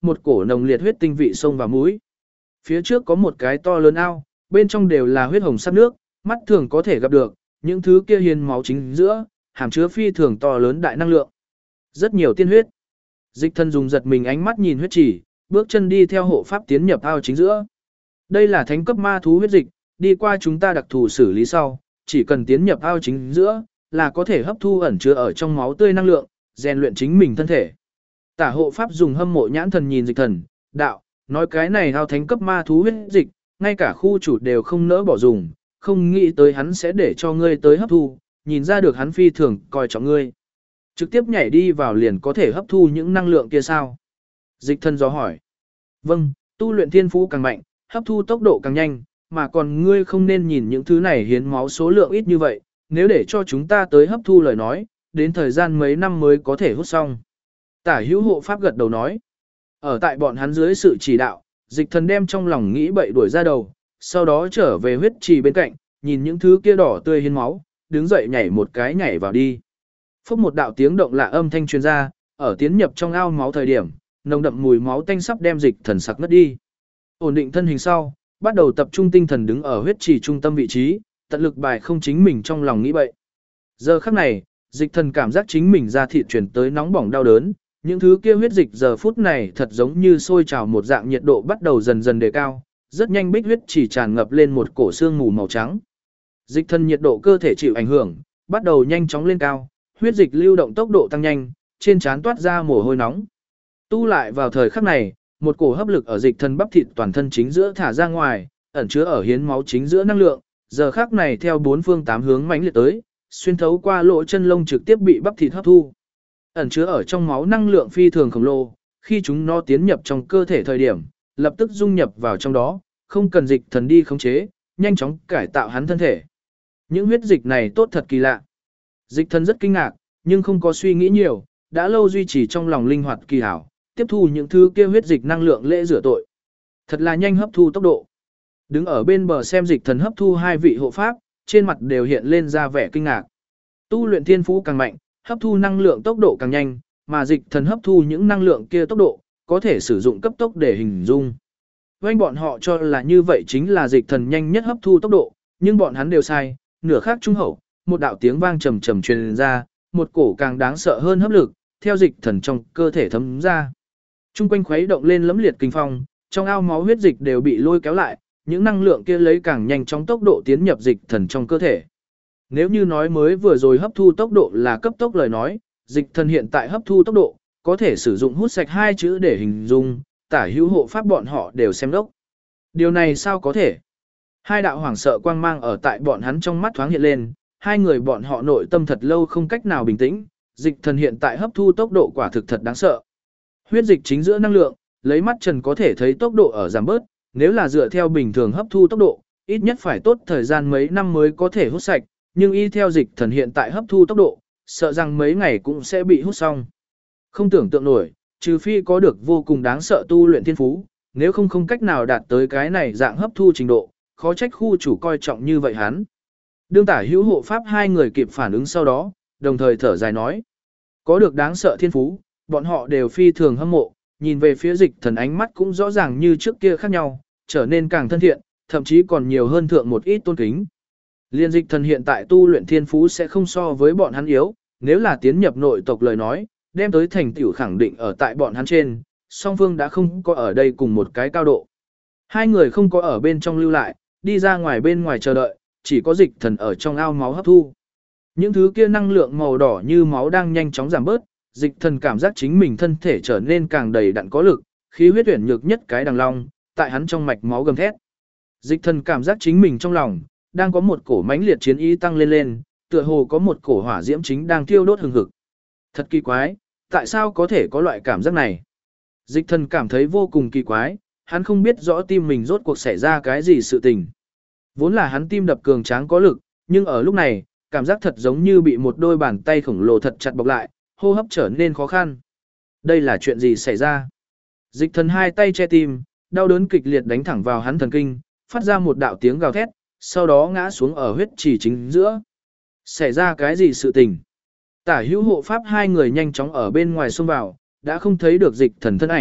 một cổ nồng liệt huyết tinh vị sông vào mũi. Phía trước có một cái to lớn ao, bên trong đều là huyết hồng sắc nước, mắt thường có thể gặp được, những thứ kia hiến máu chính giữa, hàm chứa phi thường to lớn đại năng lượng. Rất nhiều tiên huyết. Dịch Thần dùng giật mình ánh mắt nhìn huyết chỉ, bước chân đi theo hộ pháp tiến nhập ao chính giữa. Đây là thánh cấp ma thú huyết dịch, đi qua chúng ta đặc thù xử lý sau, chỉ cần tiến nhập ao chính giữa, là có thể hấp thu ẩn chứa ở trong máu tươi năng lượng, rèn luyện chính mình thân thể. Tả hộ pháp dùng hâm mộ nhãn thần nhìn Dịch Thần, đạo, nói cái này ao thánh cấp ma thú huyết dịch, ngay cả khu chủ đều không nỡ bỏ dùng, không nghĩ tới hắn sẽ để cho ngươi tới hấp thu, nhìn ra được hắn phi thường coi trọng ngươi. Trực tiếp nhảy đi vào liền có thể hấp thu những năng lượng kia sao? Dịch Thần dò hỏi. Vâng, tu luyện thiên phú càng mạnh, hấp thu tốc độ càng nhanh, mà còn ngươi không nên nhìn những thứ này hiến máu số lượng ít như vậy, nếu để cho chúng ta tới hấp thu lời nói, đến thời gian mấy năm mới có thể hút xong. Tả hữu hộ pháp gật đầu nói. Ở tại bọn hắn dưới sự chỉ đạo, Dịch Thần đem trong lòng nghĩ bậy đuổi ra đầu, sau đó trở về huyết trì bên cạnh, nhìn những thứ kia đỏ tươi hiến máu, đứng dậy nhảy một cái nhảy vào đi. Phốc một đạo tiếng động lạ âm thanh truyền ra, ở tiến nhập trong ao máu thời điểm, nồng đậm mùi máu tanh sắp đem Dịch Thần sặc ngất đi. Ổn định thân hình sau, bắt đầu tập trung tinh thần đứng ở huyết trì trung tâm vị trí, tận lực bài không chính mình trong lòng nghĩ bậy. Giờ khắc này, Dịch Thần cảm giác chính mình da thịt truyền tới nóng bỏng đau đớn, những thứ kia huyết dịch giờ phút này thật giống như sôi trào một dạng, nhiệt độ bắt đầu dần dần đề cao, rất nhanh bích huyết chỉ tràn ngập lên một cổ xương mù màu trắng. Dịch Thần nhiệt độ cơ thể chịu ảnh hưởng, bắt đầu nhanh chóng lên cao, huyết dịch lưu động tốc độ tăng nhanh, trên trán toát ra mồ hôi nóng. Tu lại vào thời khắc này, một cổ hấp lực ở Dịch Thần bắp thịt toàn thân chính giữa thả ra ngoài, ẩn chứa ở hiến máu chính giữa năng lượng, giờ khắc này theo bốn phương tám hướng mãnh liệt tới, xuyên thấu qua lỗ chân lông trực tiếp bị bắp thịt hấp thu. Ẩn chứa ở trong máu năng lượng phi thường khổng lồ, khi chúng nó tiến nhập trong cơ thể thời điểm, lập tức dung nhập vào trong đó, không cần Dịch Thần đi khống chế, nhanh chóng cải tạo hắn thân thể. Những huyết dịch này tốt thật kỳ lạ. Dịch Thần rất kinh ngạc, nhưng không có suy nghĩ nhiều, đã lâu duy trì trong lòng linh hoạt kỳ hảo, tiếp thu những thứ kia huyết dịch năng lượng lễ rửa tội. Thật là nhanh hấp thu tốc độ. Đứng ở bên bờ xem Dịch Thần hấp thu hai vị hộ pháp, trên mặt đều hiện lên ra vẻ kinh ngạc. Tu luyện thiên phú càng mạnh, hấp thu năng lượng tốc độ càng nhanh, mà Dịch Thần hấp thu những năng lượng kia tốc độ, có thể sử dụng cấp tốc để hình dung. Với bọn họ cho là như vậy chính là Dịch Thần nhanh nhất hấp thu tốc độ, nhưng bọn hắn đều sai, nửa khác trung hậu, một đạo tiếng vang trầm trầm truyền ra, một cổ càng đáng sợ hơn hấp lực, theo Dịch Thần trong cơ thể thấm ra. Trung quanh khuấy động lên lẫm liệt kinh phong, trong ao máu huyết dịch đều bị lôi kéo lại, những năng lượng kia lấy càng nhanh chóng tốc độ tiến nhập Dịch Thần trong cơ thể. Nếu như nói mới vừa rồi hấp thu tốc độ là cấp tốc lời nói, Dịch Thần hiện tại hấp thu tốc độ, có thể sử dụng hút sạch hai chữ để hình dung, tả hữu hộ pháp bọn họ đều xem đốc. Điều này sao có thể? Hai đạo hoảng sợ quang mang ở tại bọn hắn trong mắt thoáng hiện lên, hai người bọn họ nội tâm thật lâu không cách nào bình tĩnh, Dịch Thần hiện tại hấp thu tốc độ quả thực thật đáng sợ. Huyết dịch chính giữa năng lượng, lấy mắt trần có thể thấy tốc độ ở giảm bớt, nếu là dựa theo bình thường hấp thu tốc độ, ít nhất phải tốt thời gian mấy năm mới có thể hút sạch, nhưng y theo Dịch Thần hiện tại hấp thu tốc độ, sợ rằng mấy ngày cũng sẽ bị hút xong. Không tưởng tượng nổi, trừ phi có được vô cùng đáng sợ tu luyện thiên phú, nếu không không cách nào đạt tới cái này dạng hấp thu trình độ, khó trách khu chủ coi trọng như vậy hắn. Đương tả hữu hộ pháp hai người kịp phản ứng sau đó, đồng thời thở dài nói. Có được đáng sợ thiên phú, bọn họ đều phi thường hâm mộ, nhìn về phía Dịch Thần ánh mắt cũng rõ ràng như trước kia khác nhau, trở nên càng thân thiện, thậm chí còn nhiều hơn thượng một ít tôn kính. Liên Dịch Thần hiện tại tu luyện thiên phú sẽ không so với bọn hắn yếu, nếu là tiến nhập nội tộc lời nói, đem tới thành tựu khẳng định ở tại bọn hắn trên, song phương đã không có ở đây cùng một cái cao độ. Hai người không có ở bên trong lưu lại, đi ra ngoài bên ngoài chờ đợi, chỉ có Dịch Thần ở trong ao máu hấp thu. Những thứ kia năng lượng màu đỏ như máu đang nhanh chóng giảm bớt, Dịch Thần cảm giác chính mình thân thể trở nên càng đầy đặn có lực, khí huyết tuyển nhược nhất cái đằng long, tại hắn trong mạch máu gầm thét. Dịch Thần cảm giác chính mình trong lòng đang có một cổ mãnh liệt chiến ý tăng lên lên, tựa hồ có một cổ hỏa diễm chính đang thiêu đốt hừng hực. Thật kỳ quái, tại sao có thể có loại cảm giác này? Dịch Thần cảm thấy vô cùng kỳ quái, hắn không biết rõ tim mình rốt cuộc xảy ra cái gì sự tình. Vốn là hắn tim đập cường tráng có lực, nhưng ở lúc này, cảm giác thật giống như bị một đôi bàn tay khổng lồ thật chặt bọc lại, hô hấp trở nên khó khăn. Đây là chuyện gì xảy ra? Dịch Thần hai tay che tim, đau đớn kịch liệt đánh thẳng vào hắn thần kinh, phát ra một đạo tiếng gào thét, sau đó ngã xuống ở huyết trì chính giữa. Xảy ra cái gì sự tình? Tả hữu hộ pháp hai người nhanh chóng ở bên ngoài xông vào, đã không thấy được Dịch Thần thân ảnh,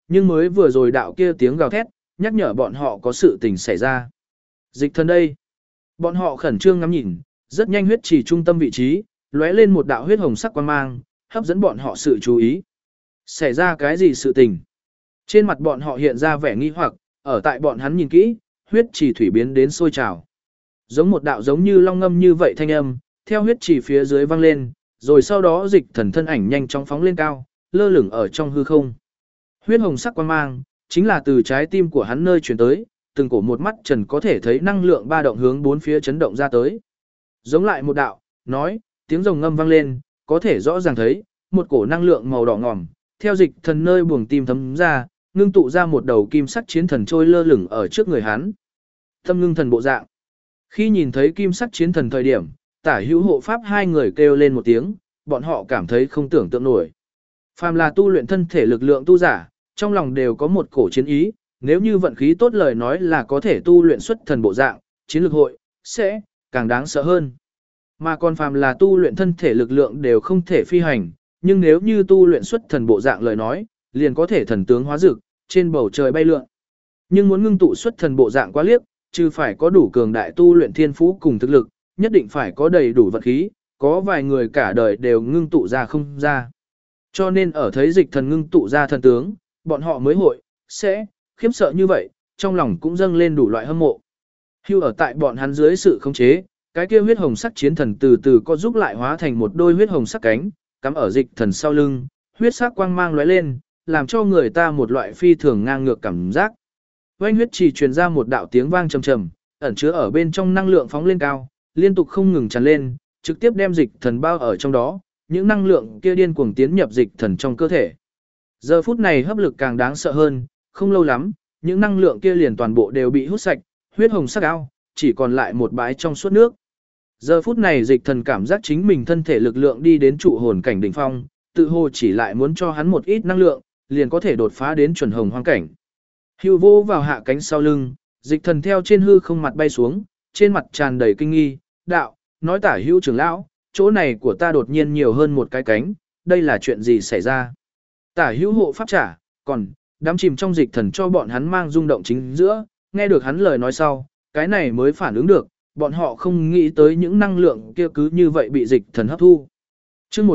nhưng mới vừa rồi đạo kia tiếng gào thét, nhắc nhở bọn họ có sự tình xảy ra. Dịch thần đây. Bọn họ khẩn trương ngắm nhìn, rất nhanh huyết chỉ trung tâm vị trí, lóe lên một đạo huyết hồng sắc quang mang, hấp dẫn bọn họ sự chú ý. Xảy ra cái gì sự tình? Trên mặt bọn họ hiện ra vẻ nghi hoặc, ở tại bọn hắn nhìn kỹ, huyết chỉ thủy biến đến sôi trào. Giống một đạo giống như long ngâm như vậy thanh âm, theo huyết chỉ phía dưới vang lên, rồi sau đó dịch thần thân ảnh nhanh chóng phóng lên cao, lơ lửng ở trong hư không. Huyết hồng sắc quang mang, chính là từ trái tim của hắn nơi truyền tới, từng cổ một mắt trần có thể thấy năng lượng ba động hướng bốn phía chấn động ra tới. Giống lại một đạo, nói, tiếng rồng ngâm vang lên, có thể rõ ràng thấy, một cổ năng lượng màu đỏ ngòm, theo dịch thần nơi buồng tim thấm ra, ngưng tụ ra một đầu kim sắc chiến thần trôi lơ lửng ở trước người hắn. Tâm ngưng thần bộ dạng. Khi nhìn thấy kim sắc chiến thần thời điểm, Tả Hữu hộ pháp hai người kêu lên một tiếng, bọn họ cảm thấy không tưởng tượng nổi. Phàm là tu luyện thân thể lực lượng tu giả, trong lòng đều có một cổ chiến ý, nếu như vận khí tốt lời nói là có thể tu luyện xuất thần bộ dạng, chiến lược hội, sẽ, càng đáng sợ hơn. Mà còn phàm là tu luyện thân thể lực lượng đều không thể phi hành, nhưng nếu như tu luyện xuất thần bộ dạng lời nói, liền có thể thần tướng hóa dực, trên bầu trời bay lượn. Nhưng muốn ngưng tụ xuất thần bộ dạng quá liếc, trừ phải có đủ cường đại tu luyện thiên phú cùng thực lực, nhất định phải có đầy đủ vận khí, có vài người cả đời đều ngưng tụ ra không ra. Cho nên ở thấy dịch thần ngưng tụ ra thần tướng, bọn họ mới hội, sẽ, khiếp sợ như vậy, trong lòng cũng dâng lên đủ loại hâm mộ. Hưu ở tại bọn hắn dưới sự khống chế, cái kia huyết hồng sắc chiến thần từ từ có giúp lại hóa thành một đôi huyết hồng sắc cánh, cắm ở dịch thần sau lưng, huyết sắc quang mang lóe lên, làm cho người ta một loại phi thường ngang ngược cảm giác. Oanh huyết chỉ truyền ra một đạo tiếng vang trầm trầm, ẩn chứa ở bên trong năng lượng phóng lên cao, liên tục không ngừng tràn lên, trực tiếp đem dịch thần bao ở trong đó, những năng lượng kia điên cuồng tiến nhập dịch thần trong cơ thể. Giờ phút này hấp lực càng đáng sợ hơn, không lâu lắm, những năng lượng kia liền toàn bộ đều bị hút sạch, huyết hồng sắc ao, chỉ còn lại một bãi trong suốt nước. Giờ phút này dịch thần cảm giác chính mình thân thể lực lượng đi đến trụ hồn cảnh đỉnh phong, tự hồ chỉ lại muốn cho hắn một ít năng lượng, liền có thể đột phá đến chuẩn hồng hoang cảnh. Hưu vô vào hạ cánh sau lưng, dịch thần theo trên hư không mặt bay xuống, trên mặt tràn đầy kinh nghi, đạo, nói Tả Hữu trưởng lão, chỗ này của ta đột nhiên nhiều hơn một cái cánh, đây là chuyện gì xảy ra? Tả Hữu hộ pháp trả, còn, đám chìm trong dịch thần cho bọn hắn mang rung động chính giữa, nghe được hắn lời nói sau, cái này mới phản ứng được, bọn họ không nghĩ tới những năng lượng kia cứ như vậy bị dịch thần hấp thu. Chương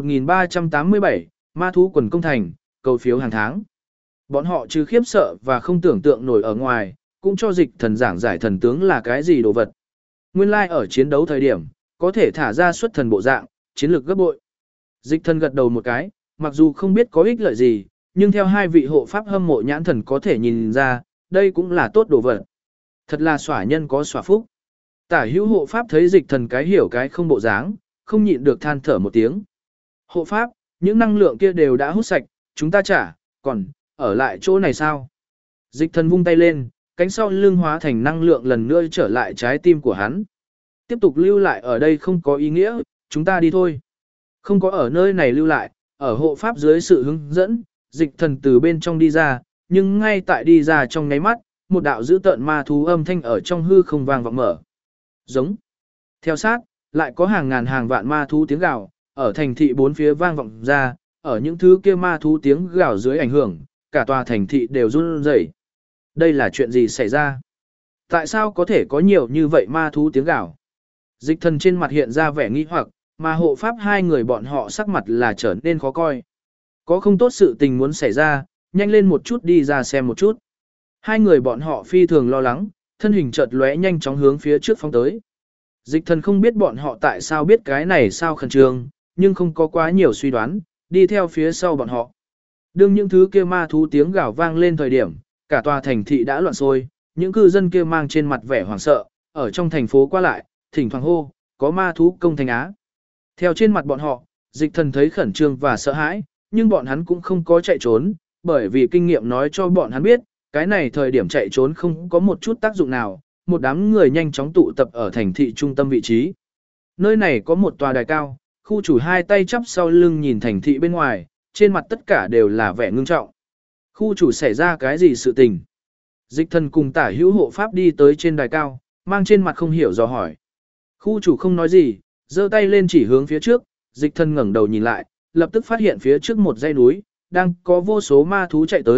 1387, Ma thú quần công thành, cầu phiếu hàng tháng. Bọn họ trừ khiếp sợ và không tưởng tượng nổi ở ngoài, cũng cho dịch thần giảng giải thần tướng là cái gì đồ vật. Nguyên lai ở chiến đấu thời điểm, có thể thả ra xuất thần bộ dạng, chiến lược gấp bội. Dịch thần gật đầu một cái, mặc dù không biết có ích lợi gì, nhưng theo hai vị hộ pháp hâm mộ nhãn thần có thể nhìn ra, đây cũng là tốt đồ vật. Thật là xỏa nhân có xỏa phúc. Tả Hữu hộ pháp thấy dịch thần cái hiểu cái không bộ dáng, không nhịn được than thở một tiếng. Hộ pháp, những năng lượng kia đều đã hút sạch, chúng ta trả, còn, ở lại chỗ này sao? Dịch thần vung tay lên, cánh sau lưng hóa thành năng lượng lần nữa trở lại trái tim của hắn. Tiếp tục lưu lại ở đây không có ý nghĩa, chúng ta đi thôi. Không có ở nơi này lưu lại, ở hộ pháp dưới sự hướng dẫn, dịch thần từ bên trong đi ra, nhưng ngay tại đi ra trong nháy mắt, một đạo dữ tợn ma thú âm thanh ở trong hư không vang vọng mở. Giống. Theo sát, lại có hàng ngàn hàng vạn ma thú tiếng gào, ở thành thị bốn phía vang vọng ra, ở những thứ kia ma thú tiếng gào dưới ảnh hưởng, cả tòa thành thị đều run rẩy. Đây là chuyện gì xảy ra? Tại sao có thể có nhiều như vậy ma thú tiếng gào? Dịch thần trên mặt hiện ra vẻ nghi hoặc, mà hộ pháp hai người bọn họ sắc mặt là trở nên khó coi. Có không tốt sự tình muốn xảy ra, nhanh lên một chút đi ra xem một chút. Hai người bọn họ phi thường lo lắng, thân hình chợt lóe nhanh chóng hướng phía trước phóng tới. Dịch thần không biết bọn họ tại sao biết cái này sao khẩn trương, nhưng không có quá nhiều suy đoán, đi theo phía sau bọn họ. Đương những thứ kia ma thú tiếng gào vang lên thời điểm, cả tòa thành thị đã loạn xôi, những cư dân kia mang trên mặt vẻ hoảng sợ, ở trong thành phố qua lại, thỉnh thoảng hô, có ma thú công thành á. Theo trên mặt bọn họ, dịch thần thấy khẩn trương và sợ hãi, nhưng bọn hắn cũng không có chạy trốn, bởi vì kinh nghiệm nói cho bọn hắn biết, cái này thời điểm chạy trốn không có một chút tác dụng nào, một đám người nhanh chóng tụ tập ở thành thị trung tâm vị trí. Nơi này có một tòa đài cao, khu chủ hai tay chắp sau lưng nhìn thành thị bên ngoài, trên mặt tất cả đều là vẻ ngưng trọng. Khu chủ xảy ra cái gì sự tình? Dịch thần cùng Tả Hữu hộ pháp đi tới trên đài cao, mang trên mặt không hiểu dò hỏi. Khu chủ không nói gì, giơ tay lên chỉ hướng phía trước, dịch thần ngẩng đầu nhìn lại, lập tức phát hiện phía trước một dãy núi, đang có vô số ma thú chạy tới,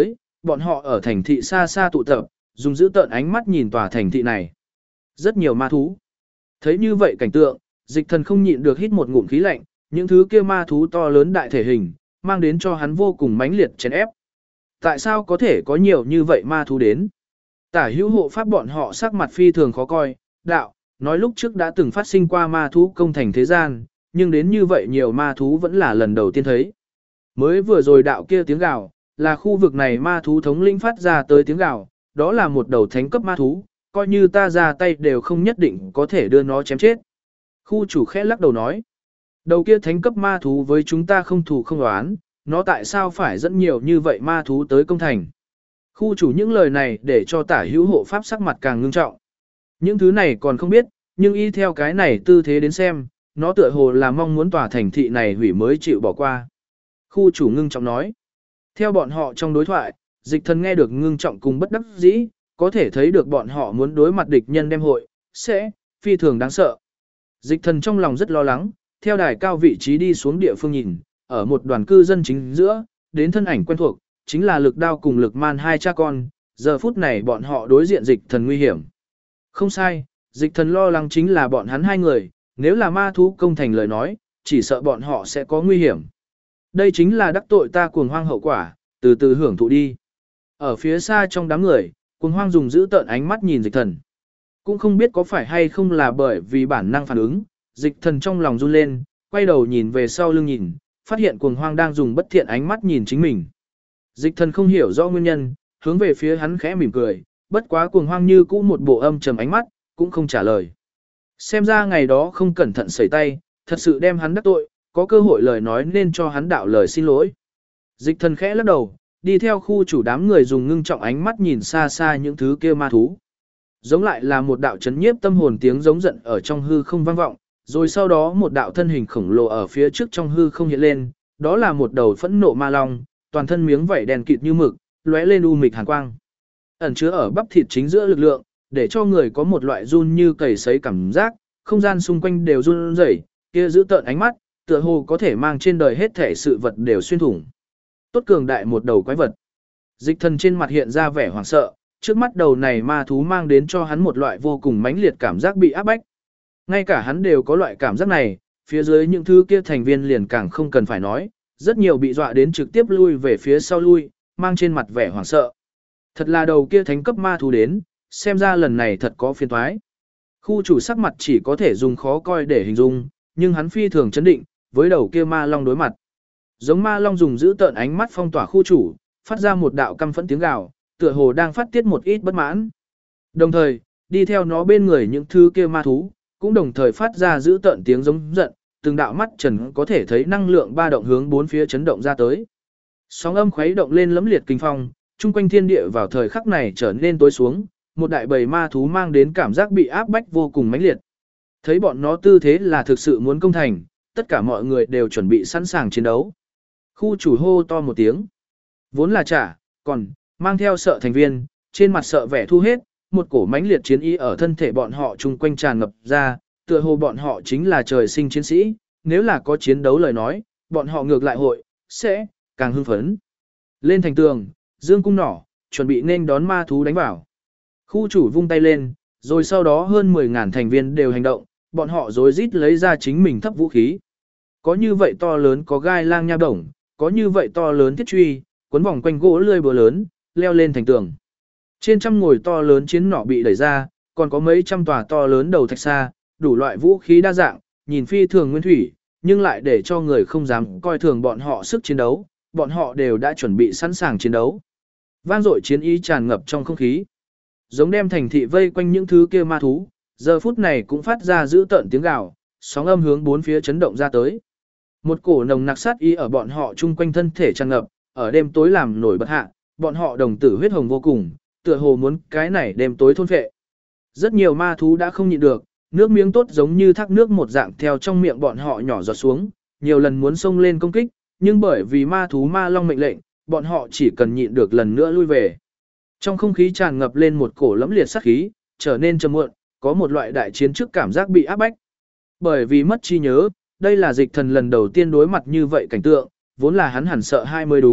bọn họ ở thành thị xa xa tụ tập, dùng dữ tợn ánh mắt nhìn tòa thành thị này. Rất nhiều ma thú. Thấy như vậy cảnh tượng, Dịch Thần không nhịn được hít một ngụm khí lạnh, những thứ kia ma thú to lớn đại thể hình, mang đến cho hắn vô cùng mãnh liệt chèn ép. Tại sao có thể có nhiều như vậy ma thú đến? Tả hữu hộ pháp bọn họ sắc mặt phi thường khó coi, đạo, nói lúc trước đã từng phát sinh qua ma thú công thành thế gian, nhưng đến như vậy nhiều ma thú vẫn là lần đầu tiên thấy. Mới vừa rồi đạo kia tiếng gào, là khu vực này ma thú thống lĩnh phát ra tới tiếng gào, đó là một đầu thánh cấp ma thú, coi như ta ra tay đều không nhất định có thể đưa nó chém chết. Khu chủ khẽ lắc đầu nói, đầu kia thánh cấp ma thú với chúng ta không thù không oán, nó tại sao phải dẫn nhiều như vậy ma thú tới công thành. Khu chủ những lời này để cho tả hữu hộ pháp sắc mặt càng ngưng trọng. Những thứ này còn không biết, nhưng y theo cái này tư thế đến xem, nó tựa hồ là mong muốn tòa thành thị này hủy mới chịu bỏ qua. Khu chủ ngưng trọng nói, theo bọn họ trong đối thoại, Dịch Thần nghe được ngưng trọng cùng bất đắc dĩ, có thể thấy được bọn họ muốn đối mặt địch nhân đem hội, sẽ, phi thường đáng sợ. Dịch Thần trong lòng rất lo lắng, theo đài cao vị trí đi xuống địa phương nhìn, ở một đoàn cư dân chính giữa, đến thân ảnh quen thuộc, chính là Lực Đao cùng Lực Man hai cha con, giờ phút này bọn họ đối diện Dịch Thần nguy hiểm. Không sai, Dịch Thần lo lắng chính là bọn hắn hai người, nếu là ma thú công thành lời nói, chỉ sợ bọn họ sẽ có nguy hiểm. Đây chính là đắc tội ta cuồng hoang hậu quả, từ từ hưởng thụ đi. Ở phía xa trong đám người, cuồng hoang dùng giữ tợn ánh mắt nhìn Dịch Thần. Cũng không biết có phải hay không là bởi vì bản năng phản ứng, Dịch Thần trong lòng run lên, quay đầu nhìn về sau lưng nhìn, phát hiện cuồng hoang đang dùng bất thiện ánh mắt nhìn chính mình. Dịch Thần không hiểu rõ nguyên nhân, hướng về phía hắn khẽ mỉm cười, bất quá cuồng hoang như cũ một bộ âm trầm ánh mắt, cũng không trả lời. Xem ra ngày đó không cẩn thận sẩy tay, thật sự đem hắn đắc tội, có cơ hội lời nói nên cho hắn đạo lời xin lỗi. Dịch Thần khẽ lắc đầu, đi theo khu chủ đám người dùng ngưng trọng ánh mắt nhìn xa xa những thứ kia ma thú. Giống lại là một đạo chấn nhiếp tâm hồn tiếng giống giận ở trong hư không vang vọng, rồi sau đó một đạo thân hình khổng lồ ở phía trước trong hư không hiện lên, đó là một đầu phẫn nộ ma long, toàn thân miếng vảy đen kịt như mực, lóe lên u mịch hàn quang. Ẩn chứa ở bắp thịt chính giữa lực lượng, để cho người có một loại run như cầy sấy cảm giác, không gian xung quanh đều run rẩy, kia giữ tợn ánh mắt, tựa hồ có thể mang trên đời hết thể sự vật đều xuyên thủng. Tốt cường đại một đầu quái vật. Dịch Thần trên mặt hiện ra vẻ hoảng sợ, trước mắt đầu này ma thú mang đến cho hắn một loại vô cùng mãnh liệt cảm giác bị áp bách. Ngay cả hắn đều có loại cảm giác này, phía dưới những thứ kia thành viên liền càng không cần phải nói, rất nhiều bị dọa đến trực tiếp lui về phía sau lui, mang trên mặt vẻ hoảng sợ. Thật là đầu kia thánh cấp ma thú đến, xem ra lần này thật có phiền toái. Khu chủ sắc mặt chỉ có thể dùng khó coi để hình dung, nhưng hắn phi thường chấn định, với đầu kia ma long đối mặt. Giống ma long dùng giữ tợn ánh mắt phong tỏa khu chủ, phát ra một đạo căm phẫn tiếng gào, tựa hồ đang phát tiết một ít bất mãn. Đồng thời, đi theo nó bên người những thứ kia ma thú, cũng đồng thời phát ra giữ tợn tiếng giống giận, từng đạo mắt trần có thể thấy năng lượng ba động hướng bốn phía chấn động ra tới. Sóng âm khuấy động lên lẫm liệt kinh phong, chung quanh thiên địa vào thời khắc này trở nên tối xuống, một đại bầy ma thú mang đến cảm giác bị áp bách vô cùng mãnh liệt. Thấy bọn nó tư thế là thực sự muốn công thành, tất cả mọi người đều chuẩn bị sẵn sàng chiến đấu. Khu chủ hô to một tiếng. Vốn là trả, còn, mang theo sợ thành viên, trên mặt sợ vẻ thu hết, một cổ mãnh liệt chiến ý ở thân thể bọn họ chung quanh tràn ngập ra, tựa hồ bọn họ chính là trời sinh chiến sĩ, nếu là có chiến đấu lời nói, bọn họ ngược lại hội, sẽ, càng hưng phấn. Lên thành tường, dương cung nỏ, chuẩn bị nên đón ma thú đánh vào. Khu chủ vung tay lên, rồi sau đó hơn 10.000 thành viên đều hành động, bọn họ rối rít lấy ra chính mình thấp vũ khí. Có như vậy to lớn có gai lang nha bổng, có như vậy to lớn thiết truy, cuốn vòng quanh gỗ lươi búa lớn, leo lên thành tường. Trên trăm ngồi to lớn chiến nỏ bị đẩy ra, còn có mấy trăm tòa to lớn đầu thạch xa, đủ loại vũ khí đa dạng, nhìn phi thường nguyên thủy, nhưng lại để cho người không dám coi thường bọn họ sức chiến đấu, bọn họ đều đã chuẩn bị sẵn sàng chiến đấu. Vang dội chiến ý tràn ngập trong không khí. Giống đem thành thị vây quanh những thứ kia ma thú, giờ phút này cũng phát ra dữ tợn tiếng gào, sóng âm hướng bốn phía chấn động ra tới. Một cổ nồng nặc sát ý ở bọn họ chung quanh thân thể tràn ngập, ở đêm tối làm nổi bật hạ, bọn họ đồng tử huyết hồng vô cùng, tựa hồ muốn cái này đêm tối thôn phệ. Rất nhiều ma thú đã không nhịn được, nước miếng tốt giống như thác nước một dạng theo trong miệng bọn họ nhỏ giọt xuống, nhiều lần muốn xông lên công kích, nhưng bởi vì ma thú ma long mệnh lệnh, bọn họ chỉ cần nhịn được lần nữa lui về. Trong không khí tràn ngập lên một cổ lẫm liệt sát khí, trở nên trầm muộn, có một loại đại chiến trước cảm giác bị áp bách. Bởi vì mất trí nhớ, đây là Dịch Thần lần đầu tiên đối mặt như vậy cảnh tượng, vốn là hắn hẳn sợ hai mới đúng,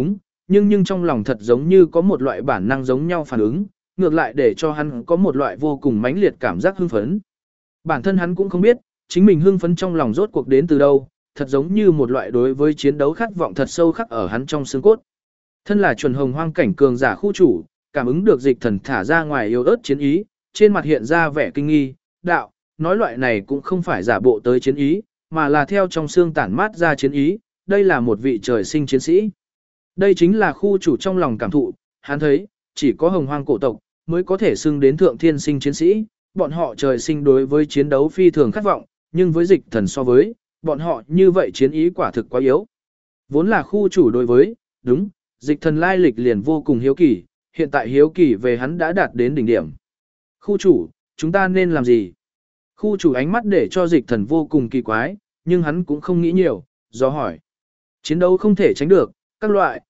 nhưng trong lòng thật giống như có một loại bản năng giống nhau phản ứng, ngược lại để cho hắn có một loại vô cùng mãnh liệt cảm giác hưng phấn. Bản thân hắn cũng không biết, chính mình hưng phấn trong lòng rốt cuộc đến từ đâu, thật giống như một loại đối với chiến đấu khát vọng thật sâu khắc ở hắn trong xương cốt. Thân là chuẩn hồng hoang cảnh cường giả khu chủ, cảm ứng được dịch thần thả ra ngoài yêu ớt chiến ý, trên mặt hiện ra vẻ kinh nghi, đạo, nói loại này cũng không phải giả bộ tới chiến ý, mà là theo trong xương tản mát ra chiến ý, đây là một vị trời sinh chiến sĩ. Đây chính là khu chủ trong lòng cảm thụ, hắn thấy, chỉ có hồng hoang cổ tộc, mới có thể xưng đến thượng thiên sinh chiến sĩ, bọn họ trời sinh đối với chiến đấu phi thường khát vọng, nhưng với dịch thần so với, bọn họ như vậy chiến ý quả thực quá yếu. Vốn là khu chủ đối với, đúng, dịch thần lai lịch liền vô cùng hiếu kỳ, hiện tại hiếu kỳ về hắn đã đạt đến đỉnh điểm. Khu chủ, chúng ta nên làm gì? Khu chủ ánh mắt để cho dịch thần vô cùng kỳ quái, nhưng hắn cũng không nghĩ nhiều, do hỏi. Chiến đấu không thể tránh được, các loại,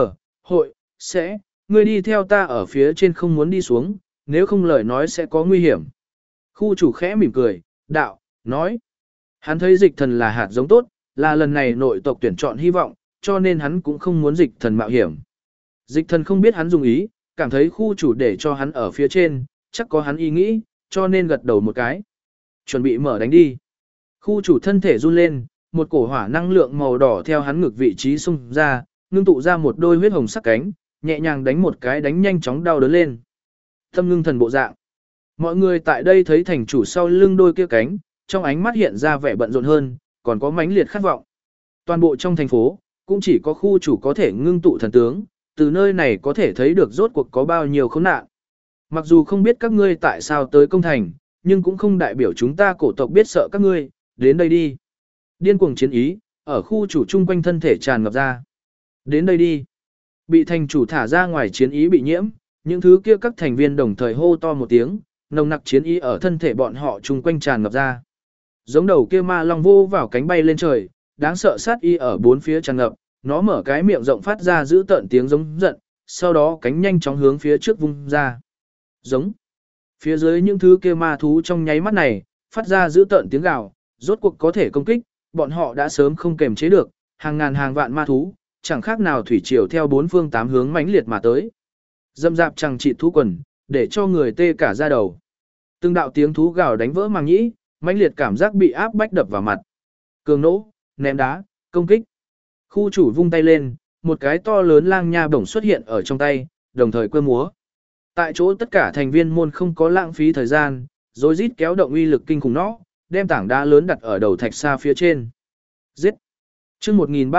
hội, sẽ, ngươi đi theo ta ở phía trên không muốn đi xuống, nếu không lời nói sẽ có nguy hiểm. Khu chủ khẽ mỉm cười, đạo, nói. Hắn thấy dịch thần là hạt giống tốt, là lần này nội tộc tuyển chọn hy vọng, cho nên hắn cũng không muốn dịch thần mạo hiểm. Dịch thần không biết hắn dùng ý, cảm thấy khu chủ để cho hắn ở phía trên, chắc có hắn ý nghĩ, cho nên gật đầu một cái. Chuẩn bị mở đánh đi. Khu chủ thân thể run lên, một cổ hỏa năng lượng màu đỏ theo hắn ngực vị trí xung ra, ngưng tụ ra một đôi huyết hồng sắc cánh, nhẹ nhàng đánh một cái đánh nhanh chóng đau đớn lên. Tâm ngưng thần bộ dạng. Mọi người tại đây thấy thành chủ sau lưng đôi kia cánh, trong ánh mắt hiện ra vẻ bận rộn hơn, còn có mãnh liệt khát vọng. Toàn bộ trong thành phố, cũng chỉ có khu chủ có thể ngưng tụ thần tướng, từ nơi này có thể thấy được rốt cuộc có bao nhiêu khốn nạn. Mặc dù không biết các ngươi tại sao tới công thành, nhưng cũng không đại biểu chúng ta cổ tộc biết sợ các ngươi, đến đây đi. Điên cuồng chiến ý, ở khu chủ chung quanh thân thể tràn ngập ra. Đến đây đi. Bị thành chủ thả ra ngoài chiến ý bị nhiễm, những thứ kia các thành viên đồng thời hô to một tiếng, nồng nặc chiến ý ở thân thể bọn họ chung quanh tràn ngập ra. Giống đầu kia ma long vô vào cánh bay lên trời, đáng sợ sát ý ở bốn phía tràn ngập, nó mở cái miệng rộng phát ra giữ tợn tiếng giống giận, sau đó cánh nhanh chóng hướng phía trước vung ra. Giống. Phía dưới những thứ kia ma thú trong nháy mắt này, phát ra giữ tợn tiếng gào, rốt cuộc có thể công kích, bọn họ đã sớm không kềm chế được, hàng ngàn hàng vạn ma thú, chẳng khác nào thủy triều theo bốn phương tám hướng mãnh liệt mà tới. Dâm dạp chẳng trị thú quần, để cho người tê cả da đầu. Từng đạo tiếng thú gào đánh vỡ màng nhĩ, mãnh liệt cảm giác bị áp bách đập vào mặt. Cường nỗ, ném đá, công kích. Khu chủ vung tay lên, một cái to lớn lang nha bổng xuất hiện ở trong tay, đồng thời quơ múa. Tại chỗ tất cả thành viên môn không có lãng phí thời gian, rồi rít kéo động uy lực kinh khủng nó, đem tảng đá lớn đặt ở đầu thạch xa phía trên. Giết! Chương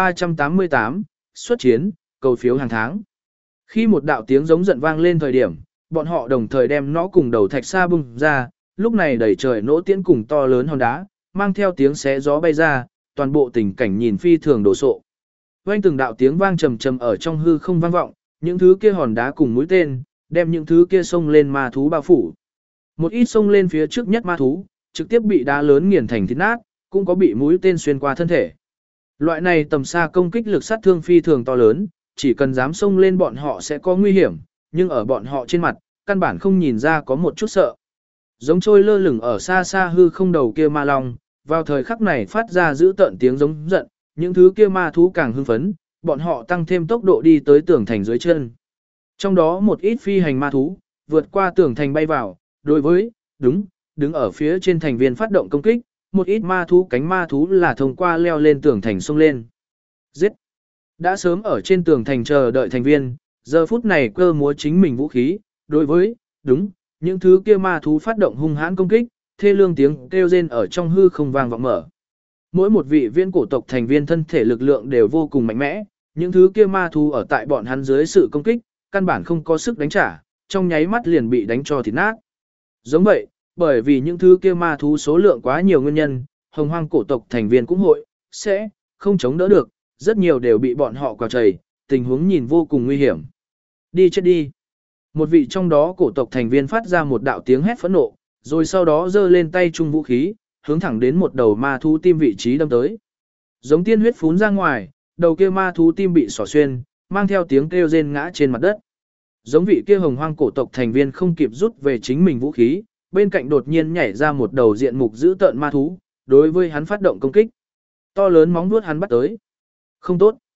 1388, xuất chiến, cầu phiếu hàng tháng. Khi một đạo tiếng giống giận vang lên thời điểm, bọn họ đồng thời đem nó cùng đầu thạch xa bung ra, lúc này đầy trời nỗ tiễn cùng to lớn hòn đá, mang theo tiếng xé gió bay ra, toàn bộ tình cảnh nhìn phi thường đồ sộ. Vang từng đạo tiếng vang trầm trầm ở trong hư không vang vọng, những thứ kia hòn đá cùng mũi tên, đem những thứ kia xông lên ma thú bao phủ. Một ít xông lên phía trước nhất ma thú, trực tiếp bị đá lớn nghiền thành thịt nát, cũng có bị mũi tên xuyên qua thân thể. Loại này tầm xa công kích lực sát thương phi thường to lớn, chỉ cần dám xông lên bọn họ sẽ có nguy hiểm, nhưng ở bọn họ trên mặt, căn bản không nhìn ra có một chút sợ. Giống trôi lơ lửng ở xa xa hư không đầu kia ma long, vào thời khắc này phát ra giữ tợn tiếng giống giận, những thứ kia ma thú càng hưng phấn, bọn họ tăng thêm tốc độ đi tới tường thành dưới chân. Trong đó một ít phi hành ma thú, vượt qua tường thành bay vào, đối với, đứng ở phía trên thành viên phát động công kích, một ít ma thú cánh ma thú là thông qua leo lên tường thành xông lên. Giết! Đã sớm ở trên tường thành chờ đợi thành viên, giờ phút này cơ múa chính mình vũ khí, đối với, những thứ kia ma thú phát động hung hãn công kích, thê lương tiếng kêu rên ở trong hư không vang vọng mở. Mỗi một vị viên cổ tộc thành viên thân thể lực lượng đều vô cùng mạnh mẽ, những thứ kia ma thú ở tại bọn hắn dưới sự công kích, căn bản không có sức đánh trả, trong nháy mắt liền bị đánh cho thịt nát. Giống vậy, bởi vì những thứ kia ma thú số lượng quá nhiều nguyên nhân, hồng hoang cổ tộc thành viên cũng sẽ không chống đỡ được, rất nhiều đều bị bọn họ quào chảy, tình huống nhìn vô cùng nguy hiểm. Đi chết đi. Một vị trong đó cổ tộc thành viên phát ra một đạo tiếng hét phẫn nộ, rồi sau đó giơ lên tay chung vũ khí, hướng thẳng đến một đầu ma thú tim vị trí đâm tới. Giống tiên huyết phún ra ngoài, đầu kia ma thú tim bị xỏ xuyên, mang theo tiếng kêu rên ngã trên mặt đất. Giống vị kia hồng hoang cổ tộc thành viên không kịp rút về chính mình vũ khí, bên cạnh đột nhiên nhảy ra một đầu diện mục dữ tợn ma thú, đối với hắn phát động công kích. To lớn móng vuốt hắn bắt tới. Không tốt.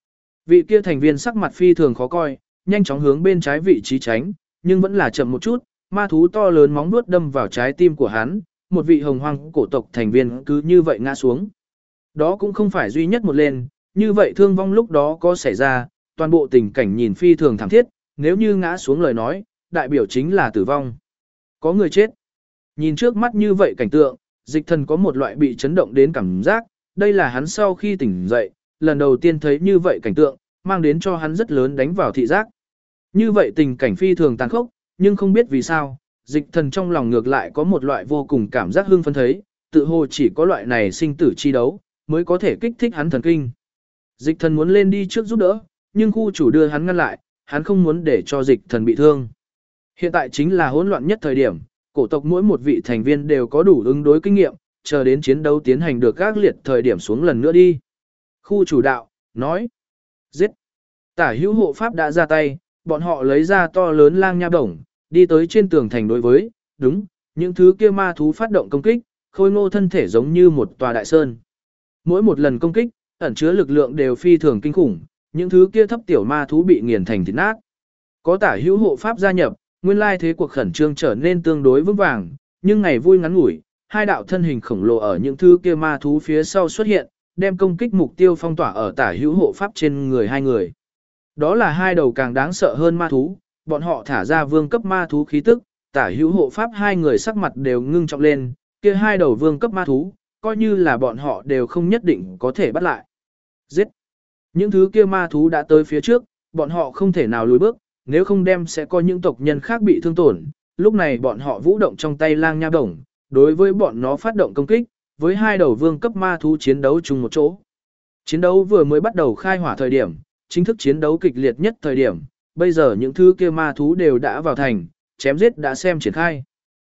Vị kia thành viên sắc mặt phi thường khó coi, nhanh chóng hướng bên trái vị trí tránh, nhưng vẫn là chậm một chút, ma thú to lớn móng vuốt đâm vào trái tim của hắn, một vị hồng hoang cổ tộc thành viên cứ như vậy ngã xuống. Đó cũng không phải duy nhất một lên, như vậy thương vong lúc đó có xảy ra, toàn bộ tình cảnh nhìn phi thường thảm thiết, nếu như ngã xuống lời nói, đại biểu chính là tử vong. Có người chết. Nhìn trước mắt như vậy cảnh tượng, dịch thần có một loại bị chấn động đến cảm giác, đây là hắn sau khi tỉnh dậy, lần đầu tiên thấy như vậy cảnh tượng, mang đến cho hắn rất lớn đánh vào thị giác. Như vậy tình cảnh phi thường tàn khốc, nhưng không biết vì sao, dịch thần trong lòng ngược lại có một loại vô cùng cảm giác hưng phấn thấy, tự hồ chỉ có loại này sinh tử chi đấu, mới có thể kích thích hắn thần kinh. Dịch thần muốn lên đi trước giúp đỡ, nhưng khu chủ đưa hắn ngăn lại, hắn không muốn để cho dịch thần bị thương. Hiện tại chính là hỗn loạn nhất thời điểm, cổ tộc mỗi một vị thành viên đều có đủ ứng đối kinh nghiệm, chờ đến chiến đấu tiến hành được các liệt thời điểm xuống lần nữa đi. Khu chủ đạo, nói, giết. Tả hữu hộ pháp đã ra tay, bọn họ lấy ra to lớn lang nha bổng, đi tới trên tường thành đối với, đúng, những thứ kia ma thú phát động công kích, khôi ngô thân thể giống như một tòa đại sơn. Mỗi một lần công kích, ẩn chứa lực lượng đều phi thường kinh khủng, những thứ kia thấp tiểu ma thú bị nghiền thành thịt nát. Có tả hữu hộ pháp gia nhập, nguyên lai thế cuộc khẩn trương trở nên tương đối vững vàng, nhưng ngày vui ngắn ngủi, hai đạo thân hình khổng lồ ở những thứ kia ma thú phía sau xuất hiện, đem công kích mục tiêu phong tỏa ở tả hữu hộ pháp trên người hai người. Đó là hai đầu càng đáng sợ hơn ma thú, bọn họ thả ra vương cấp ma thú khí tức, tả hữu hộ pháp hai người sắc mặt đều ngưng trọng lên, kia hai đầu vương cấp ma thú, coi như là bọn họ đều không nhất định có thể bắt lại. Giết! Những thứ kia ma thú đã tới phía trước, bọn họ không thể nào lùi bước, nếu không đem sẽ có những tộc nhân khác bị thương tổn. Lúc này bọn họ vũ động trong tay lang nha bổng, đối với bọn nó phát động công kích, với hai đầu vương cấp ma thú chiến đấu chung một chỗ. Chiến đấu vừa mới bắt đầu khai hỏa thời điểm, chính thức chiến đấu kịch liệt nhất thời điểm, bây giờ những thứ kia ma thú đều đã vào thành, chém giết đã xem triển khai.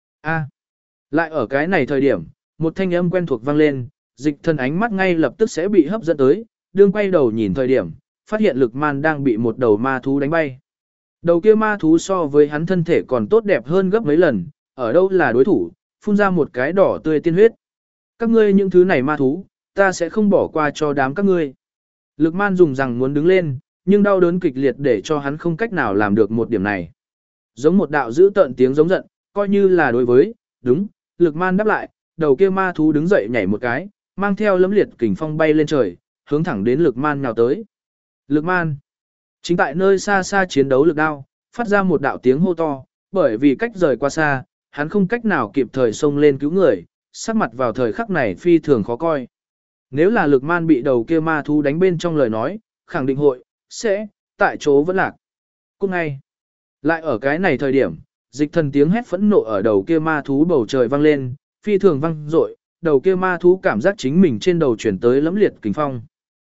Lại ở cái này thời điểm, một thanh âm quen thuộc vang lên, dịch thần ánh mắt ngay lập tức sẽ bị hấp dẫn tới, đương quay đầu nhìn thời điểm, phát hiện lực man đang bị một đầu ma thú đánh bay. Đầu kia ma thú so với hắn thân thể còn tốt đẹp hơn gấp mấy lần, ở đâu là đối thủ, phun ra một cái đỏ tươi tiên huyết. Các ngươi những thứ này ma thú, ta sẽ không bỏ qua cho đám các ngươi. Lực man dùng rằng muốn đứng lên, nhưng đau đớn kịch liệt để cho hắn không cách nào làm được một điểm này. Giống một đạo dữ tợn tiếng giống giận, coi như là đối với, đúng, lực man đáp lại, đầu kia ma thú đứng dậy nhảy một cái, mang theo lấm liệt kình phong bay lên trời, hướng thẳng đến lực man nhào tới. Lực man, chính tại nơi xa xa chiến đấu lực đao, phát ra một đạo tiếng hô to, bởi vì cách rời quá xa, hắn không cách nào kịp thời xông lên cứu người, sắc mặt vào thời khắc này phi thường khó coi. Nếu là lực man bị đầu kia ma thú đánh bên trong lời nói, khẳng định hội, sẽ, tại chỗ vẫn lạc. Cũng ngay, lại ở cái này thời điểm, dịch thần tiếng hét phẫn nộ ở đầu kia ma thú bầu trời vang lên, phi thường vang dội, đầu kia ma thú cảm giác chính mình trên đầu chuyển tới lẫm liệt kình phong.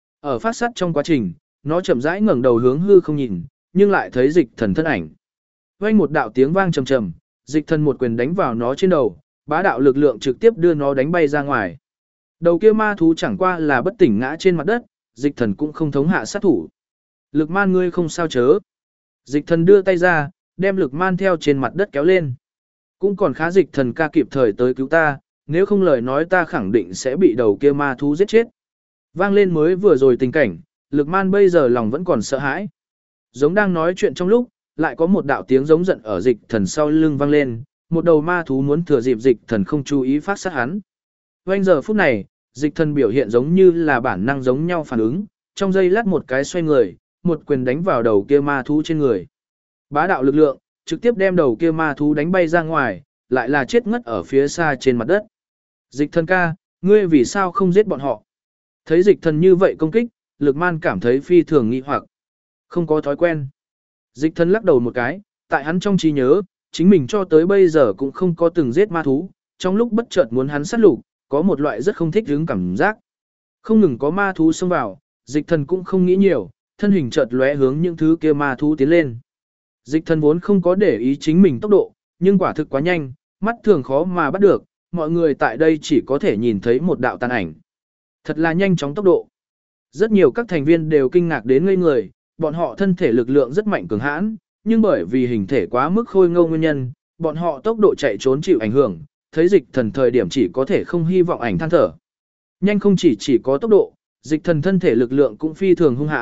Ở phát sát trong quá trình, nó chậm rãi ngẩng đầu hướng hư không nhìn, nhưng lại thấy dịch thần thân ảnh. Vang một đạo tiếng vang trầm trầm, dịch thần một quyền đánh vào nó trên đầu, bá đạo lực lượng trực tiếp đưa nó đánh bay ra ngoài. Đầu kia ma thú chẳng qua là bất tỉnh ngã trên mặt đất, dịch thần cũng không thống hạ sát thủ. Lực man ngươi không sao chớ. Dịch thần đưa tay ra, đem lực man theo trên mặt đất kéo lên. Cũng còn khá dịch thần ca kịp thời tới cứu ta, nếu không lời nói ta khẳng định sẽ bị đầu kia ma thú giết chết. Vang lên mới vừa rồi tình cảnh, lực man bây giờ lòng vẫn còn sợ hãi. Giống đang nói chuyện trong lúc, lại có một đạo tiếng giống giận ở dịch thần sau lưng vang lên, một đầu ma thú muốn thừa dịp dịch thần không chú ý phát sát hắn. Quanh giờ phút này, dịch thần biểu hiện giống như là bản năng giống nhau phản ứng, trong giây lát một cái xoay người, một quyền đánh vào đầu kia ma thú trên người. Bá đạo lực lượng, trực tiếp đem đầu kia ma thú đánh bay ra ngoài, lại là chết ngất ở phía xa trên mặt đất. Dịch thần ca, ngươi vì sao không giết bọn họ? Thấy dịch thần như vậy công kích, lực man cảm thấy phi thường nghi hoặc. Không có thói quen. Dịch thần lắc đầu một cái, tại hắn trong trí nhớ, chính mình cho tới bây giờ cũng không có từng giết ma thú, trong lúc bất chợt muốn hắn sát lục, có một loại rất không thích hứng cảm giác. Không ngừng có ma thú xông vào, dịch thần cũng không nghĩ nhiều, thân hình chợt lóe hướng những thứ kia ma thú tiến lên. Dịch thần vốn không có để ý chính mình tốc độ, nhưng quả thực quá nhanh, mắt thường khó mà bắt được, mọi người tại đây chỉ có thể nhìn thấy một đạo tàn ảnh. Thật là nhanh chóng tốc độ. Rất nhiều các thành viên đều kinh ngạc đến ngây người, bọn họ thân thể lực lượng rất mạnh cường hãn, nhưng bởi vì hình thể quá mức khôi ngô nguyên nhân, bọn họ tốc độ chạy trốn chịu ảnh hưởng, thấy dịch thần thời điểm chỉ có thể không hy vọng ảnh than thở. Nhanh không chỉ có tốc độ, dịch thần thân thể lực lượng cũng phi thường hung hãn,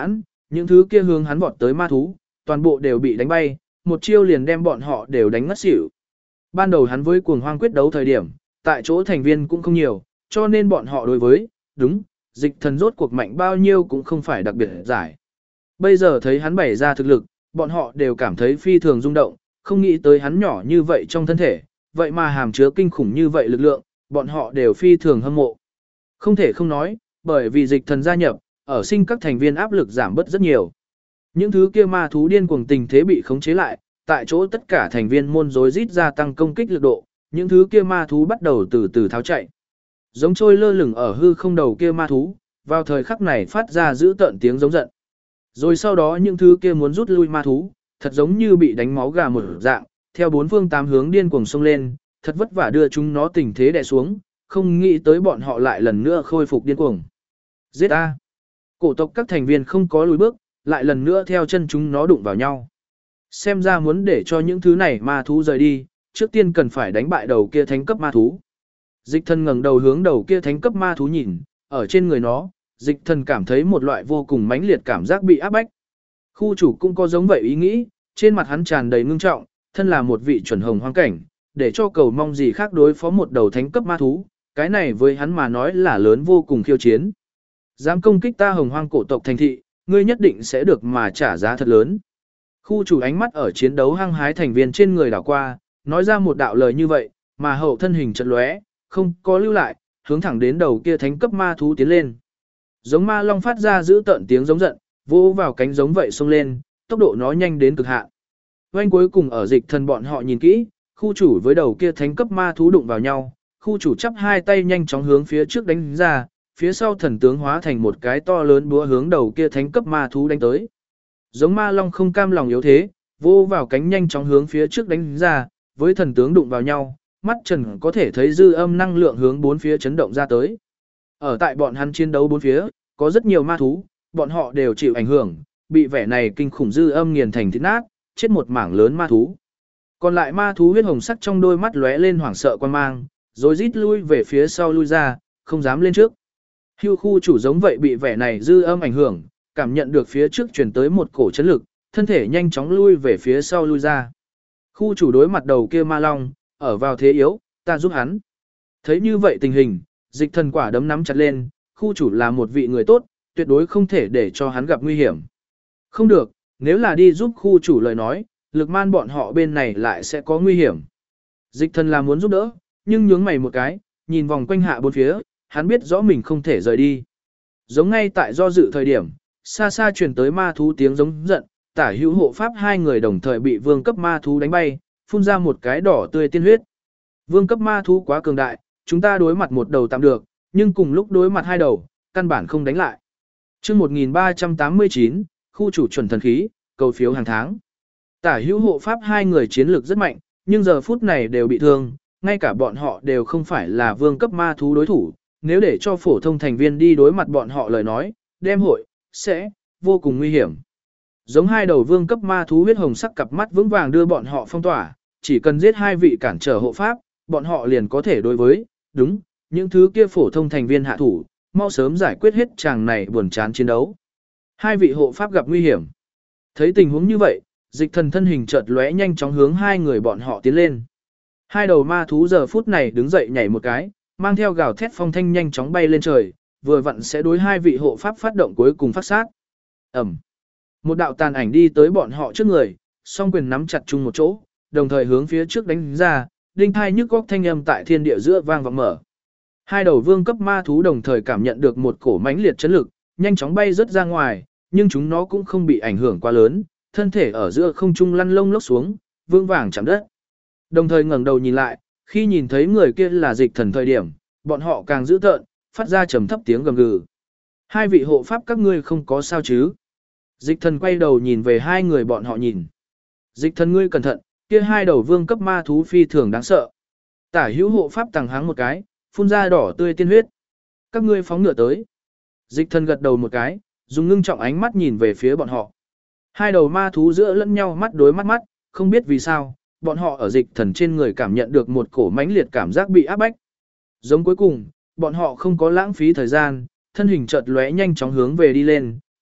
những thứ kia hướng hắn vọt tới ma thú, toàn bộ đều bị đánh bay, một chiêu liền đem bọn họ đều đánh ngất xỉu. Ban đầu hắn với cuồng hoang quyết đấu thời điểm, tại chỗ thành viên cũng không nhiều, cho nên bọn họ đối với, đúng, dịch thần rốt cuộc mạnh bao nhiêu cũng không phải đặc biệt giải. Bây giờ thấy hắn bày ra thực lực, bọn họ đều cảm thấy phi thường rung động, không nghĩ tới hắn nhỏ như vậy trong thân thể, vậy mà hàm chứa kinh khủng như vậy lực lượng, bọn họ đều phi thường hâm mộ. Không thể không nói, bởi vì dịch thần gia nhập, ở sinh các thành viên áp lực giảm bớt rất nhiều. Những thứ kia ma thú điên cuồng tình thế bị khống chế lại, tại chỗ tất cả thành viên môn rối rít gia tăng công kích lực độ, những thứ kia ma thú bắt đầu từ từ tháo chạy. Giống trôi lơ lửng ở hư không đầu kia ma thú, vào thời khắc này phát ra dữ tợn tiếng giống giận. Rồi sau đó những thứ kia muốn rút lui ma thú, thật giống như bị đánh máu gà một dạng, theo bốn phương tám hướng điên cuồng xông lên, thật vất vả đưa chúng nó tình thế đè xuống, không nghĩ tới bọn họ lại lần nữa khôi phục điên cuồng. Giết a! Cổ tộc các thành viên không có lùi bước, lại lần nữa theo chân chúng nó đụng vào nhau. Xem ra muốn để cho những thứ này ma thú rời đi, trước tiên cần phải đánh bại đầu kia thánh cấp ma thú. Dịch thần ngẩng đầu hướng đầu kia thánh cấp ma thú nhìn, ở trên người nó, dịch thần cảm thấy một loại vô cùng mãnh liệt cảm giác bị áp bách. Khu chủ cũng có giống vậy ý nghĩ, trên mặt hắn tràn đầy ngưng trọng, thân là một vị chuẩn hồng hoang cảnh, để cho cầu mong gì khác đối phó một đầu thánh cấp ma thú, cái này với hắn mà nói là lớn vô cùng khiêu chiến. Dám công kích ta hồng hoang cổ tộc thành thị, ngươi nhất định sẽ được mà trả giá thật lớn. Khu chủ ánh mắt ở chiến đấu hăng hái thành viên trên người đảo qua, nói ra một đạo lời như vậy, mà hậu thân hình chợt lóe, không có lưu lại, hướng thẳng đến đầu kia thánh cấp ma thú tiến lên. Giống ma long phát ra giữ tợn tiếng giống giận, vỗ vào cánh giống vậy xông lên, tốc độ nó nhanh đến cực hạn. Oanh cuối cùng ở dịch thần bọn họ nhìn kỹ, khu chủ với đầu kia thánh cấp ma thú đụng vào nhau, khu chủ chắp hai tay nhanh chóng hướng phía trước đánh ra, phía sau thần tướng hóa thành một cái to lớn búa hướng đầu kia thánh cấp ma thú đánh tới. Giống ma long không cam lòng yếu thế, vô vào cánh nhanh chóng hướng phía trước đánh ra, với thần tướng đụng vào nhau, mắt trần có thể thấy dư âm năng lượng hướng bốn phía chấn động ra tới. Ở tại bọn hắn chiến đấu bốn phía, có rất nhiều ma thú, bọn họ đều chịu ảnh hưởng, bị vẻ này kinh khủng dư âm nghiền thành thịt nát, chết một mảng lớn ma thú. Còn lại ma thú huyết hồng sắc trong đôi mắt lóe lên hoảng sợ quan mang, rồi rít lui về phía sau lui ra, không dám lên trước. Hưu khu chủ giống vậy bị vẻ này dư âm ảnh hưởng, cảm nhận được phía trước truyền tới một cổ chấn lực, thân thể nhanh chóng lui về phía sau lui ra. Khu chủ đối mặt đầu kia ma long, ở vào thế yếu, ta giúp hắn. Thấy như vậy tình hình, dịch thần quả đấm nắm chặt lên, khu chủ là một vị người tốt, tuyệt đối không thể để cho hắn gặp nguy hiểm. Không được, nếu là đi giúp khu chủ lời nói, lực man bọn họ bên này lại sẽ có nguy hiểm. Dịch thần là muốn giúp đỡ, nhưng nhướng mày một cái, nhìn vòng quanh hạ bốn phía, hắn biết rõ mình không thể rời đi. Giống ngay tại do dự thời điểm, xa xa truyền tới ma thú tiếng giống giận, tả hữu hộ pháp hai người đồng thời bị vương cấp ma thú đánh bay, phun ra một cái đỏ tươi tiên huyết. Vương cấp ma thú quá cường đại, chúng ta đối mặt một đầu tạm được, nhưng cùng lúc đối mặt hai đầu, căn bản không đánh lại. Chương 1389, khu chủ chuẩn thần khí, cầu phiếu hàng tháng. Tả hữu hộ pháp hai người chiến lược rất mạnh, nhưng giờ phút này đều bị thương, ngay cả bọn họ đều không phải là vương cấp ma thú đối thủ, nếu để cho phổ thông thành viên đi đối mặt bọn họ lời nói, đem hội, sẽ, vô cùng nguy hiểm. Giống hai đầu vương cấp ma thú huyết hồng sắc cặp mắt vững vàng đưa bọn họ phong tỏa, chỉ cần giết hai vị cản trở hộ pháp, bọn họ liền có thể đối với, đúng, những thứ kia phổ thông thành viên hạ thủ, mau sớm giải quyết hết chàng này buồn chán chiến đấu. Hai vị hộ pháp gặp nguy hiểm. Thấy tình huống như vậy, dịch thần thân hình chợt lóe nhanh chóng hướng hai người bọn họ tiến lên. Hai đầu ma thú giờ phút này đứng dậy nhảy một cái, mang theo gào thét phong thanh nhanh chóng bay lên trời, vừa vặn sẽ đối hai vị hộ pháp phát động cuối cùng phát sát. Ẩm. Một đạo tàn ảnh đi tới bọn họ trước người, song quyền nắm chặt chung một chỗ, đồng thời hướng phía trước đánh ra, đinh thai nhức góc thanh âm tại thiên địa giữa vang vọng mở. Hai đầu vương cấp ma thú đồng thời cảm nhận được một cổ mãnh liệt chấn lực, nhanh chóng bay rất ra ngoài, nhưng chúng nó cũng không bị ảnh hưởng quá lớn, thân thể ở giữa không trung lăn lông lốc xuống, vương vàng chạm đất. Đồng thời ngẩng đầu nhìn lại, khi nhìn thấy người kia là dịch thần thời điểm, bọn họ càng dữ tợn, phát ra trầm thấp tiếng gầm gừ. Hai vị hộ pháp các ngươi không có sao chứ? Dịch thần quay đầu nhìn về hai người bọn họ nhìn. Dịch thần ngươi cẩn thận, kia hai đầu vương cấp ma thú phi thường đáng sợ. Tả hữu hộ pháp tàng háng một cái, phun ra đỏ tươi tiên huyết. Các ngươi phóng ngựa tới. Dịch thần gật đầu một cái, dùng ngưng trọng ánh mắt nhìn về phía bọn họ. Hai đầu ma thú giữa lẫn nhau mắt đối mắt, không biết vì sao, bọn họ ở dịch thần trên người cảm nhận được một cổ mãnh liệt cảm giác bị áp bách. Giống cuối cùng, bọn họ không có lãng phí thời gian, thân hình chợt lóe nhanh chóng hướng về đi lên,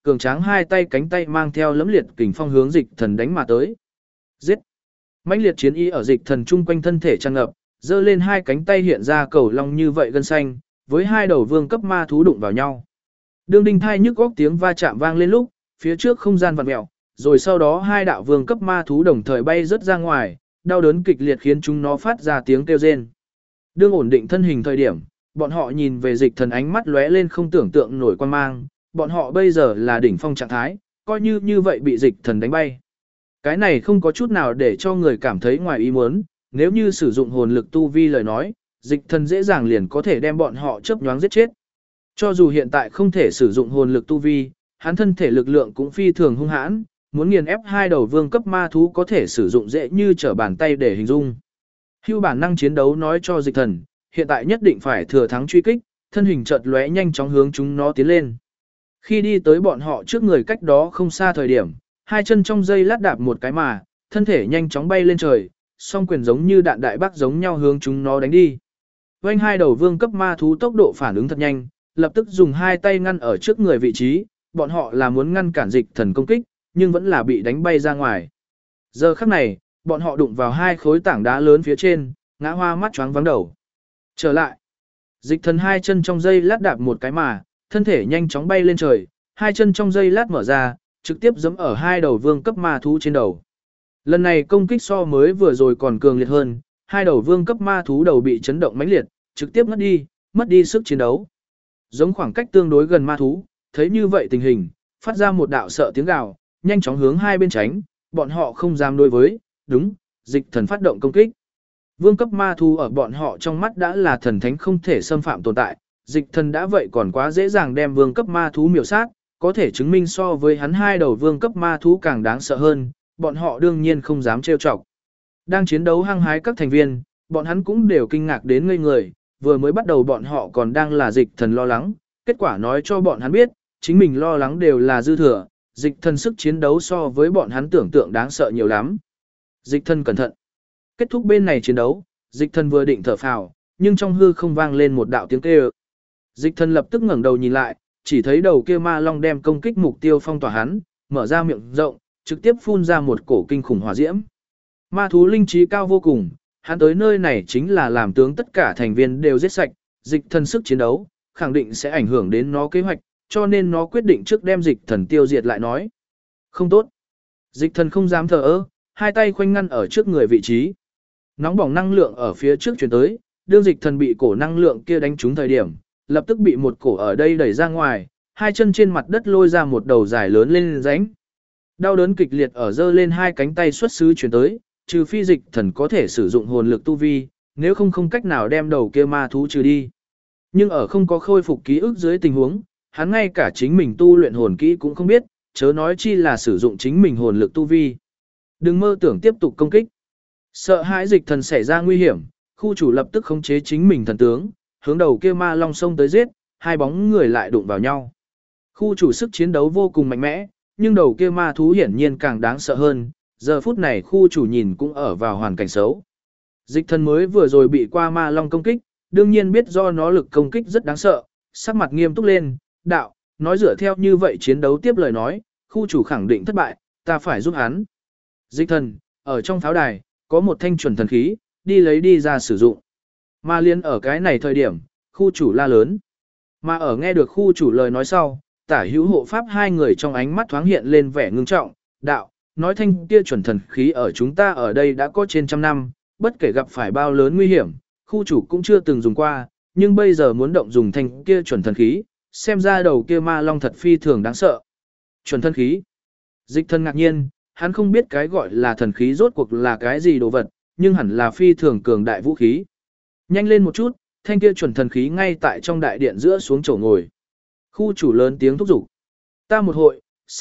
cường tráng hai tay cánh tay mang theo lẫm liệt kình phong hướng dịch thần đánh mà tới. Giết! Mãnh liệt chiến ý ở dịch thần chung quanh thân thể tràn ngập, giơ lên hai cánh tay hiện ra cầu long như vậy gân xanh, với hai đầu vương cấp ma thú đụng vào nhau. Đương đinh thai nhức góc tiếng va chạm vang lên lúc, phía trước không gian vặn mèo, rồi sau đó hai đạo vương cấp ma thú đồng thời bay rớt ra ngoài, đau đớn kịch liệt khiến chúng nó phát ra tiếng kêu rên. Đương ổn định thân hình thời điểm, bọn họ nhìn về dịch thần ánh mắt lóe lên không tưởng tượng nổi quan mang, bọn họ bây giờ là đỉnh phong trạng thái, coi như vậy bị dịch thần đánh bay. Cái này không có chút nào để cho người cảm thấy ngoài ý muốn, nếu như sử dụng hồn lực tu vi lời nói, dịch thần dễ dàng liền có thể đem bọn họ chớp nhoáng giết chết. Cho dù hiện tại không thể sử dụng hồn lực tu vi, hắn thân thể lực lượng cũng phi thường hung hãn, muốn nghiền ép hai đầu vương cấp ma thú có thể sử dụng dễ như trở bàn tay để hình dung. Hưu bản năng chiến đấu nói cho dịch thần, hiện tại nhất định phải thừa thắng truy kích, thân hình chợt lóe nhanh chóng hướng chúng nó tiến lên. Khi đi tới bọn họ trước người cách đó không xa thời điểm, hai chân trong dây lát đạp một cái mà, thân thể nhanh chóng bay lên trời, song quyền giống như đạn đại bác giống nhau hướng chúng nó đánh đi. Vành hai đầu vương cấp ma thú tốc độ phản ứng thật nhanh, lập tức dùng hai tay ngăn ở trước người vị trí, bọn họ là muốn ngăn cản dịch thần công kích, nhưng vẫn là bị đánh bay ra ngoài. Giờ khắc này, bọn họ đụng vào hai khối tảng đá lớn phía trên, ngã hoa mắt choáng vắng đầu. Trở lại. Dịch thần hai chân trong dây lát đạp một cái mà, thân thể nhanh chóng bay lên trời, hai chân trong dây lát mở ra, trực tiếp giẫm ở hai đầu vương cấp ma thú trên đầu. Lần này công kích so mới vừa rồi còn cường liệt hơn, hai đầu vương cấp ma thú đầu bị chấn động mãnh liệt, trực tiếp ngất đi, mất đi sức chiến đấu. Giống khoảng cách tương đối gần ma thú, thấy như vậy tình hình, phát ra một đạo sợ tiếng gào, nhanh chóng hướng hai bên tránh, bọn họ không dám đối với, đúng, dịch thần phát động công kích. Vương cấp ma thú ở bọn họ trong mắt đã là thần thánh không thể xâm phạm tồn tại, dịch thần đã vậy còn quá dễ dàng đem vương cấp ma thú miểu sát, có thể chứng minh so với hắn hai đầu vương cấp ma thú càng đáng sợ hơn, bọn họ đương nhiên không dám trêu chọc. Đang chiến đấu hăng hái các thành viên, bọn hắn cũng đều kinh ngạc đến ngây người, vừa mới bắt đầu bọn họ còn đang là dịch thần lo lắng, kết quả nói cho bọn hắn biết, chính mình lo lắng đều là dư thừa, dịch thần sức chiến đấu so với bọn hắn tưởng tượng đáng sợ nhiều lắm. Dịch thần cẩn thận. Kết thúc bên này chiến đấu, dịch thần vừa định thở phào, nhưng trong hư không vang lên một đạo tiếng kêu. Dịch thần lập tức ngẩng đầu nhìn lại, chỉ thấy đầu kia ma long đem công kích mục tiêu phong tỏa hắn, mở ra miệng rộng, trực tiếp phun ra một cổ kinh khủng hỏa diễm. Ma thú linh trí cao vô cùng, hắn tới nơi này chính là làm tướng tất cả thành viên đều giết sạch, dịch thần sức chiến đấu, khẳng định sẽ ảnh hưởng đến nó kế hoạch, cho nên nó quyết định trước đem dịch thần tiêu diệt lại nói. Không tốt. Dịch thần không dám thờ ơ, hai tay khoanh ngăn ở trước người vị trí. Nóng bỏng năng lượng ở phía trước chuyển tới, đương dịch thần bị cổ năng lượng kia đánh trúng thời điểm, lập tức bị một cổ ở đây đẩy ra ngoài, hai chân trên mặt đất lôi ra một đầu dài lớn lên rãnh. Đau đớn kịch liệt ở dơ lên hai cánh tay xuất xứ chuyển tới, trừ phi dịch thần có thể sử dụng hồn lực tu vi, nếu không cách nào đem đầu kia ma thú trừ đi. Nhưng ở không có khôi phục ký ức dưới tình huống, hắn ngay cả chính mình tu luyện hồn kỹ cũng không biết, chớ nói chi là sử dụng chính mình hồn lực tu vi. Đừng mơ tưởng tiếp tục công kích. Sợ hãi dịch thần xảy ra nguy hiểm, khu chủ lập tức khống chế chính mình thần tướng, hướng đầu kia ma long sông tới giết, hai bóng người lại đụng vào nhau. Khu chủ sức chiến đấu vô cùng mạnh mẽ, nhưng đầu kia ma thú hiển nhiên càng đáng sợ hơn, giờ phút này khu chủ nhìn cũng ở vào hoàn cảnh xấu. Dịch thần mới vừa rồi bị qua ma long công kích, đương nhiên biết do nó lực công kích rất đáng sợ, sắc mặt nghiêm túc lên, đạo, nói dựa theo như vậy chiến đấu tiếp lời nói, khu chủ khẳng định thất bại, ta phải giúp hắn. Dịch thần, ở trong pháo đài, có một thanh chuẩn thần khí, đi lấy đi ra sử dụng. Mà liên ở cái này thời điểm, khu chủ la lớn. Mà ở nghe được khu chủ lời nói sau, tả hữu hộ pháp hai người trong ánh mắt thoáng hiện lên vẻ ngưng trọng, đạo, nói thanh kia chuẩn thần khí ở chúng ta ở đây đã có trên trăm năm, bất kể gặp phải bao lớn nguy hiểm, khu chủ cũng chưa từng dùng qua, nhưng bây giờ muốn động dùng thanh kia chuẩn thần khí, xem ra đầu kia ma long thật phi thường đáng sợ. Chuẩn thần khí. Dịch thần ngạc nhiên, hắn không biết cái gọi là thần khí rốt cuộc là cái gì đồ vật, nhưng hẳn là phi thường cường đại vũ khí. Nhanh lên một chút, thanh kia chuẩn thần khí ngay tại trong đại điện giữa xuống chỗ ngồi. Khu chủ lớn tiếng thúc giục. Ta một hội,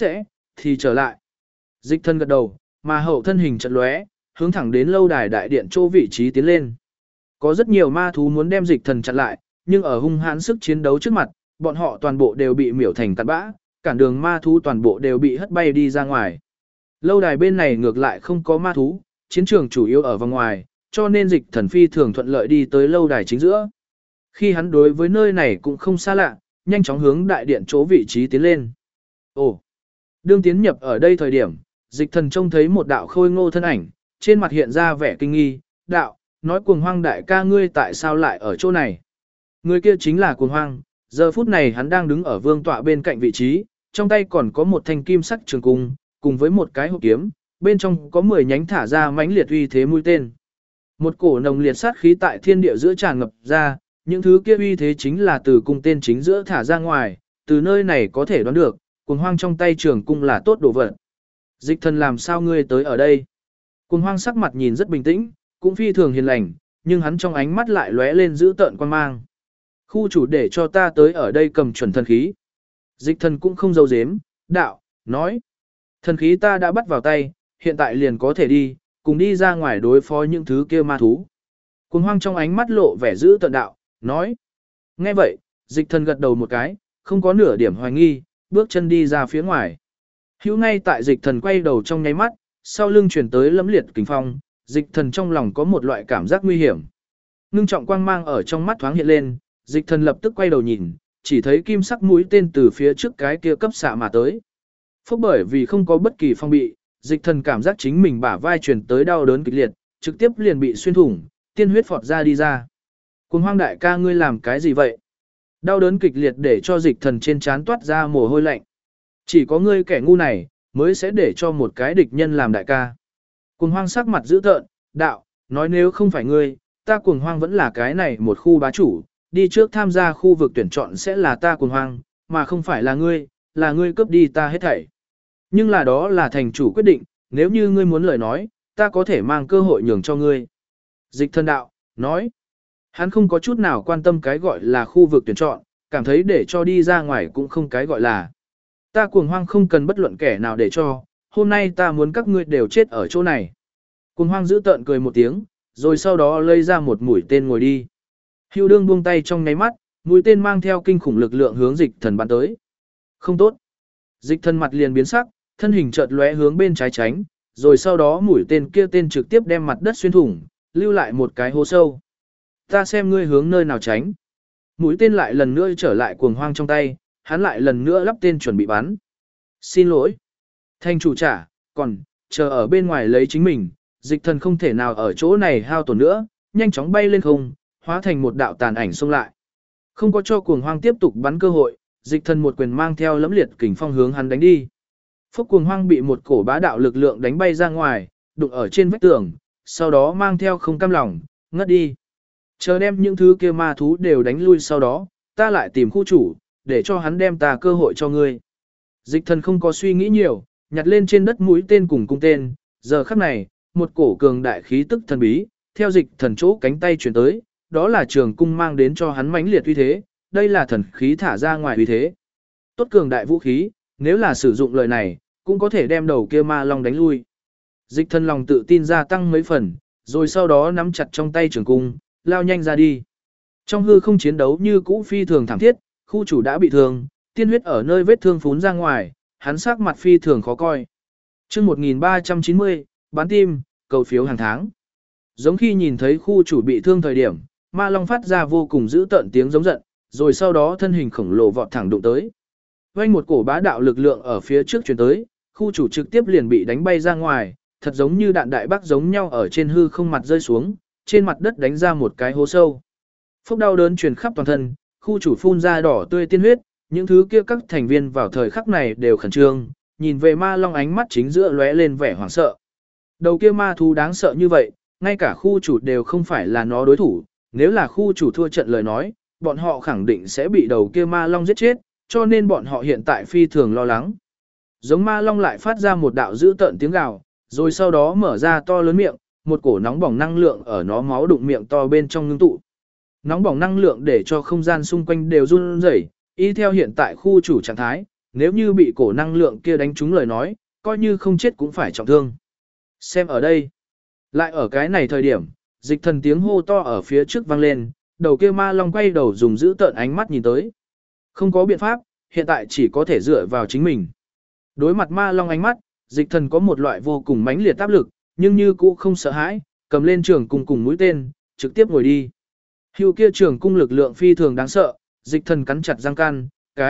thì trở lại. Dịch thần gật đầu, mà hậu thân hình chợt lóe, hướng thẳng đến lâu đài đại điện chỗ vị trí tiến lên. Có rất nhiều ma thú muốn đem dịch thần chặn lại, nhưng ở hung hãn sức chiến đấu trước mặt, bọn họ toàn bộ đều bị miểu thành cát bã, cản đường ma thú toàn bộ đều bị hất bay đi ra ngoài. Lâu đài bên này ngược lại không có ma thú, chiến trường chủ yếu ở vòng ngoài, cho nên dịch thần phi thường thuận lợi đi tới lâu đài chính giữa. Khi hắn đối với nơi này cũng không xa lạ, nhanh chóng hướng đại điện chỗ vị trí tiến lên. Ồ, đương tiến nhập ở đây thời điểm, dịch thần trông thấy một đạo khôi ngô thân ảnh, trên mặt hiện ra vẻ kinh nghi, đạo, nói Cuồng Hoang đại ca ngươi tại sao lại ở chỗ này? Người kia chính là Cuồng Hoang, giờ phút này hắn đang đứng ở vương tọa bên cạnh vị trí, trong tay còn có một thanh kim sắc trường cung, cùng với một cái hộp kiếm, bên trong có 10 nhánh thả ra mãnh liệt uy thế mũi tên. Một cổ nồng liệt sát khí tại thiên địa giữa tràn ngập ra, những thứ kia uy thế chính là từ cung tên chính giữa thả ra ngoài, từ nơi này có thể đoán được, Cuồng Hoang trong tay trường cung là tốt đồ vật. Dịch thần làm sao ngươi tới ở đây? Cuồng Hoang sắc mặt nhìn rất bình tĩnh, cũng phi thường hiền lành, nhưng hắn trong ánh mắt lại lóe lên dữ tợn quan mang. Khu chủ để cho ta tới ở đây cầm chuẩn thần khí. Dịch thần cũng không giấu giếm, đạo, nói. Thần khí ta đã bắt vào tay, hiện tại liền có thể đi, cùng đi ra ngoài đối phó những thứ kia ma thú. Cuồng Hoang trong ánh mắt lộ vẻ dữ tợn đạo, nói. Nghe vậy, dịch thần gật đầu một cái, không có nửa điểm hoài nghi, bước chân đi ra phía ngoài. Hữu ngay tại dịch thần quay đầu trong nháy mắt, sau lưng chuyển tới lẫm liệt kình phong, dịch thần trong lòng có một loại cảm giác nguy hiểm. Ngưng trọng quang mang ở trong mắt thoáng hiện lên, dịch thần lập tức quay đầu nhìn, chỉ thấy kim sắc mũi tên từ phía trước cái kia cấp xạ mà tới. Phúc bởi vì không có bất kỳ phong bị, dịch thần cảm giác chính mình bả vai truyền tới đau đớn kịch liệt, trực tiếp liền bị xuyên thủng, tiên huyết phọt ra đi ra. Cuồng Hoang đại ca ngươi làm cái gì vậy? Đau đớn kịch liệt để cho dịch thần trên trán toát ra mồ hôi lạnh. Chỉ có ngươi kẻ ngu này, mới sẽ để cho một cái địch nhân làm đại ca. Cuồng Hoang sắc mặt dữ tợn, đạo, nói nếu không phải ngươi, ta Cuồng Hoang vẫn là cái này một khu bá chủ, đi trước tham gia khu vực tuyển chọn sẽ là ta Cuồng Hoang, mà không phải là ngươi cướp đi ta hết thảy. Nhưng là đó là thành chủ quyết định, nếu như ngươi muốn lời nói, ta có thể mang cơ hội nhường cho ngươi. Dịch thần đạo, nói, hắn không có chút nào quan tâm cái gọi là khu vực tuyển chọn, cảm thấy để cho đi ra ngoài cũng không cái gọi là. Ta Cuồng Hoang không cần bất luận kẻ nào để cho, hôm nay ta muốn các ngươi đều chết ở chỗ này. Cuồng Hoang giữ tợn cười một tiếng, rồi sau đó lấy ra một mũi tên ngồi đi. Hưu đương buông tay trong nháy mắt, mũi tên mang theo kinh khủng lực lượng hướng dịch thần bắn tới. Không tốt. Dịch thần mặt liền biến sắc, thân hình chợt lóe hướng bên trái tránh, rồi sau đó mũi tên kia tên trực tiếp đem mặt đất xuyên thủng, lưu lại một cái hố sâu. Ta xem ngươi hướng nơi nào tránh. Mũi tên lại lần nữa trở lại Cuồng Hoang trong tay, hắn lại lần nữa lắp tên chuẩn bị bắn. Xin lỗi. Thanh chủ trả, còn, chờ ở bên ngoài lấy chính mình, dịch thần không thể nào ở chỗ này hao tổn nữa, nhanh chóng bay lên không, hóa thành một đạo tàn ảnh xông lại. Không có cho Cuồng Hoang tiếp tục bắn cơ hội, dịch thần một quyền mang theo lẫm liệt kình phong hướng hắn đánh đi. Phúc Cuồng Hoang bị một cổ bá đạo lực lượng đánh bay ra ngoài, đụng ở trên vách tường, sau đó mang theo không cam lòng, ngất đi. Chờ đem những thứ kia ma thú đều đánh lui sau đó, ta lại tìm khu chủ, để cho hắn đem ta cơ hội cho ngươi. Dịch thần không có suy nghĩ nhiều, nhặt lên trên đất mũi tên cùng cung tên, giờ khắc này, một cổ cường đại khí tức thần bí, theo dịch thần chỗ cánh tay chuyển tới, đó là trường cung mang đến cho hắn mãnh liệt uy thế, đây là thần khí thả ra ngoài uy thế. Tốt cường đại vũ khí, nếu là sử dụng lời này, cũng có thể đem đầu kia ma long đánh lui. Dịch thần lòng tự tin gia tăng mấy phần, rồi sau đó nắm chặt trong tay trường cung, lao nhanh ra đi. Trong hư không chiến đấu như cũ phi thường thảm thiết, khu chủ đã bị thương, tiên huyết ở nơi vết thương phún ra ngoài, hắn sắc mặt phi thường khó coi. Chương 1390, bán tim, cầu phiếu hàng tháng. Giống khi nhìn thấy khu chủ bị thương thời điểm, ma long phát ra vô cùng dữ tợn tiếng giống giận, rồi sau đó thân hình khổng lồ vọt thẳng đụng tới. Vành một cổ bá đạo lực lượng ở phía trước truyền tới, khu chủ trực tiếp liền bị đánh bay ra ngoài, thật giống như đạn đại bác giống nhau ở trên hư không mặt rơi xuống, trên mặt đất đánh ra một cái hố sâu. Phốc đau đớn truyền khắp toàn thân, khu chủ phun ra đỏ tươi tiên huyết, những thứ kia các thành viên vào thời khắc này đều khẩn trương, nhìn về ma long ánh mắt chính giữa lóe lên vẻ hoảng sợ. Đầu kia ma thú đáng sợ như vậy, ngay cả khu chủ đều không phải là nó đối thủ, nếu là khu chủ thua trận lời nói, bọn họ khẳng định sẽ bị đầu kia ma long giết chết, cho nên bọn họ hiện tại phi thường lo lắng. Giống ma long lại phát ra một đạo dữ tợn tiếng gào, rồi sau đó mở ra to lớn miệng, một cổ nóng bỏng năng lượng ở nó máu đụng miệng to bên trong ngưng tụ. Nóng bỏng năng lượng để cho không gian xung quanh đều run rẩy, y theo hiện tại khu chủ trạng thái, nếu như bị cổ năng lượng kia đánh trúng lời nói, coi như không chết cũng phải trọng thương. Xem ở đây. Lại ở cái này thời điểm, dịch thần tiếng hô to ở phía trước vang lên, đầu kia ma long quay đầu dùng giữ tợn ánh mắt nhìn tới. Không có biện pháp, hiện tại chỉ có thể dựa vào chính mình. Đối mặt ma long ánh mắt, dịch thần có một loại vô cùng mãnh liệt áp lực, nhưng như cũ không sợ hãi, cầm lên trường cung cùng mũi tên, trực tiếp ngồi đi. Hưu kia trường cung lực lượng phi thường đáng sợ, dịch thần cắn chặt răng can,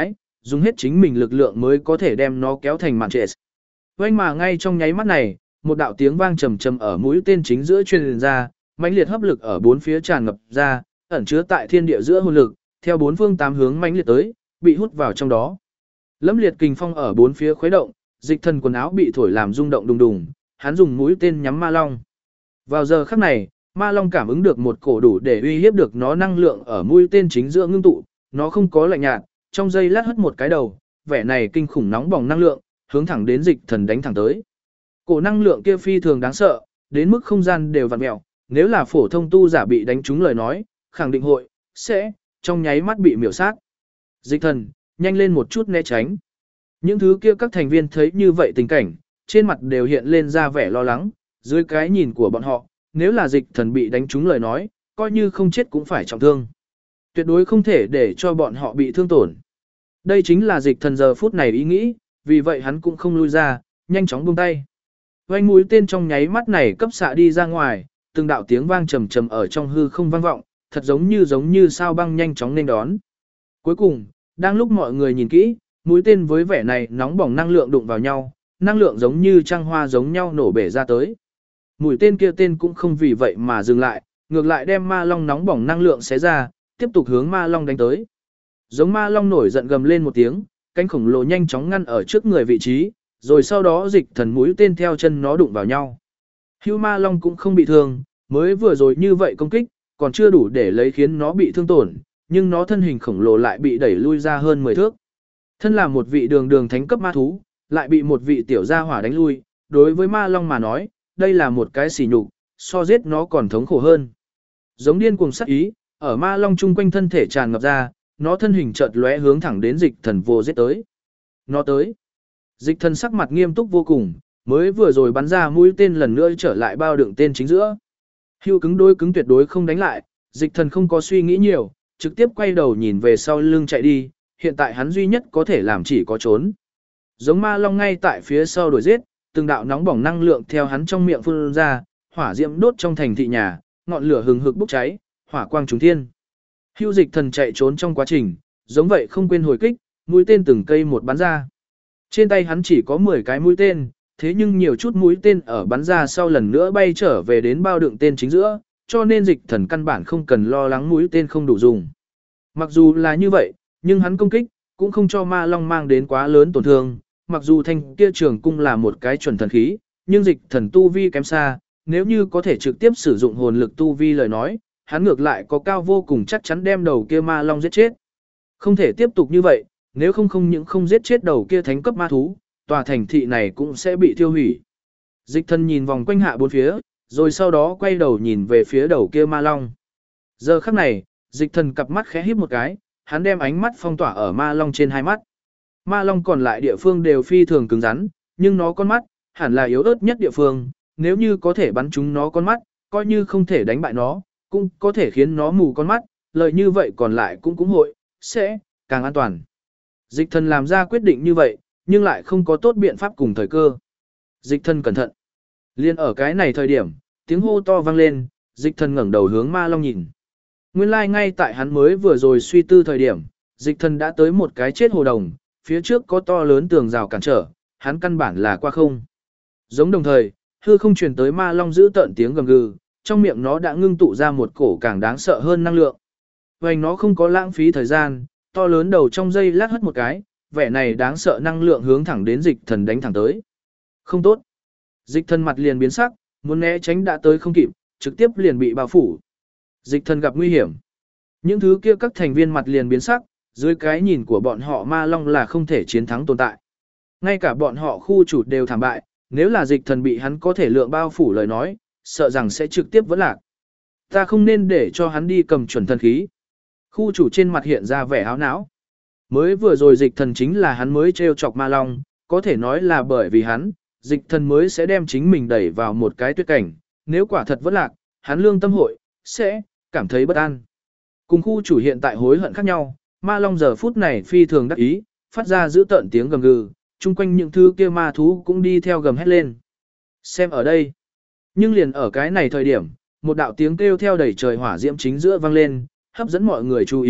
dùng hết chính mình lực lượng mới có thể đem nó kéo thành màn trệ. Vành mà ngay trong nháy mắt này, một đạo tiếng vang trầm trầm ở mũi tên chính giữa truyền ra, mãnh liệt hấp lực ở bốn phía tràn ngập ra, ẩn chứa tại thiên địa giữa hồn lực, theo bốn phương tám hướng mãnh liệt tới, bị hút vào trong đó. Lẫm liệt kình phong ở bốn phía khuấy động, Dịch Thần quần áo bị thổi làm rung động đùng đùng, hắn dùng mũi tên nhắm Ma Long. Vào giờ khắc này, Ma Long cảm ứng được một cổ đủ để uy hiếp được nó năng lượng ở mũi tên chính giữa ngưng tụ, nó không có lạnh nhạt, trong giây lát hất một cái đầu, vẻ này kinh khủng nóng bỏng năng lượng, hướng thẳng đến Dịch Thần đánh thẳng tới. Cổ năng lượng kia phi thường đáng sợ, đến mức không gian đều vặn mèo, nếu là phổ thông tu giả bị đánh trúng lời nói, khẳng định sẽ trong nháy mắt bị miểu sát. Dịch Thần, nhanh lên một chút né tránh. Những thứ kia các thành viên thấy như vậy tình cảnh, trên mặt đều hiện lên ra vẻ lo lắng, dưới cái nhìn của bọn họ, nếu là Dịch Thần bị đánh trúng lời nói, coi như không chết cũng phải trọng thương. Tuyệt đối không thể để cho bọn họ bị thương tổn. Đây chính là Dịch Thần giờ phút này ý nghĩ, vì vậy hắn cũng không lui ra, nhanh chóng buông tay. Vành mũi tên trong nháy mắt này cấp xạ đi ra ngoài, từng đạo tiếng vang trầm trầm ở trong hư không vang vọng, thật giống như sao băng nhanh chóng nên đón. Cuối cùng, đang lúc mọi người nhìn kỹ, mũi tên với vẻ này nóng bỏng năng lượng đụng vào nhau, năng lượng giống như trăng hoa giống nhau nổ bể ra tới. Mũi tên kia tên cũng không vì vậy mà dừng lại, ngược lại đem Ma Long nóng bỏng năng lượng xé ra, tiếp tục hướng Ma Long đánh tới. Giống Ma Long nổi giận gầm lên một tiếng, cánh khổng lồ nhanh chóng ngăn ở trước người vị trí, rồi sau đó Dịch Thần mũi tên theo chân nó đụng vào nhau. Hưu Ma Long cũng không bị thương, mới vừa rồi như vậy công kích, còn chưa đủ để lấy khiến nó bị thương tổn, nhưng nó thân hình khổng lồ lại bị đẩy lui ra hơn 10 thước. Thân là một vị đường thánh cấp ma thú, lại bị một vị tiểu gia hỏa đánh lui, đối với Ma Long mà nói, đây là một cái sỉ nhục, so giết nó còn thống khổ hơn. Giống điên cuồng sát ý, ở Ma Long chung quanh thân thể tràn ngập ra, nó thân hình chợt lóe hướng thẳng đến Dịch Thần vô giết tới. Nó tới. Dịch Thần sắc mặt nghiêm túc vô cùng, mới vừa rồi bắn ra mũi tên lần nữa trở lại bao đựng tên chính giữa. Hưu cứng đối cứng tuyệt đối không đánh lại, Dịch Thần không có suy nghĩ nhiều, trực tiếp quay đầu nhìn về sau lưng chạy đi, hiện tại hắn duy nhất có thể làm chỉ có trốn. Giống Ma Long ngay tại phía sau đuổi giết, từng đạo nóng bỏng năng lượng theo hắn trong miệng phun ra, hỏa diễm đốt trong thành thị nhà, ngọn lửa hừng hực bốc cháy, hỏa quang trùng thiên. Hưu Dịch Thần chạy trốn trong quá trình, giống vậy không quên hồi kích, mũi tên từng cây một bắn ra. Trên tay hắn chỉ có 10 cái mũi tên, thế nhưng nhiều chút mũi tên ở bắn ra sau lần nữa bay trở về đến bao đựng tên chính giữa, cho nên Dịch Thần căn bản không cần lo lắng mũi tên không đủ dùng. Mặc dù là như vậy, nhưng hắn công kích cũng không cho Ma Long mang đến quá lớn tổn thương, mặc dù thanh kia trường cung là một cái chuẩn thần khí, nhưng Dịch Thần tu vi kém xa, nếu như có thể trực tiếp sử dụng hồn lực tu vi lời nói, hắn ngược lại có cao vô cùng chắc chắn đem đầu kia Ma Long giết chết. Không thể tiếp tục như vậy, nếu không những không giết chết đầu kia thánh cấp ma thú, tòa thành thị này cũng sẽ bị tiêu hủy. Dịch Thần nhìn vòng quanh hạ bốn phía, rồi sau đó quay đầu nhìn về phía đầu kia Ma Long. Giờ khắc này, Dịch Thần cặp mắt khẽ híp một cái, hắn đem ánh mắt phong tỏa ở Ma Long trên hai mắt. Ma Long còn lại địa phương đều phi thường cứng rắn, nhưng nó con mắt, hẳn là yếu ớt nhất địa phương, nếu như có thể bắn trúng nó con mắt, coi như không thể đánh bại nó, cũng có thể khiến nó mù con mắt, lợi như vậy còn lại cũng sẽ càng an toàn. Dịch Thần làm ra quyết định như vậy, nhưng lại không có tốt biện pháp cùng thời cơ. Dịch Thần cẩn thận. Liên ở cái này thời điểm, tiếng hô to vang lên, Dịch Thần ngẩng đầu hướng Ma Long nhìn. Nguyên lai ngay tại hắn mới vừa rồi suy tư thời điểm, Dịch Thần đã tới một cái chết hồ đồng, phía trước có to lớn tường rào cản trở, hắn căn bản là qua không. Giống đồng thời, hư không truyền tới Ma Long giữ tợn tiếng gầm gừ, trong miệng nó đã ngưng tụ ra một cổ càng đáng sợ hơn năng lượng. Vành nó không có lãng phí thời gian, to lớn đầu trong dây lát hất một cái, vẻ này đáng sợ năng lượng hướng thẳng đến Dịch Thần đánh thẳng tới. Không tốt. Dịch Thần mặt liền biến sắc, muốn né tránh đã tới không kịp, trực tiếp liền bị bao phủ. Dịch Thần gặp nguy hiểm. Những thứ kia các thành viên mặt liền biến sắc, dưới cái nhìn của bọn họ Ma Long là không thể chiến thắng tồn tại. Ngay cả bọn họ khu chủ đều thảm bại, nếu là Dịch Thần bị hắn có thể lượng bao phủ lời nói, sợ rằng sẽ trực tiếp vẫn lạc. Ta không nên để cho hắn đi cầm chuẩn thần khí. Khu chủ trên mặt hiện ra vẻ áo não. Mới vừa rồi Dịch Thần chính là hắn mới trêu chọc Ma Long, có thể nói là bởi vì hắn, Dịch Thần mới sẽ đem chính mình đẩy vào một cái tuyệt cảnh, nếu quả thật vẫn lạc, hắn lương tâm hội sẽ cảm thấy bất an. Cùng khu chủ hiện tại hối hận khác nhau, Ma Long giờ phút này phi thường đắc ý, phát ra giữ tợn tiếng gầm gừ, chung quanh những thứ kia ma thú cũng đi theo gầm hét lên. Xem ở đây. Nhưng liền ở cái này thời điểm, một đạo tiếng kêu theo đẩy trời hỏa diễm chính giữa vang lên, hấp dẫn mọi người chú ý,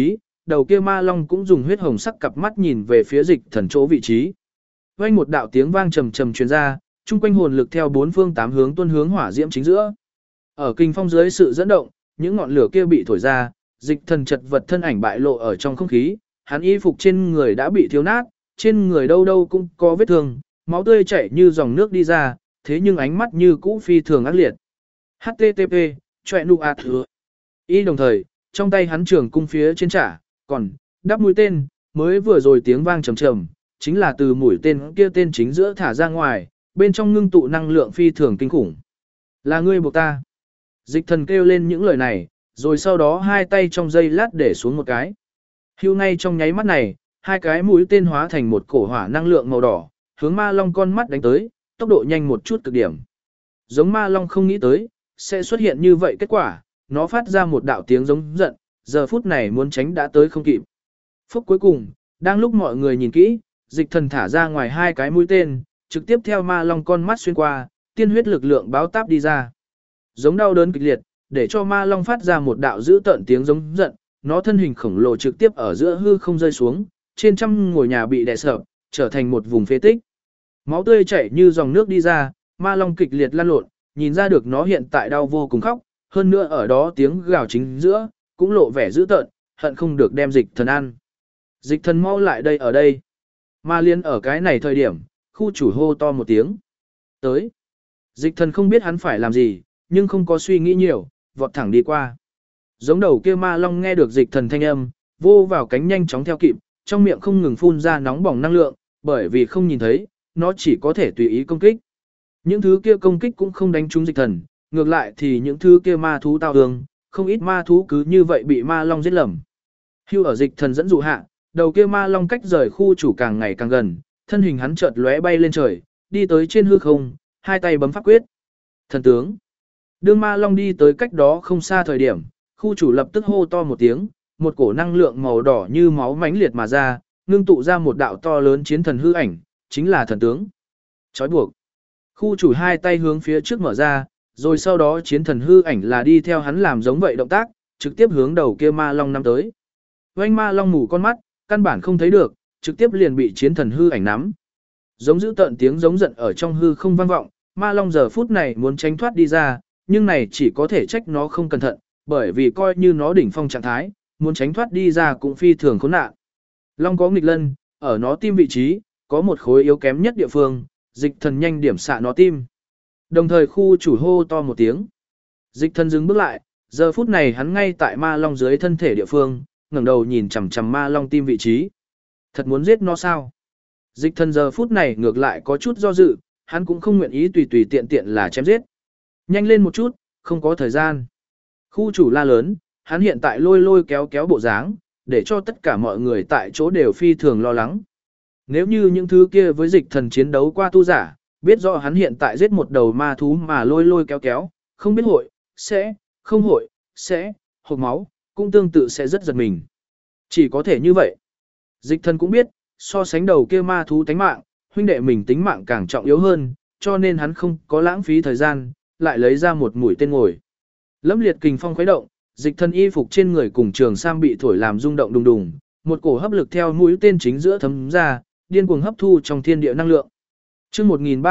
đầu kia ma long cũng dùng huyết hồng sắc cặp mắt nhìn về phía dịch thần chỗ vị trí. Vang một đạo tiếng vang trầm trầm truyền ra, chung quanh hồn lực theo bốn phương tám hướng tuôn hướng hỏa diễm chính giữa. Ở kinh phong dưới sự dẫn động, những ngọn lửa kia bị thổi ra, dịch thần chật vật thân ảnh bại lộ ở trong không khí, hắn y phục trên người đã bị thiếu nát, trên người đâu đâu cũng có vết thương, máu tươi chảy như dòng nước đi ra, thế nhưng ánh mắt như cũ phi thường ác liệt. HTTP, chọe nụ ạt hứa. Y đồng thời, trong tay hắn trường cung phía trên trả, còn, đắp mũi tên, mới vừa rồi tiếng vang trầm trầm, chính là từ mũi tên kia tên chính giữa thả ra ngoài, bên trong ngưng tụ năng lượng phi thường kinh khủng. Là ngươi buộc ta. Dịch thần kêu lên những lời này, rồi sau đó hai tay trong dây lát để xuống một cái. Hưu ngay trong nháy mắt này, hai cái mũi tên hóa thành một cổ hỏa năng lượng màu đỏ, hướng ma long con mắt đánh tới, tốc độ nhanh một chút cực điểm. Giống ma long không nghĩ tới, sẽ xuất hiện như vậy kết quả, nó phát ra một đạo tiếng giống giận, giờ phút này muốn tránh đã tới không kịp. Phút cuối cùng, đang lúc mọi người nhìn kỹ, dịch thần thả ra ngoài hai cái mũi tên, trực tiếp theo ma long con mắt xuyên qua, tiên huyết lực lượng báo táp đi ra. Giống đau đớn kịch liệt, để cho ma long phát ra một đạo dữ tợn tiếng giống giận, nó thân hình khổng lồ trực tiếp ở giữa hư không rơi xuống, trên trăm ngôi nhà bị đè sập, trở thành một vùng phế tích. Máu tươi chảy như dòng nước đi ra, ma long kịch liệt lăn lộn, nhìn ra được nó hiện tại đau vô cùng khóc, hơn nữa ở đó tiếng gào chính giữa, cũng lộ vẻ dữ tợn, hận không được đem dịch thần ăn. Dịch thần mau lại đây ở đây. Ma liên ở cái này thời điểm, khu chủ hô to một tiếng. Tới. Dịch thần không biết hắn phải làm gì, nhưng không có suy nghĩ nhiều, vọt thẳng đi qua. Giống đầu kia ma long nghe được dịch thần thanh âm, vô vào cánh nhanh chóng theo kịp, trong miệng không ngừng phun ra nóng bỏng năng lượng, bởi vì không nhìn thấy, nó chỉ có thể tùy ý công kích. Những thứ kia công kích cũng không đánh trúng dịch thần, ngược lại thì những thứ kia ma thú tao hương, không ít ma thú cứ như vậy bị ma long giết lầm. Hưu ở dịch thần dẫn dụ hạ, đầu kia ma long cách rời khu chủ càng ngày càng gần, thân hình hắn chợt lóe bay lên trời, đi tới trên hư không, hai tay bấm pháp quyết. Thần tướng. Đương ma long đi tới cách đó không xa thời điểm, khu chủ lập tức hô to một tiếng, một cổ năng lượng màu đỏ như máu mãnh liệt mà ra, ngưng tụ ra một đạo to lớn chiến thần hư ảnh, chính là thần tướng. Chói buộc. Khu chủ hai tay hướng phía trước mở ra, rồi sau đó chiến thần hư ảnh là đi theo hắn làm giống vậy động tác, trực tiếp hướng đầu kia ma long nắm tới. Oanh ma long mù con mắt, căn bản không thấy được, trực tiếp liền bị chiến thần hư ảnh nắm. Giống giữ tợn tiếng giống giận ở trong hư không vang vọng, ma long giờ phút này muốn tránh thoát đi ra, nhưng này chỉ có thể trách nó không cẩn thận, bởi vì coi như nó đỉnh phong trạng thái, muốn tránh thoát đi ra cũng phi thường khốn nạn. Long có nghịch lân, ở nó tim vị trí, có một khối yếu kém nhất địa phương, dịch thần nhanh điểm xạ nó tim. Đồng thời khu chủ hô to một tiếng. Dịch thần dừng bước lại, giờ phút này hắn ngay tại ma long dưới thân thể địa phương, ngẩng đầu nhìn chằm chằm ma long tim vị trí. Thật muốn giết nó sao? Dịch thần giờ phút này ngược lại có chút do dự, hắn cũng không nguyện ý tùy tùy tiện tiện là chém giết. Nhanh lên một chút, không có thời gian. Khu chủ la lớn, hắn hiện tại lôi lôi kéo kéo bộ dáng, để cho tất cả mọi người tại chỗ đều phi thường lo lắng. Nếu như những thứ kia với dịch thần chiến đấu qua tu giả, biết rõ hắn hiện tại giết một đầu ma thú mà lôi lôi kéo kéo, không biết hội, sẽ, không hội, sẽ, hộc máu, cũng tương tự sẽ rất giật mình. Chỉ có thể như vậy. Dịch thần cũng biết, so sánh đầu kia ma thú tánh mạng, huynh đệ mình tính mạng càng trọng yếu hơn, cho nên hắn không có lãng phí thời gian, lại lấy ra một mũi tên ngồi. Lẫm liệt kình phong khuấy động, dịch thần y phục trên người cùng trường sam bị thổi làm rung động đùng đùng, một cổ hấp lực theo mũi tên chính giữa thấm ra, điên cuồng hấp thu trong thiên địa năng lượng. Chương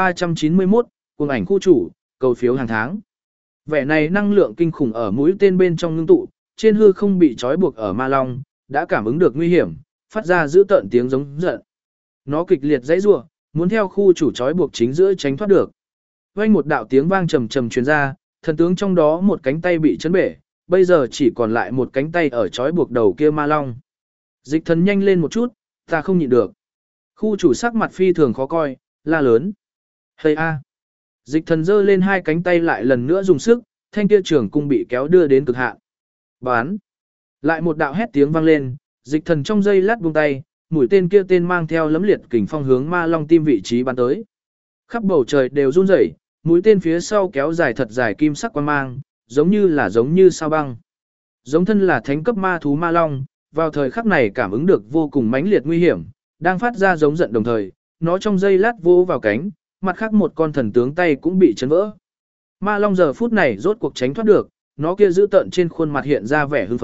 1391, cuồng ảnh khu chủ, cầu phiếu hàng tháng. Vẻ này năng lượng kinh khủng ở mũi tên bên trong ngưng tụ, trên hư không bị trói buộc ở ma long, đã cảm ứng được nguy hiểm, phát ra giữ tợn tiếng giống giận. Nó kịch liệt giãy giụa, muốn theo khu chủ trói buộc chính giữa tránh thoát được. Vang một đạo tiếng vang trầm trầm truyền ra, thần tướng trong đó một cánh tay bị chấn bể, bây giờ chỉ còn lại một cánh tay ở trói buộc đầu kia ma long. Dịch thần nhanh lên một chút, ta không nhịn được. Khu chủ sắc mặt phi thường khó coi, la lớn. Hây a! Dịch thần giơ lên hai cánh tay lại lần nữa dùng sức, thanh kia trường cung bị kéo đưa đến cực hạn. Bán! Lại một đạo hét tiếng vang lên, dịch thần trong giây lát buông tay, mũi tên kia tên mang theo lấm liệt kình phong hướng ma long tim vị trí bắn tới. Khắp bầu trời đều run rẩy, mũi tên phía sau kéo dài thật dài kim sắc quang mang, giống như sao băng. Giống thân là thánh cấp ma thú ma long, vào thời khắc này cảm ứng được vô cùng mãnh liệt nguy hiểm, đang phát ra giống giận đồng thời, nó trong giây lát vỗ vào cánh, mặt khác một con thần tướng tay cũng bị chấn vỡ. Ma long giờ phút này rốt cuộc tránh thoát được, nó kia giữ tợn trên khuôn mặt hiện ra vẻ hưng phấn,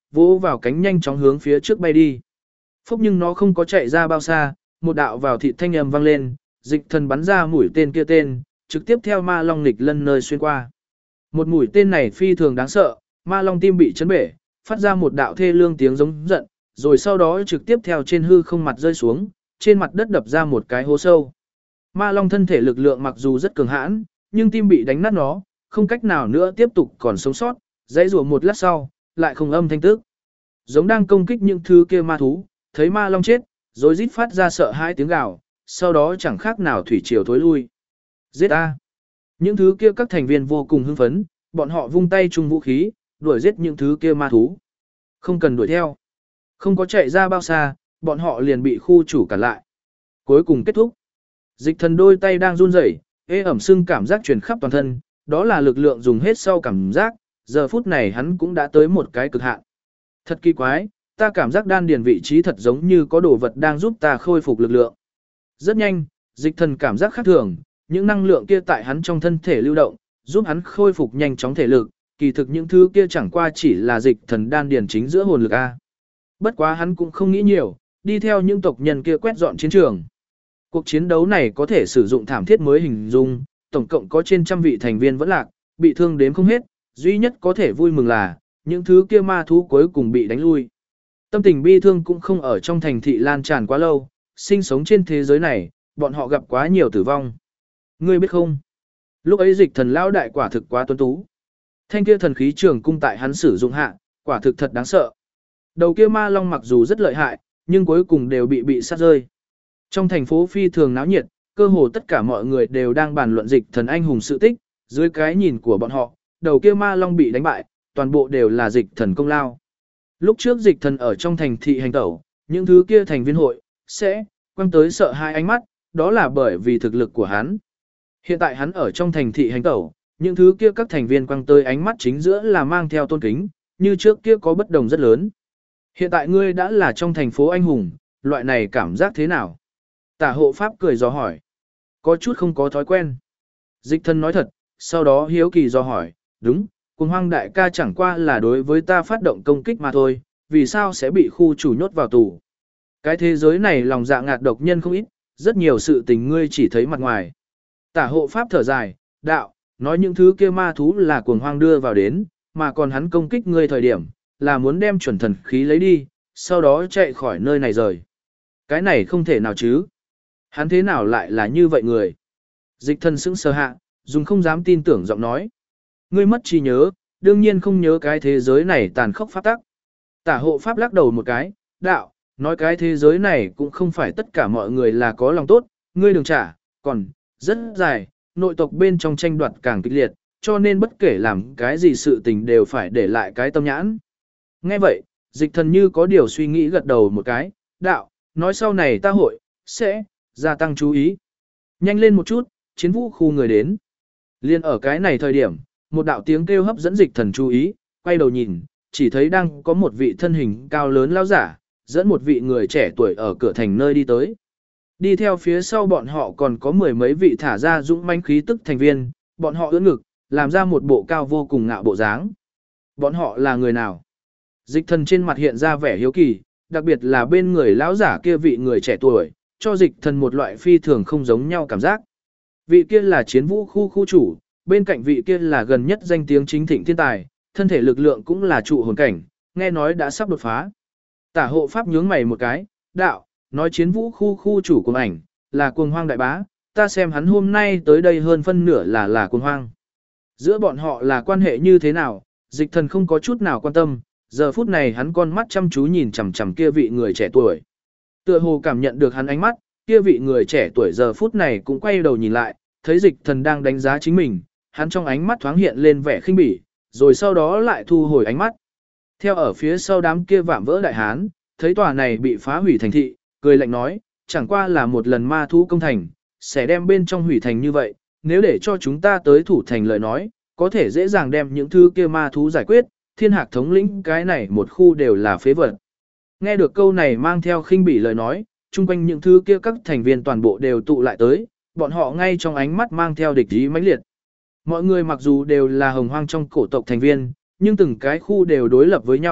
vỗ vào cánh nhanh chóng hướng phía trước bay đi. Phốc nhưng nó không có chạy ra bao xa, một đạo vào thịt thanh âm vang lên, dịch thần bắn ra mũi tên kia tên, trực tiếp theo ma long nghịch lân nơi xuyên qua. Một mũi tên này phi thường đáng sợ, ma long tim bị chấn bể, phát ra một đạo thê lương tiếng giống giận, rồi sau đó trực tiếp theo trên hư không mặt rơi xuống, trên mặt đất đập ra một cái hố sâu. Ma long thân thể lực lượng mặc dù rất cường hãn, nhưng tim bị đánh nát nó, không cách nào nữa tiếp tục còn sống sót, dãy rủa một lát sau, lại không âm thanh tức. Giống đang công kích những thứ kia ma thú, thấy ma long chết, rồi rít phát ra sợ hãi tiếng gào, sau đó chẳng khác nào thủy triều thối lui. Giết a! Những thứ kia các thành viên vô cùng hưng phấn, bọn họ vung tay chung vũ khí, đuổi giết những thứ kia ma thú. Không cần đuổi theo. Không có chạy ra bao xa, bọn họ liền bị khu chủ cản lại. Cuối cùng kết thúc. Dịch thần đôi tay đang run rẩy, ê ẩm sưng cảm giác truyền khắp toàn thân, đó là lực lượng dùng hết sau cảm giác, giờ phút này hắn cũng đã tới một cái cực hạn. Thật kỳ quái, ta cảm giác đan điền vị trí thật giống như có đồ vật đang giúp ta khôi phục lực lượng. Rất nhanh, dịch thần cảm giác khác thường, những năng lượng kia tại hắn trong thân thể lưu động, giúp hắn khôi phục nhanh chóng thể lực, kỳ thực những thứ kia chẳng qua chỉ là dịch thần đan điền chính giữa hồn lực A. Bất quá hắn cũng không nghĩ nhiều, đi theo những tộc nhân kia quét dọn chiến trường. Cuộc chiến đấu này có thể sử dụng thảm thiết mới hình dung, tổng cộng có trên trăm vị thành viên vẫn lạc, bị thương đếm không hết, duy nhất có thể vui mừng là, những thứ kia ma thú cuối cùng bị đánh lui. Tâm tình bi thương cũng không ở trong thành thị lan tràn quá lâu, sinh sống trên thế giới này, bọn họ gặp quá nhiều tử vong. Ngươi biết không? Lúc ấy dịch thần lão đại quả thực quá tuấn tú. Thanh kia thần khí trường cung tại hắn sử dụng hạ, quả thực thật đáng sợ. Đầu kia ma long mặc dù rất lợi hại, nhưng cuối cùng đều bị sát rơi. Trong thành phố phi thường náo nhiệt, cơ hồ tất cả mọi người đều đang bàn luận dịch thần anh hùng sự tích, dưới cái nhìn của bọn họ, đầu kia ma long bị đánh bại, toàn bộ đều là dịch thần công lao. Lúc trước dịch thần ở trong thành thị hành tẩu, những thứ kia thành viên hội, sẽ quăng tới sợ hai ánh mắt, đó là bởi vì thực lực của hắn. Hiện tại hắn ở trong thành thị hành tẩu, những thứ kia các thành viên quăng tới ánh mắt chính giữa là mang theo tôn kính, như trước kia có bất đồng rất lớn. Hiện tại ngươi đã là trong thành phố anh hùng, loại này cảm giác thế nào? Tả hộ pháp cười dò hỏi. Có chút không có thói quen. Dịch thần nói thật, sau đó hiếu kỳ dò hỏi, đúng, Cuồng Hoang đại ca chẳng qua là đối với ta phát động công kích mà thôi, vì sao sẽ bị khu chủ nhốt vào tù? Cái thế giới này lòng dạ ngạt độc nhân không ít, rất nhiều sự tình ngươi chỉ thấy mặt ngoài. Tả hộ pháp thở dài, đạo, nói những thứ kia ma thú là Cuồng Hoang đưa vào đến, mà còn hắn công kích ngươi thời điểm, là muốn đem chuẩn thần khí lấy đi, sau đó chạy khỏi nơi này rời. Cái này không thể nào chứ. Hắn thế nào lại là như vậy người? Dịch thần sững sờ hạ, dùng không dám tin tưởng giọng nói. Ngươi mất trí nhớ, đương nhiên không nhớ cái thế giới này tàn khốc pháp tắc. Tả hộ pháp lắc đầu một cái, đạo, nói cái thế giới này cũng không phải tất cả mọi người là có lòng tốt, ngươi đừng trả, còn, rất dài, nội tộc bên trong tranh đoạt càng kịch liệt, cho nên bất kể làm cái gì sự tình đều phải để lại cái tâm nhãn. Nghe vậy, dịch thần như có điều suy nghĩ gật đầu một cái, đạo, nói sau này ta hội, sẽ, gia tăng chú ý. Nhanh lên một chút, chiến vũ khu người đến. Liên ở cái này thời điểm, một đạo tiếng kêu hấp dẫn dịch thần chú ý, quay đầu nhìn, chỉ thấy đang có một vị thân hình cao lớn lao giả, dẫn một vị người trẻ tuổi ở cửa thành nơi đi tới. Đi theo phía sau bọn họ còn có mười mấy vị thả ra dũng manh khí tức thành viên, bọn họ ưỡn ngực, làm ra một bộ cao vô cùng ngạo bộ dáng. Bọn họ là người nào? Dịch thần trên mặt hiện ra vẻ hiếu kỳ, đặc biệt là bên người lão giả kia vị người trẻ tuổi, cho dịch thần một loại phi thường không giống nhau cảm giác. Vị kia là chiến vũ khu khu chủ, bên cạnh vị kia là gần nhất danh tiếng chính thịnh thiên tài, thân thể lực lượng cũng là trụ hồn cảnh, nghe nói đã sắp đột phá. Tả hộ pháp nhướng mày một cái, đạo, nói chiến vũ khu khu chủ Cuồng Ảnh, là Cuồng Hoang đại bá, ta xem hắn hôm nay tới đây hơn phân nửa là Cuồng Hoang. Giữa bọn họ là quan hệ như thế nào, dịch thần không có chút nào quan tâm, giờ phút này hắn con mắt chăm chú nhìn chằm chằm kia vị người trẻ tuổi. Tựa hồ cảm nhận được hắn ánh mắt, kia vị người trẻ tuổi giờ phút này cũng quay đầu nhìn lại, thấy dịch thần đang đánh giá chính mình, hắn trong ánh mắt thoáng hiện lên vẻ khinh bỉ, rồi sau đó lại thu hồi ánh mắt. Theo ở phía sau đám kia vạm vỡ đại hán, thấy tòa này bị phá hủy thành thị, cười lạnh nói, chẳng qua là một lần ma thú công thành, sẽ đem bên trong hủy thành như vậy, nếu để cho chúng ta tới thủ thành lời nói, có thể dễ dàng đem những thứ kia ma thú giải quyết, thiên hạc thống lĩnh cái này một khu đều là phế vật. Nghe được câu này mang theo khinh bỉ lời nói, chung quanh những thứ kia các thành viên toàn bộ đều tụ lại tới, bọn họ ngay trong ánh mắt mang theo địch ý mãnh liệt. Mọi người mặc dù đều là hồng hoang trong cổ tộc thành viên, nhưng từng cái khu đều đối lập với nhau,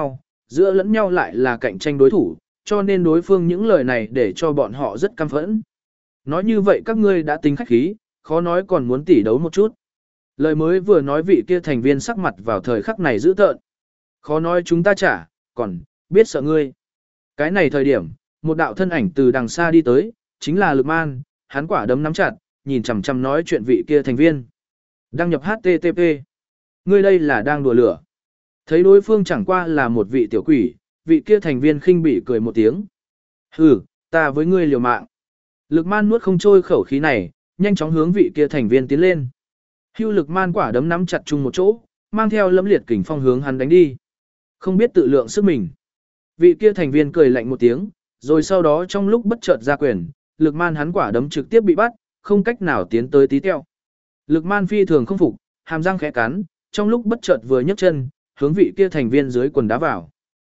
giữa lẫn nhau lại là cạnh tranh đối thủ, cho nên đối phương những lời này để cho bọn họ rất căm phẫn. Nói như vậy các ngươi đã tính khách khí, khó nói còn muốn tỉ đấu một chút. Lời mới vừa nói vị kia thành viên sắc mặt vào thời khắc này dữ tợn. Khó nói chúng ta trả, còn, biết sợ ngươi. Cái này thời điểm, một đạo thân ảnh từ đằng xa đi tới, chính là Lực Man, hắn quả đấm nắm chặt, nhìn chằm chằm nói chuyện vị kia thành viên. Đăng nhập HTTP. Ngươi đây là đang đùa lửa. Thấy đối phương chẳng qua là một vị tiểu quỷ, vị kia thành viên khinh bỉ cười một tiếng. Hừ, ta với ngươi liều mạng. Lực Man nuốt không trôi khẩu khí này, nhanh chóng hướng vị kia thành viên tiến lên. Hưu Lực Man quả đấm nắm chặt chung một chỗ, mang theo lẫm liệt kình phong hướng hắn đánh đi. Không biết tự lượng sức mình. Vị kia thành viên cười lạnh một tiếng, rồi sau đó trong lúc bất chợt ra quyền, Lực Man hắn quả đấm trực tiếp bị bắt, không cách nào tiến tới tí teo. Lực Man phi thường không phục, hàm răng khẽ cắn, trong lúc bất chợt vừa nhấc chân, hướng vị kia thành viên dưới quần đá vào.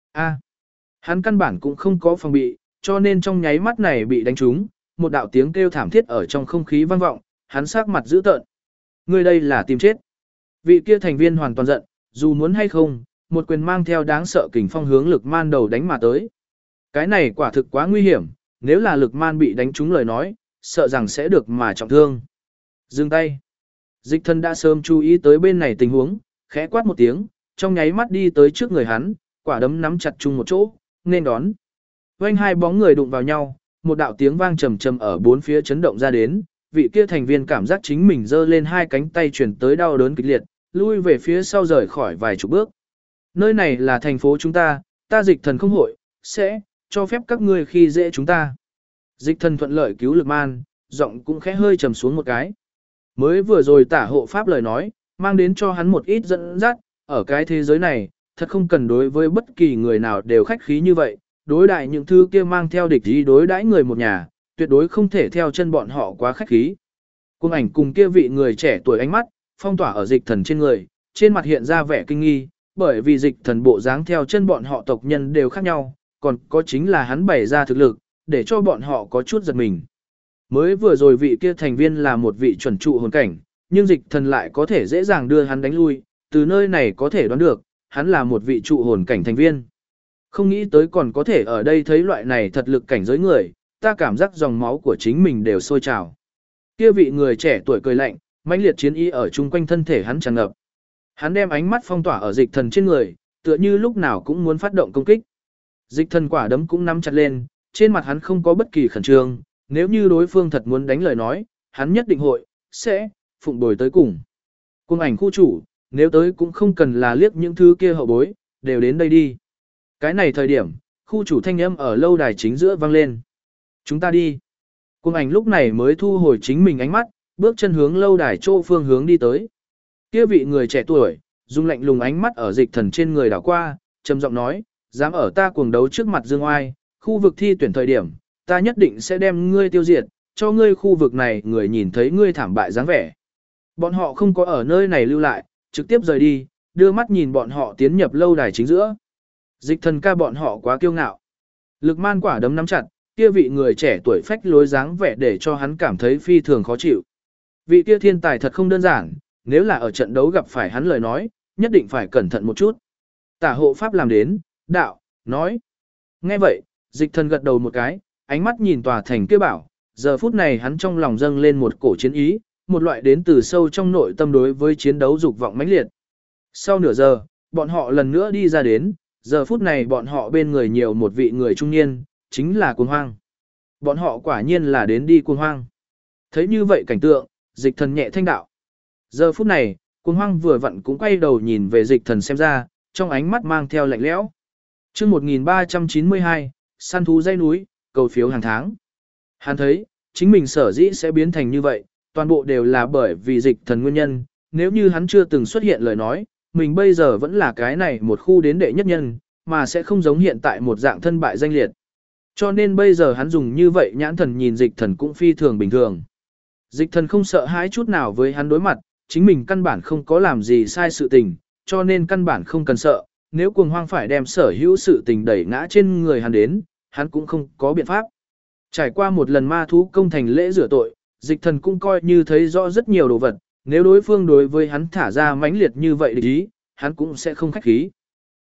Hắn căn bản cũng không có phòng bị, cho nên trong nháy mắt này bị đánh trúng, một đạo tiếng kêu thảm thiết ở trong không khí vang vọng, hắn sắc mặt dữ tợn. Ngươi đây là tìm chết. Vị kia thành viên hoàn toàn giận, dù muốn hay không, một quyền mang theo đáng sợ kình phong hướng Lực Man đầu đánh mà tới. Cái này quả thực quá nguy hiểm, nếu là Lực Man bị đánh trúng lời nói, sợ rằng sẽ được mà trọng thương. Dừng tay. Dịch Thần đã sớm chú ý tới bên này tình huống, khẽ quát một tiếng, trong nháy mắt đi tới trước người hắn, quả đấm nắm chặt chung một chỗ, nên đón. Vành hai bóng người đụng vào nhau, một đạo tiếng vang trầm trầm ở bốn phía chấn động ra đến, vị kia thành viên cảm giác chính mình giơ lên hai cánh tay chuyển tới đau đớn kịch liệt, lui về phía sau rời khỏi vài chục bước. Nơi này là thành phố chúng ta Dịch Thần không hội, sẽ cho phép các ngươi khi dễ chúng ta. Dịch Thần thuận lợi cứu Lực Man, giọng cũng khẽ hơi trầm xuống một cái. Mới vừa rồi tả hộ pháp lời nói, mang đến cho hắn một ít dẫn dắt, ở cái thế giới này, thật không cần đối với bất kỳ người nào đều khách khí như vậy, đối đại những thứ kia mang theo địch ý đối đãi người một nhà, tuyệt đối không thể theo chân bọn họ quá khách khí. Cùng ảnh cùng kia vị người trẻ tuổi ánh mắt, phong tỏa ở Dịch Thần trên người, trên mặt hiện ra vẻ kinh nghi, bởi vì Dịch Thần bộ dáng theo chân bọn họ tộc nhân đều khác nhau, còn có chính là hắn bày ra thực lực, để cho bọn họ có chút giật mình. Mới vừa rồi vị kia thành viên là một vị chuẩn trụ hồn cảnh, nhưng Dịch Thần lại có thể dễ dàng đưa hắn đánh lui, từ nơi này có thể đoán được, hắn là một vị trụ hồn cảnh thành viên. Không nghĩ tới còn có thể ở đây thấy loại này thật lực cảnh giới người, ta cảm giác dòng máu của chính mình đều sôi trào. Kia vị người trẻ tuổi cười lạnh, mãnh liệt chiến ý ở chung quanh thân thể hắn tràn ngập. Hắn đem ánh mắt phong tỏa ở Dịch Thần trên người, tựa như lúc nào cũng muốn phát động công kích. Dịch Thần quả đấm cũng nắm chặt lên, trên mặt hắn không có bất kỳ khẩn trương, nếu như đối phương thật muốn đánh lời nói, hắn nhất định sẽ phụng bồi tới cùng. Cùng ảnh khu chủ, nếu tới cũng không cần là liếc những thứ kia hậu bối, đều đến đây đi. Cái này thời điểm, khu chủ thanh âm ở lâu đài chính giữa vang lên. Chúng ta đi. Cùng ảnh lúc này mới thu hồi chính mình ánh mắt, bước chân hướng lâu đài chỗ phương hướng đi tới. Kia vị người trẻ tuổi, dùng lạnh lùng ánh mắt ở Dịch Thần trên người đảo qua, trầm giọng nói, dám ở ta cuồng đấu trước mặt Dương Oai, khu vực thi tuyển thời điểm, ta nhất định sẽ đem ngươi tiêu diệt, cho ngươi khu vực này người nhìn thấy ngươi thảm bại dáng vẻ. Bọn họ không có ở nơi này lưu lại, trực tiếp rời đi, đưa mắt nhìn bọn họ tiến nhập lâu đài chính giữa. Dịch Thần ca bọn họ quá kiêu ngạo. Lực Man quả đấm nắm chặt, kia vị người trẻ tuổi phách lối dáng vẻ để cho hắn cảm thấy phi thường khó chịu. Vị kia thiên tài thật không đơn giản, nếu là ở trận đấu gặp phải hắn lời nói, nhất định phải cẩn thận một chút. Tả hộ pháp làm đến, đạo, nói. Nghe vậy, Dịch Thần gật đầu một cái, ánh mắt nhìn tòa thành kia bảo, giờ phút này hắn trong lòng dâng lên một cổ chiến ý, một loại đến từ sâu trong nội tâm đối với chiến đấu dục vọng mãnh liệt. Sau nửa giờ, bọn họ lần nữa đi ra đến, giờ phút này bọn họ bên người nhiều một vị người trung niên, chính là Cuồng Hoang. Bọn họ quả nhiên là đến đi Cuồng Hoang. Thấy như vậy cảnh tượng, Dịch Thần nhẹ thanh đạo. Giờ phút này, Cuồng Hoang vừa vặn cũng quay đầu nhìn về Dịch Thần xem ra, trong ánh mắt mang theo lạnh lẽo. Chương 1392, săn thú dãy núi, cầu phiếu hàng tháng. Hắn thấy, chính mình sở dĩ sẽ biến thành như vậy, toàn bộ đều là bởi vì Dịch Thần nguyên nhân, nếu như hắn chưa từng xuất hiện lời nói, mình bây giờ vẫn là cái này một khu đến đệ nhất nhân, mà sẽ không giống hiện tại một dạng thân bại danh liệt. Cho nên bây giờ hắn dùng như vậy nhãn thần nhìn Dịch Thần cũng phi thường bình thường. Dịch Thần không sợ hãi chút nào với hắn đối mặt, chính mình căn bản không có làm gì sai sự tình, cho nên căn bản không cần sợ, nếu Cuồng Hoang phải đem sở hữu sự tình đẩy ngã trên người hắn đến, hắn cũng không có biện pháp. Trải qua một lần ma thú công thành lễ rửa tội, Dịch Thần cũng coi như thấy rõ rất nhiều đồ vật, nếu đối phương đối với hắn thả ra mãnh liệt như vậy địch ý, hắn cũng sẽ không khách khí.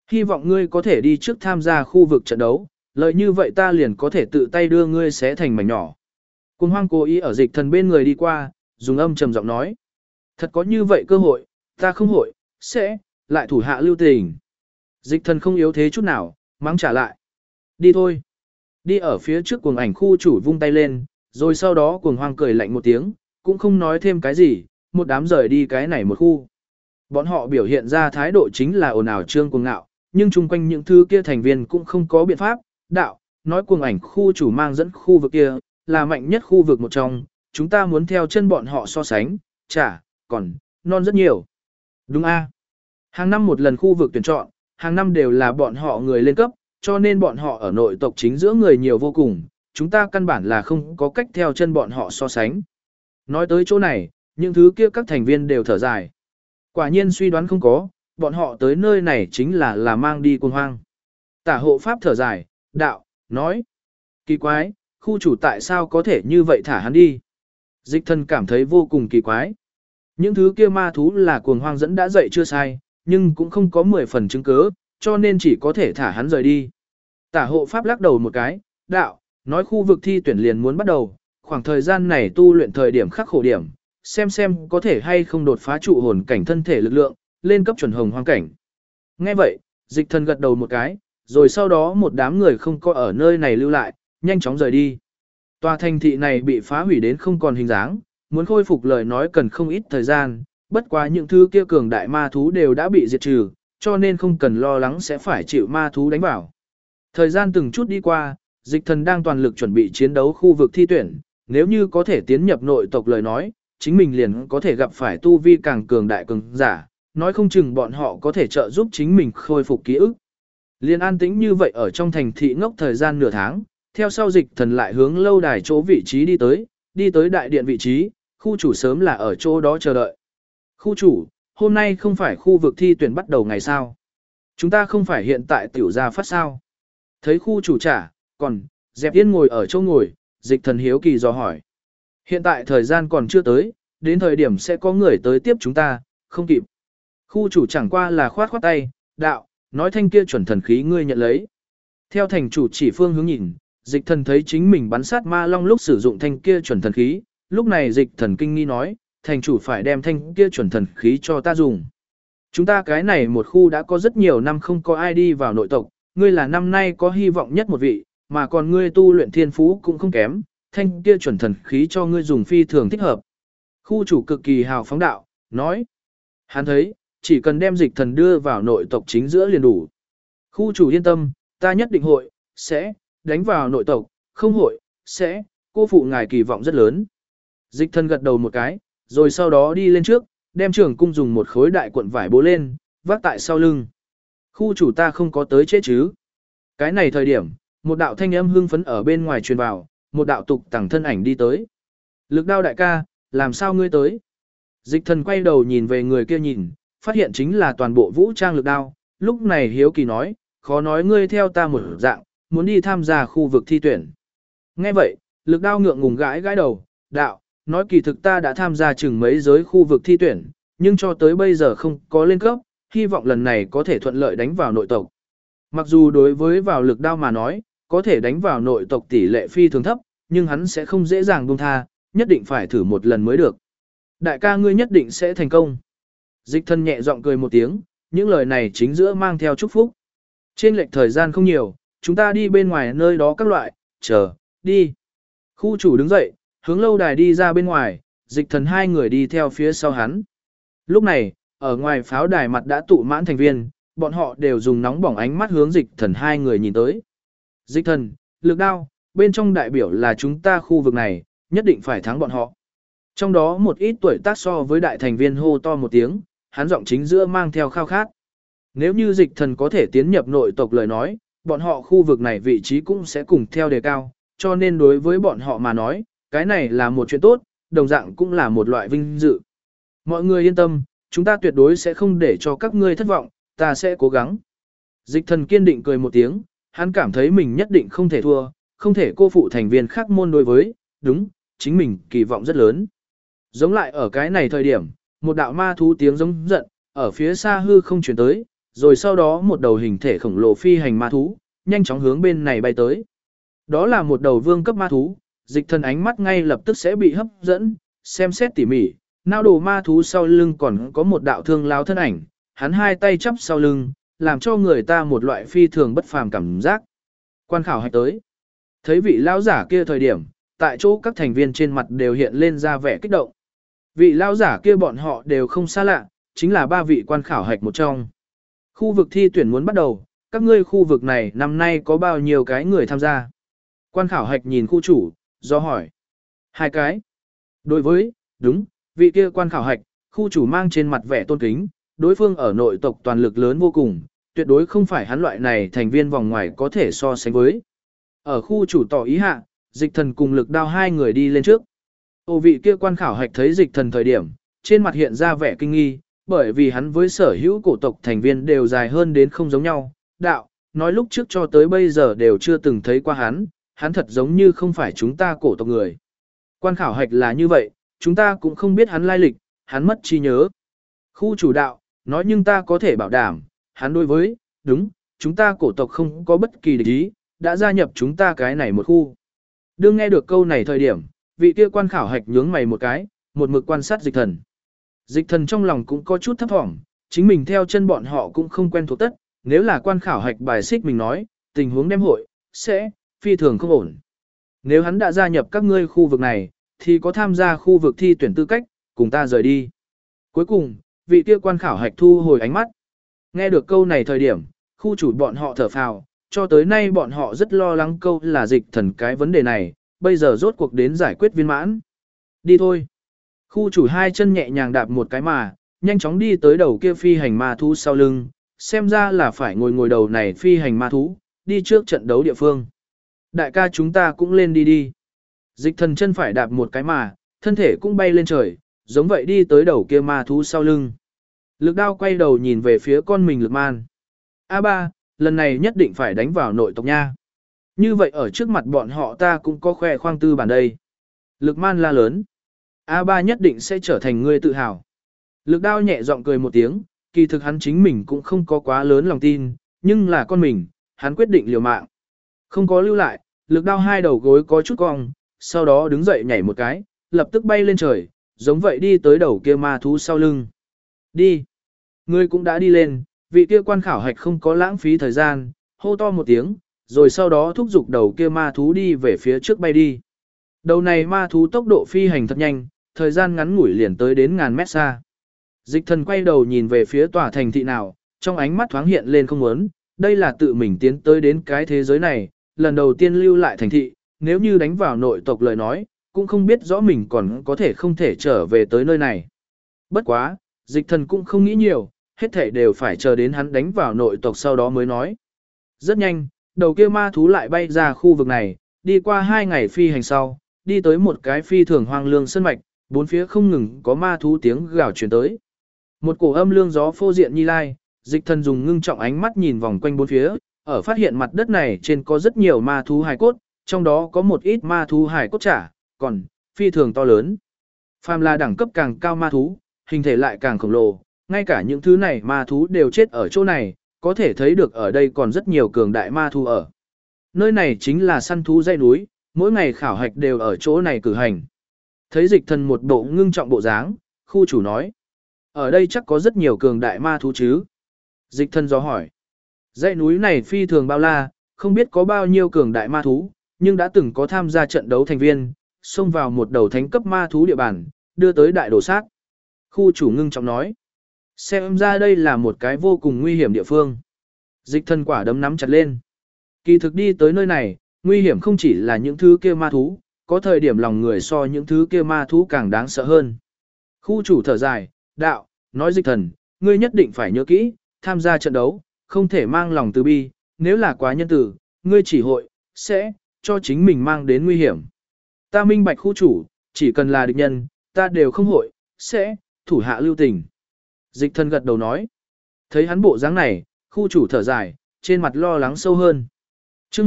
Hy vọng ngươi có thể đi trước tham gia khu vực trận đấu, lợi như vậy ta liền có thể tự tay đưa ngươi xé thành mảnh nhỏ. Cuồng hoang cố ý ở dịch thần bên người đi qua, dùng âm trầm giọng nói. Thật có như vậy cơ hội, ta không hội, sẽ, lại thủ hạ lưu tình. Dịch thần không yếu thế chút nào, mắng trả lại. Đi thôi. Đi ở phía trước cuồng ảnh khu chủ vung tay lên, rồi sau đó cuồng hoang cười lạnh một tiếng, cũng không nói thêm cái gì, một đám rời đi cái này một khu. Bọn họ biểu hiện ra thái độ chính là ồn ào trương cuồng ngạo, nhưng chung quanh những thứ kia thành viên cũng không có biện pháp, đạo, nói cuồng ảnh khu chủ mang dẫn khu vực kia, là mạnh nhất khu vực một trong, chúng ta muốn theo chân bọn họ so sánh, chả, còn, non rất nhiều. Đúng a. Hàng năm một lần khu vực tuyển chọn, hàng năm đều là bọn họ người lên cấp, cho nên bọn họ ở nội tộc chính giữa người nhiều vô cùng, chúng ta căn bản là không có cách theo chân bọn họ so sánh. Nói tới chỗ này, những thứ kia các thành viên đều thở dài. Quả nhiên suy đoán không có, bọn họ tới nơi này chính là mang đi cuồng hoang. Tả hộ pháp thở dài, đạo, nói. Kỳ quái, khu chủ tại sao có thể như vậy thả hắn đi? Dịch thần cảm thấy vô cùng kỳ quái. Những thứ kia ma thú là cuồng hoang dẫn đã dậy chưa sai, nhưng cũng không có 10 phần chứng cứ, cho nên chỉ có thể thả hắn rời đi. Tả hộ pháp lắc đầu một cái, đạo, nói khu vực thi tuyển liền muốn bắt đầu, khoảng thời gian này tu luyện thời điểm khắc khổ điểm, xem có thể hay không đột phá trụ hồn cảnh thân thể lực lượng, lên cấp chuẩn hồng hoang cảnh. Nghe vậy, dịch thần gật đầu một cái, rồi sau đó một đám người không có ở nơi này lưu lại, nhanh chóng rời đi. Tòa thành thị này bị phá hủy đến không còn hình dáng, muốn khôi phục lời nói cần không ít thời gian, bất quá những thứ kia cường đại ma thú đều đã bị diệt trừ, cho nên không cần lo lắng sẽ phải chịu ma thú đánh vào. Thời gian từng chút đi qua, dịch thần đang toàn lực chuẩn bị chiến đấu khu vực thi tuyển, nếu như có thể tiến nhập nội tộc lời nói, chính mình liền có thể gặp phải tu vi càng cường đại cường giả, nói không chừng bọn họ có thể trợ giúp chính mình khôi phục ký ức. Liên an tĩnh như vậy ở trong thành thị ngốc thời gian nửa tháng, theo sau dịch thần lại hướng lâu đài chỗ vị trí đi tới đại điện vị trí, khu chủ sớm là ở chỗ đó chờ đợi. Khu chủ, hôm nay không phải khu vực thi tuyển bắt đầu ngày sao? Chúng ta không phải hiện tại tiểu gia phát sao? Thấy khu chủ trả, còn, dẹp yên ngồi ở chỗ ngồi, dịch thần hiếu kỳ dò hỏi. Hiện tại thời gian còn chưa tới, đến thời điểm sẽ có người tới tiếp chúng ta, không kịp. Khu chủ chẳng qua là khoát khoát tay, đạo, nói thanh kia chuẩn thần khí ngươi nhận lấy. Theo thành chủ chỉ phương hướng nhìn, dịch thần thấy chính mình bắn sát ma long lúc sử dụng thanh kia chuẩn thần khí, lúc này dịch thần kinh nghi nói, thành chủ phải đem thanh kia chuẩn thần khí cho ta dùng. Chúng ta cái này một khu đã có rất nhiều năm không có ai đi vào nội tộc, ngươi là năm nay có hy vọng nhất một vị, mà còn ngươi tu luyện thiên phú cũng không kém, thanh kia chuẩn thần khí cho ngươi dùng phi thường thích hợp. Khu chủ cực kỳ hào phóng đạo, nói. Hắn thấy, chỉ cần đem dịch thần đưa vào nội tộc chính giữa liền đủ. Khu chủ yên tâm, ta nhất định hội, sẽ, đánh vào nội tộc, không hội, sẽ, cô phụ ngài kỳ vọng rất lớn. Dịch thần gật đầu một cái, rồi sau đó đi lên trước, đem trường cung dùng một khối đại cuộn vải bố lên, vác tại sau lưng. Khu chủ ta không có tới chết chứ. Cái này thời điểm, một đạo thanh âm hưng phấn ở bên ngoài truyền vào, một đạo tục tẳng thân ảnh đi tới. Lực đao đại ca, làm sao ngươi tới? Dịch thần quay đầu nhìn về người kia nhìn, phát hiện chính là toàn bộ vũ trang lực đao, lúc này hiếu kỳ nói, khó nói ngươi theo ta một dạng, muốn đi tham gia khu vực thi tuyển. Nghe vậy, lực đao ngượng ngùng gãi gãi đầu, đạo, nói kỳ thực ta đã tham gia chừng mấy giới khu vực thi tuyển, nhưng cho tới bây giờ không có lên cấp, hy vọng lần này có thể thuận lợi đánh vào nội tộc. Mặc dù đối với vào lực đao mà nói, có thể đánh vào nội tộc tỷ lệ phi thường thấp, nhưng hắn sẽ không dễ dàng buông tha, nhất định phải thử một lần mới được. Đại ca ngươi nhất định sẽ thành công. Dịch thân nhẹ giọng cười một tiếng, những lời này chính giữa mang theo chúc phúc. Trên lệch thời gian không nhiều, chúng ta đi bên ngoài nơi đó các loại, chờ, đi. Khu chủ đứng dậy, hướng lâu đài đi ra bên ngoài, dịch thần hai người đi theo phía sau hắn. Lúc này, ở ngoài pháo đài mặt đã tụ mãn thành viên, bọn họ đều dùng nóng bỏng ánh mắt hướng dịch thần hai người nhìn tới. Dịch thần, lực đao, bên trong đại biểu là chúng ta khu vực này, nhất định phải thắng bọn họ. Trong đó một ít tuổi tác so với đại thành viên hô to một tiếng, hắn giọng chính giữa mang theo khao khát. Nếu như dịch thần có thể tiến nhập nội tộc lời nói, bọn họ khu vực này vị trí cũng sẽ cùng theo đề cao, cho nên đối với bọn họ mà nói, cái này là một chuyện tốt, đồng dạng cũng là một loại vinh dự. Mọi người yên tâm, chúng ta tuyệt đối sẽ không để cho các ngươi thất vọng, ta sẽ cố gắng. Dịch thần kiên định cười một tiếng, hắn cảm thấy mình nhất định không thể thua, không thể cô phụ thành viên khác môn đối với, đúng, chính mình kỳ vọng rất lớn. Giống lại ở cái này thời điểm, một đạo ma thú tiếng giống giận, ở phía xa hư không chuyển tới, rồi sau đó một đầu hình thể khổng lồ phi hành ma thú, nhanh chóng hướng bên này bay tới. Đó là một đầu vương cấp ma thú, Dịch Thần ánh mắt ngay lập tức sẽ bị hấp dẫn, xem xét tỉ mỉ, não đồ ma thú sau lưng còn có một đạo thương lao thân ảnh, hắn hai tay chắp sau lưng, làm cho người ta một loại phi thường bất phàm cảm giác. Quan khảo hạch tới. Thấy vị lão giả kia thời điểm, tại chỗ các thành viên trên mặt đều hiện lên ra vẻ kích động. Vị lão giả kia bọn họ đều không xa lạ, chính là 3 vị quan khảo hạch một trong. Khu vực thi tuyển muốn bắt đầu, các ngươi khu vực này năm nay có bao nhiêu cái người tham gia? Quan khảo hạch nhìn khu chủ, do hỏi. 2 cái. Đối với, đúng, vị kia quan khảo hạch, khu chủ mang trên mặt vẻ tôn kính, đối phương ở nội tộc toàn lực lớn vô cùng, tuyệt đối không phải hắn loại này thành viên vòng ngoài có thể so sánh với. Ở khu chủ tỏ ý hạ, Dịch Thần cùng Lực Đao 2 người đi lên trước. Ô vị kia quan khảo hạch thấy Dịch Thần thời điểm, trên mặt hiện ra vẻ kinh nghi, bởi vì hắn với sở hữu cổ tộc thành viên đều dài hơn đến không giống nhau. Đạo, nói lúc trước cho tới bây giờ đều chưa từng thấy qua hắn thật giống như không phải chúng ta cổ tộc người. Quan khảo hạch là như vậy, chúng ta cũng không biết hắn lai lịch, hắn mất trí nhớ. Khu chủ đạo, nói nhưng ta có thể bảo đảm, hắn đối với, đúng, chúng ta cổ tộc không có bất kỳ địch ý, đã gia nhập chúng ta cái này một khu. Đương nghe được câu này thời điểm, vị kia quan khảo hạch nhướng mày một cái, một mực quan sát Dịch Thần. Dịch Thần trong lòng cũng có chút thấp thỏm, chính mình theo chân bọn họ cũng không quen thuộc tất, nếu là quan khảo hạch bài xích mình nói, tình huống đem hội, sẽ, phi thường không ổn. Nếu hắn đã gia nhập các ngươi khu vực này, thì có tham gia khu vực thi tuyển tư cách, cùng ta rời đi. Cuối cùng, vị kia quan khảo hạch thu hồi ánh mắt. Nghe được câu này thời điểm, khu chủ bọn họ thở phào, cho tới nay bọn họ rất lo lắng câu là Dịch Thần cái vấn đề này, bây giờ rốt cuộc đến giải quyết viên mãn. Đi thôi. Khu chủ hai chân nhẹ nhàng đạp một cái mà, nhanh chóng đi tới đầu kia phi hành ma thú sau lưng, xem ra là phải ngồi đầu này phi hành ma thú, đi trước trận đấu địa phương. Đại ca chúng ta cũng lên đi đi. Dịch Thần chân phải đạp một cái mà, thân thể cũng bay lên trời, giống vậy đi tới đầu kia ma thú sau lưng. Lực Đao quay đầu nhìn về phía con mình Lực Man. A3, lần này nhất định phải đánh vào nội tộc nha. Như vậy ở trước mặt bọn họ ta cũng có khoe khoang tư bản đây. Lực Man la lớn. A3 nhất định sẽ trở thành người tự hào. Lực Đao nhẹ giọng cười một tiếng, kỳ thực hắn chính mình cũng không có quá lớn lòng tin, nhưng là con mình, hắn quyết định liều mạng. Không có lưu lại, Lực Đao hai đầu gối có chút cong, sau đó đứng dậy nhảy một cái, lập tức bay lên trời, giống vậy đi tới đầu kia ma thú sau lưng. Đi. Ngươi cũng đã đi lên, vị kia quan khảo hạch không có lãng phí thời gian, hô to một tiếng, rồi sau đó thúc giục đầu kia ma thú đi về phía trước bay đi. Đầu này ma thú tốc độ phi hành thật nhanh, thời gian ngắn ngủi liền tới đến ngàn mét xa. Dịch Thần quay đầu nhìn về phía tòa thành thị nào, trong ánh mắt thoáng hiện lên không muốn, đây là tự mình tiến tới đến cái thế giới này, lần đầu tiên lưu lại thành thị, nếu như đánh vào nội tộc lời nói, cũng không biết rõ mình còn có thể không thể trở về tới nơi này. Bất quá, Dịch Thần cũng không nghĩ nhiều, hết thảy đều phải chờ đến hắn đánh vào nội tộc sau đó mới nói. Rất nhanh, đầu kia ma thú lại bay ra khu vực này, đi qua 2 ngày phi hành sau, đi tới một cái phi thường hoang lương sơn mạch, bốn phía không ngừng có ma thú tiếng gào truyền tới. Một cổ âm lương gió phô diện nhi lai, Dịch Thần dùng ngưng trọng ánh mắt nhìn vòng quanh bốn phía, ở phát hiện mặt đất này trên có rất nhiều ma thú hài cốt, trong đó có một ít ma thú hài cốt trả, còn phi thường to lớn. Phàm là đẳng cấp càng cao ma thú, hình thể lại càng khổng lồ, ngay cả những thứ này ma thú đều chết ở chỗ này, có thể thấy được ở đây còn rất nhiều cường đại ma thú ở. Nơi này chính là săn thú dãy núi, mỗi ngày khảo hạch đều ở chỗ này cử hành. Thấy Dịch Thần một bộ ngưng trọng bộ dáng, khu chủ nói. Ở đây chắc có rất nhiều cường đại ma thú chứ? Dịch Thần dò hỏi. Dãy núi này phi thường bao la, không biết có bao nhiêu cường đại ma thú, nhưng đã từng có tham gia trận đấu thành viên, xông vào một đầu thánh cấp ma thú địa bàn, đưa tới đại đổ sát. Khu chủ ngưng trọng nói. Xem ra đây là một cái vô cùng nguy hiểm địa phương. Dịch Thần quả đấm nắm chặt lên. Kỳ thực đi tới nơi này, nguy hiểm không chỉ là những thứ kia ma thú, có thời điểm lòng người so những thứ kia ma thú càng đáng sợ hơn. Khu chủ thở dài, đạo, nói Dịch Thần, ngươi nhất định phải nhớ kỹ, tham gia trận đấu, không thể mang lòng từ bi, nếu là quá nhân từ, ngươi chỉ hội, sẽ, cho chính mình mang đến nguy hiểm. Ta minh bạch khu chủ, chỉ cần là địch nhân, ta đều không hội, sẽ, thủ hạ lưu tình. Dịch Thần gật đầu nói. Thấy hắn bộ dáng này, khu chủ thở dài, trên mặt lo lắng sâu hơn. Chương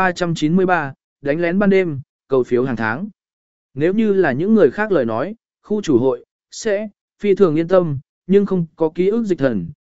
1393, đánh lén ban đêm, cầu phiếu hàng tháng. Nếu như là những người khác lời nói, khu chủ hội, sẽ, phi thường yên tâm, nhưng không có ký ức Dịch Thần,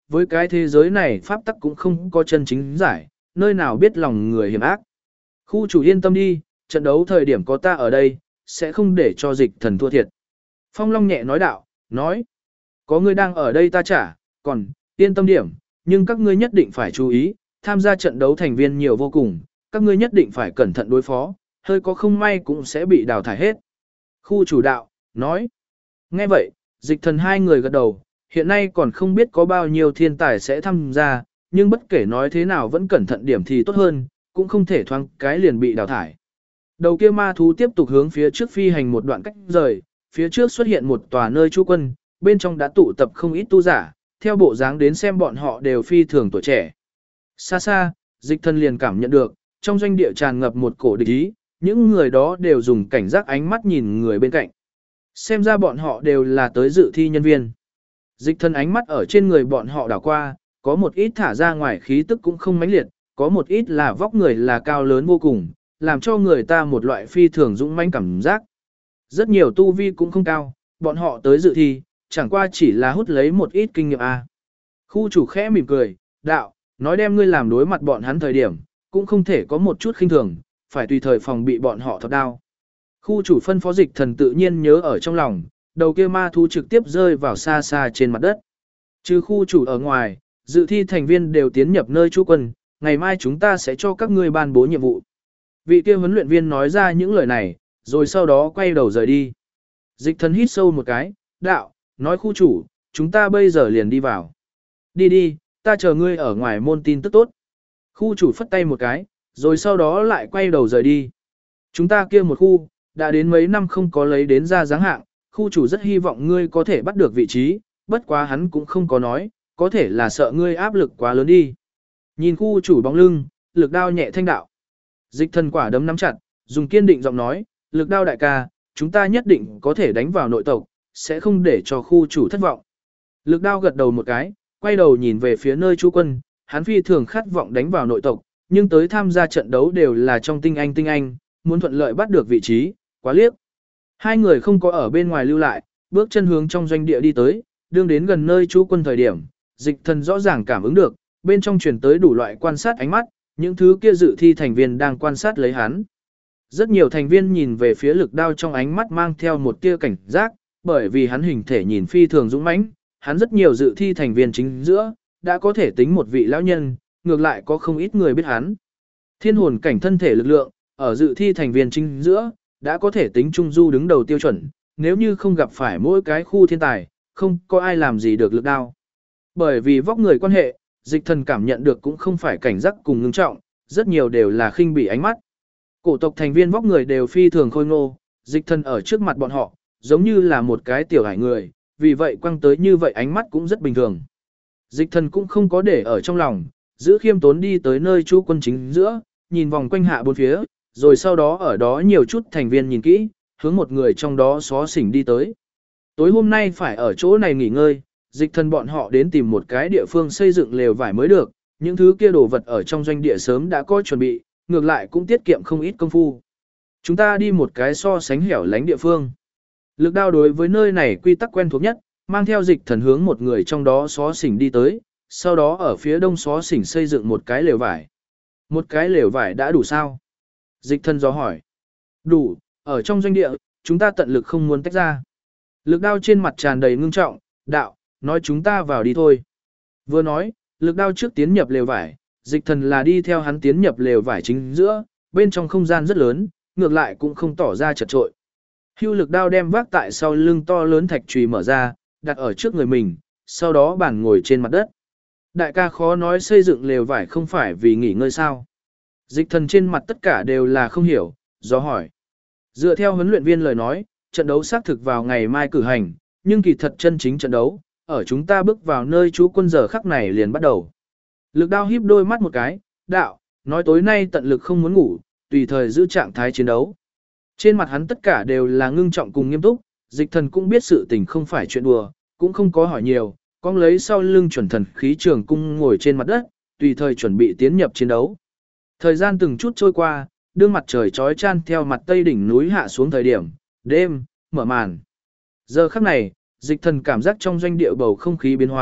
với cái thế giới này pháp tắc cũng không có chân chính giải, nơi nào biết lòng người hiểm ác. Khu chủ yên tâm đi, trận đấu thời điểm có ta ở đây, sẽ không để cho dịch thần thua thiệt. Phong Long nhẹ nói đạo, nói, có ngươi đang ở đây ta trả, còn, yên tâm điểm, nhưng các ngươi nhất định phải chú ý, tham gia trận đấu thành viên nhiều vô cùng, các ngươi nhất định phải cẩn thận đối phó, hơi có không may cũng sẽ bị đào thải hết. Khu chủ đạo, nói, nghe vậy, dịch thần hai người gật đầu, hiện nay còn không biết có bao nhiêu thiên tài sẽ tham gia, nhưng bất kể nói thế nào vẫn cẩn thận điểm thì tốt hơn, cũng không thể thoáng cái liền bị đào thải. Đầu kia ma thú tiếp tục hướng phía trước phi hành một đoạn cách rời, phía trước xuất hiện một tòa nơi trú quân, bên trong đã tụ tập không ít tu giả, theo bộ dáng đến xem bọn họ đều phi thường tuổi trẻ. Xa xa, dịch thần liền cảm nhận được, trong doanh địa tràn ngập một cổ địch ý, những người đó đều dùng cảnh giác ánh mắt nhìn người bên cạnh. Xem ra bọn họ đều là tới dự thi nhân viên. Dịch thần ánh mắt ở trên người bọn họ đảo qua, có một ít thả ra ngoài khí tức cũng không mãnh liệt, có một ít là vóc người là cao lớn vô cùng, làm cho người ta một loại phi thường dũng mãnh cảm giác. Rất nhiều tu vi cũng không cao, bọn họ tới dự thi, chẳng qua chỉ là hút lấy một ít kinh nghiệm a. Khu chủ khẽ mỉm cười, đạo, nói đem ngươi làm đối mặt bọn hắn thời điểm, cũng không thể có một chút khinh thường, phải tùy thời phòng bị bọn họ thọc đao. Khu chủ phân phó dịch thần tự nhiên nhớ ở trong lòng, đầu kia ma thú trực tiếp rơi vào xa xa trên mặt đất. Trừ khu chủ ở ngoài, dự thi thành viên đều tiến nhập nơi trú quân, ngày mai chúng ta sẽ cho các ngươi ban bố nhiệm vụ. Vị kia huấn luyện viên nói ra những lời này, rồi sau đó quay đầu rời đi. Dịch thần hít sâu một cái, đạo, nói khu chủ, chúng ta bây giờ liền đi vào. Đi đi, ta chờ ngươi ở ngoài môn tin tức tốt. Khu chủ phất tay một cái, rồi sau đó lại quay đầu rời đi. Chúng ta kia một khu, đã đến mấy năm không có lấy đến ra dáng hạng, khu chủ rất hy vọng ngươi có thể bắt được vị trí, bất quá hắn cũng không có nói, có thể là sợ ngươi áp lực quá lớn đi. Nhìn khu chủ bóng lưng, lực đao nhẹ thanh đạo. Dịch thần quả đấm nắm chặt, dùng kiên định giọng nói, lực đao đại ca, chúng ta nhất định có thể đánh vào nội tộc, sẽ không để cho khu chủ thất vọng. Lực đao gật đầu một cái, quay đầu nhìn về phía nơi trú quân, hắn phi thường khát vọng đánh vào nội tộc, nhưng tới tham gia trận đấu đều là trong tinh anh, muốn thuận lợi bắt được vị trí, quá liếc. Hai người không có ở bên ngoài lưu lại, bước chân hướng trong doanh địa đi tới, đương đến gần nơi trú quân thời điểm, dịch thần rõ ràng cảm ứng được, bên trong truyền tới đủ loại quan sát ánh mắt, những thứ kia dự thi thành viên đang quan sát lấy hắn. Rất nhiều thành viên nhìn về phía lực đao trong ánh mắt mang theo một tia cảnh giác, bởi vì hắn hình thể nhìn phi thường dũng mãnh, hắn rất nhiều dự thi thành viên chính giữa, đã có thể tính một vị lão nhân, ngược lại có không ít người biết hắn. Thiên hồn cảnh thân thể lực lượng, ở dự thi thành viên chính giữa, đã có thể tính trung du đứng đầu tiêu chuẩn, nếu như không gặp phải mỗi cái khu thiên tài, không có ai làm gì được lực đao. Bởi vì vóc người quan hệ, dịch thần cảm nhận được cũng không phải cảnh giác cùng ngưng trọng, rất nhiều đều là khinh bỉ ánh mắt. Cổ tộc thành viên vóc người đều phi thường khôi ngô, dịch thần ở trước mặt bọn họ, giống như là một cái tiểu hải người, vì vậy quăng tới như vậy ánh mắt cũng rất bình thường. Dịch thần cũng không có để ở trong lòng, giữ khiêm tốn đi tới nơi trú quân chính giữa, nhìn vòng quanh hạ bốn phía, rồi sau đó ở đó nhiều chút thành viên nhìn kỹ, hướng một người trong đó xó xỉnh đi tới. Tối hôm nay phải ở chỗ này nghỉ ngơi, dịch thần bọn họ đến tìm một cái địa phương xây dựng lều vải mới được, những thứ kia đồ vật ở trong doanh địa sớm đã có chuẩn bị, ngược lại cũng tiết kiệm không ít công phu. Chúng ta đi một cái so sánh hẻo lánh địa phương. Lực đao đối với nơi này quy tắc quen thuộc nhất, mang theo dịch thần hướng một người trong đó xó xỉnh đi tới, sau đó ở phía đông xó xỉnh xây dựng một cái lều vải. Một cái lều vải đã đủ sao? Dịch thần do hỏi. Đủ, ở trong doanh địa, chúng ta tận lực không muốn tách ra. Lực đao trên mặt tràn đầy ngưng trọng, đạo, nói chúng ta vào đi thôi. Vừa nói, lực đao trước tiến nhập lều vải, dịch thần là đi theo hắn tiến nhập lều vải chính giữa, bên trong không gian rất lớn, ngược lại cũng không tỏ ra chật trội. Hưu lực đao đem vác tại sau lưng to lớn thạch chùy mở ra, đặt ở trước người mình, sau đó bản ngồi trên mặt đất. Đại ca khó nói xây dựng lều vải không phải vì nghỉ ngơi sao. Dịch thần trên mặt tất cả đều là không hiểu, do hỏi. Dựa theo huấn luyện viên lời nói, trận đấu xác thực vào ngày mai cử hành, nhưng kỳ thật chân chính trận đấu, ở chúng ta bước vào nơi trú quân giờ khắc này liền bắt đầu. Lực đao híp đôi mắt một cái, đạo, nói tối nay tận lực không muốn ngủ, tùy thời giữ trạng thái chiến đấu. Trên mặt hắn tất cả đều là ngưng trọng cùng nghiêm túc, dịch thần cũng biết sự tình không phải chuyện đùa, cũng không có hỏi nhiều, con lấy sau lưng chuẩn thần khí trường cung ngồi trên mặt đất, tùy thời chuẩn bị tiến nhập chiến đấu. Thời gian từng chút trôi qua, đương mặt trời chói chan theo mặt tây đỉnh núi hạ xuống thời điểm, đêm, mở màn. Giờ khắc này, dịch thần cảm giác trong doanh địa bầu không khí biến hóa,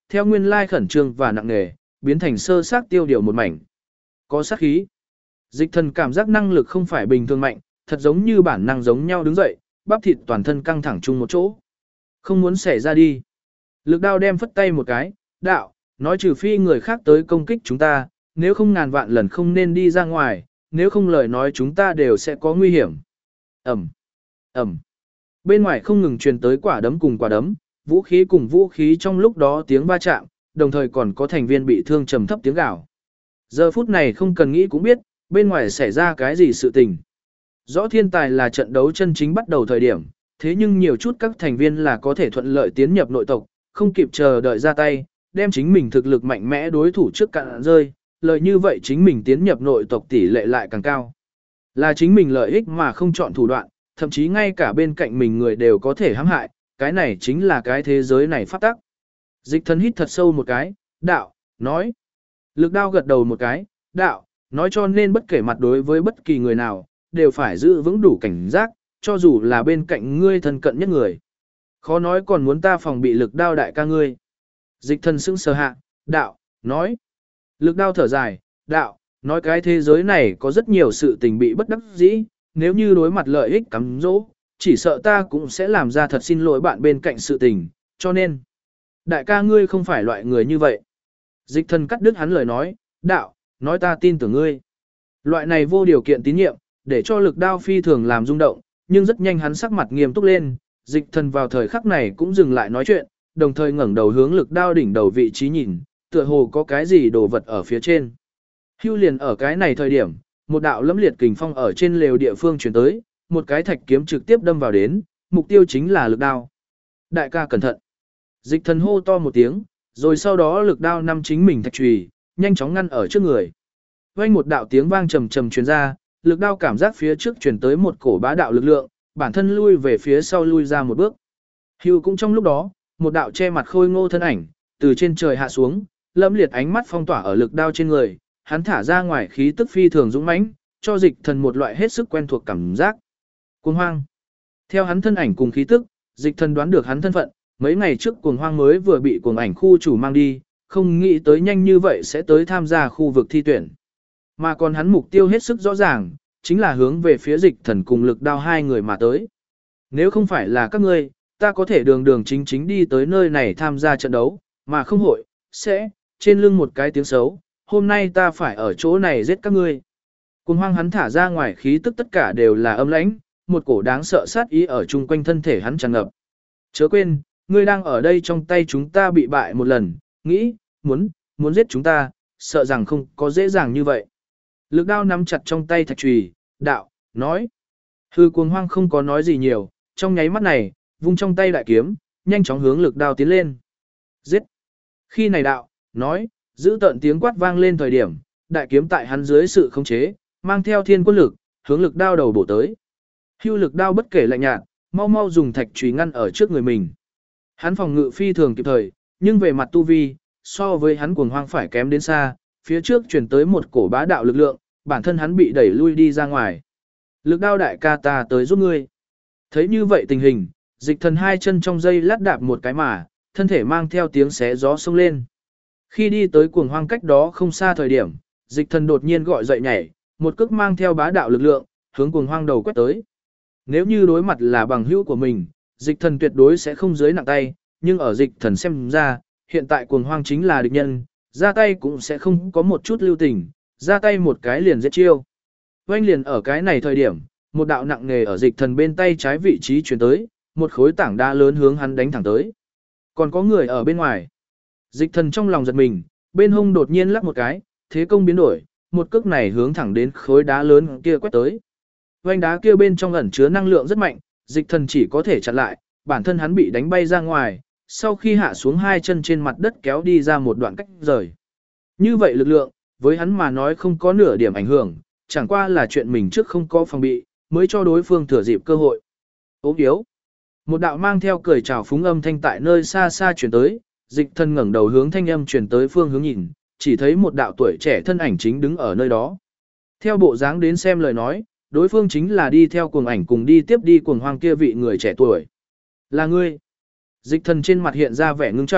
theo nguyên lai khẩn trương và nặng nề, biến thành sơ xác tiêu điều một mảnh. Có sát khí. Dịch thần cảm giác năng lực không phải bình thường mạnh, thật giống như bản năng giống nhau đứng dậy, bắp thịt toàn thân căng thẳng chung một chỗ. Không muốn xẻ ra đi. Lực đao đem phất tay một cái, đạo, nói trừ phi người khác tới công kích chúng ta, nếu không ngàn vạn lần không nên đi ra ngoài, nếu không lời nói chúng ta đều sẽ có nguy hiểm. Ẩm, Ẩm. Bên ngoài không ngừng truyền tới quả đấm cùng quả đấm, vũ khí cùng vũ khí trong lúc đó tiếng va chạm, đồng thời còn có thành viên bị thương trầm thấp tiếng gào. Giờ phút này không cần nghĩ cũng biết, bên ngoài xảy ra cái gì sự tình. Rõ thiên tài là trận đấu chân chính bắt đầu thời điểm, thế nhưng nhiều chút các thành viên là có thể thuận lợi tiến nhập nội tộc, không kịp chờ đợi ra tay, đem chính mình thực lực mạnh mẽ đối thủ trước cạn rơi, lợi như vậy chính mình tiến nhập nội tộc tỷ lệ lại càng cao. Là chính mình lợi ích mà không chọn thủ đoạn, thậm chí ngay cả bên cạnh mình người đều có thể hãm hại, cái này chính là cái thế giới này pháp tắc. Dịch thần hít thật sâu một cái, đạo, nói. Lực đao gật đầu một cái, đạo, nói cho nên bất kể mặt đối với bất kỳ người nào, đều phải giữ vững đủ cảnh giác, cho dù là bên cạnh ngươi thân cận nhất người. Khó nói còn muốn ta phòng bị lực đao đại ca ngươi. Dịch thần sững sờ hạ, đạo, nói. Lực đao thở dài, đạo, nói cái thế giới này có rất nhiều sự tình bị bất đắc dĩ, nếu như đối mặt lợi ích cắm dỗ, chỉ sợ ta cũng sẽ làm ra thật xin lỗi bạn bên cạnh sự tình, cho nên. Đại ca ngươi không phải loại người như vậy. Dịch thần cắt đứt hắn lời nói, đạo, nói ta tin tưởng ngươi. Loại này vô điều kiện tín nhiệm, để cho lực đao phi thường làm rung động, nhưng rất nhanh hắn sắc mặt nghiêm túc lên, dịch thần vào thời khắc này cũng dừng lại nói chuyện, đồng thời ngẩng đầu hướng lực đao đỉnh đầu vị trí nhìn, tựa hồ có cái gì đồ vật ở phía trên. Hưu liền ở cái này thời điểm, một đạo lẫm liệt kình phong ở trên lều địa phương chuyển tới, một cái thạch kiếm trực tiếp đâm vào đến, mục tiêu chính là lực đao. Đại ca cẩn thận. Dịch thần hô to một tiếng, rồi sau đó lực đao nắm chính mình thạch chùy, nhanh chóng ngăn ở trước người. Vang một đạo tiếng vang trầm trầm truyền ra, lực đao cảm giác phía trước truyền tới một cổ bá đạo lực lượng, bản thân lui về phía sau lui ra một bước. Hưu cũng trong lúc đó, một đạo che mặt khôi ngô thân ảnh, từ trên trời hạ xuống, lẫm liệt ánh mắt phong tỏa ở lực đao trên người, hắn thả ra ngoài khí tức phi thường dũng mãnh, cho dịch thần một loại hết sức quen thuộc cảm giác. Cuồng hoang. Theo hắn thân ảnh cùng khí tức, dịch thần đoán được hắn thân phận, mấy ngày trước cuồng hoang mới vừa bị cuồng ảnh khu chủ mang đi, không nghĩ tới nhanh như vậy sẽ tới tham gia khu vực thi tuyển. Mà còn hắn mục tiêu hết sức rõ ràng, chính là hướng về phía dịch thần cùng lực đao hai người mà tới. Nếu không phải là các ngươi, ta có thể đường đường chính chính đi tới nơi này tham gia trận đấu, mà không hội, sẽ, trên lưng một cái tiếng xấu, hôm nay ta phải ở chỗ này giết các ngươi. Cuồng hoang hắn thả ra ngoài khí tức tất cả đều là âm lãnh, một cổ đáng sợ sát ý ở chung quanh thân thể hắn tràn ngập. Chớ quên, ngươi đang ở đây trong tay chúng ta bị bại một lần, nghĩ, muốn giết chúng ta, sợ rằng không có dễ dàng như vậy. Lực đao nắm chặt trong tay thạch chùy, đạo, nói. Hư cuồng hoang không có nói gì nhiều, trong nháy mắt này, vung trong tay đại kiếm, nhanh chóng hướng lực đao tiến lên. Giết. Khi này đạo, nói, giữ tận tiếng quát vang lên thời điểm, đại kiếm tại hắn dưới sự khống chế, mang theo thiên quân lực, hướng lực đao đầu bổ tới. Hưu lực đao bất kể lạnh nhạt, mau mau dùng thạch chùy ngăn ở trước người mình. Hắn phòng ngự phi thường kịp thời, nhưng về mặt tu vi, so với hắn cuồng hoang phải kém đến xa, phía trước truyền tới một cổ bá đạo lực lượng, bản thân hắn bị đẩy lui đi ra ngoài. Lực đao đại ca ta tới giúp ngươi. Thấy như vậy tình hình, dịch thần hai chân trong dây lát đạp một cái mà, thân thể mang theo tiếng xé gió xông lên. Khi đi tới cuồng hoang cách đó không xa thời điểm, dịch thần đột nhiên gọi dậy nhảy, một cước mang theo bá đạo lực lượng, hướng cuồng hoang đầu quét tới. Nếu như đối mặt là bằng hữu của mình, dịch thần tuyệt đối sẽ không dưới nặng tay, nhưng ở dịch thần xem ra, hiện tại cuồng hoang chính là địch nhân, ra tay cũng sẽ không có một chút lưu tình, ra tay một cái liền giết chiêu. Oanh liền ở cái này thời điểm, một đạo nặng nề ở dịch thần bên tay trái vị trí chuyển tới, một khối tảng đá lớn hướng hắn đánh thẳng tới. Còn có người ở bên ngoài. Dịch thần trong lòng giật mình, bên hông đột nhiên lắc một cái, thế công biến đổi, một cước này hướng thẳng đến khối đá lớn kia quét tới. Oanh đá kia bên trong ẩn chứa năng lượng rất mạnh, dịch thần chỉ có thể chặn lại, bản thân hắn bị đánh bay ra ngoài, sau khi hạ xuống hai chân trên mặt đất kéo đi ra một đoạn cách rời. Như vậy lực lượng, với hắn mà nói không có nửa điểm ảnh hưởng, chẳng qua là chuyện mình trước không có phòng bị, mới cho đối phương thừa dịp cơ hội. Ốm yếu. Một đạo mang theo cười chào phúng âm thanh tại nơi xa xa chuyển tới, dịch thần ngẩng đầu hướng thanh âm chuyển tới phương hướng nhìn, chỉ thấy một đạo tuổi trẻ thân ảnh chính đứng ở nơi đó. Theo bộ dáng đến xem lời nói, đối phương chính là đi theo cuồng ảnh cùng đi tiếp đi cuồng hoang kia vị người trẻ tuổi. Là ngươi. Dịch thần trên mặt hiện ra vẻ ngưng trọng,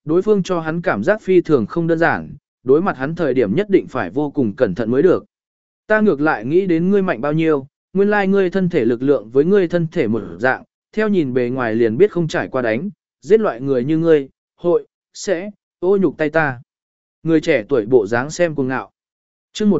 Đối phương cho hắn cảm giác phi thường không đơn giản, đối mặt hắn thời điểm nhất định phải vô cùng cẩn thận mới được. Ta ngược lại nghĩ đến ngươi mạnh bao nhiêu, nguyên lai ngươi thân thể lực lượng với ngươi thân thể một dạng, theo nhìn bề ngoài liền biết không trải qua đánh, giết loại người như ngươi, sẽ, ô nhục tay ta. Người trẻ tuổi bộ dáng xem cuồng ngạo. Chương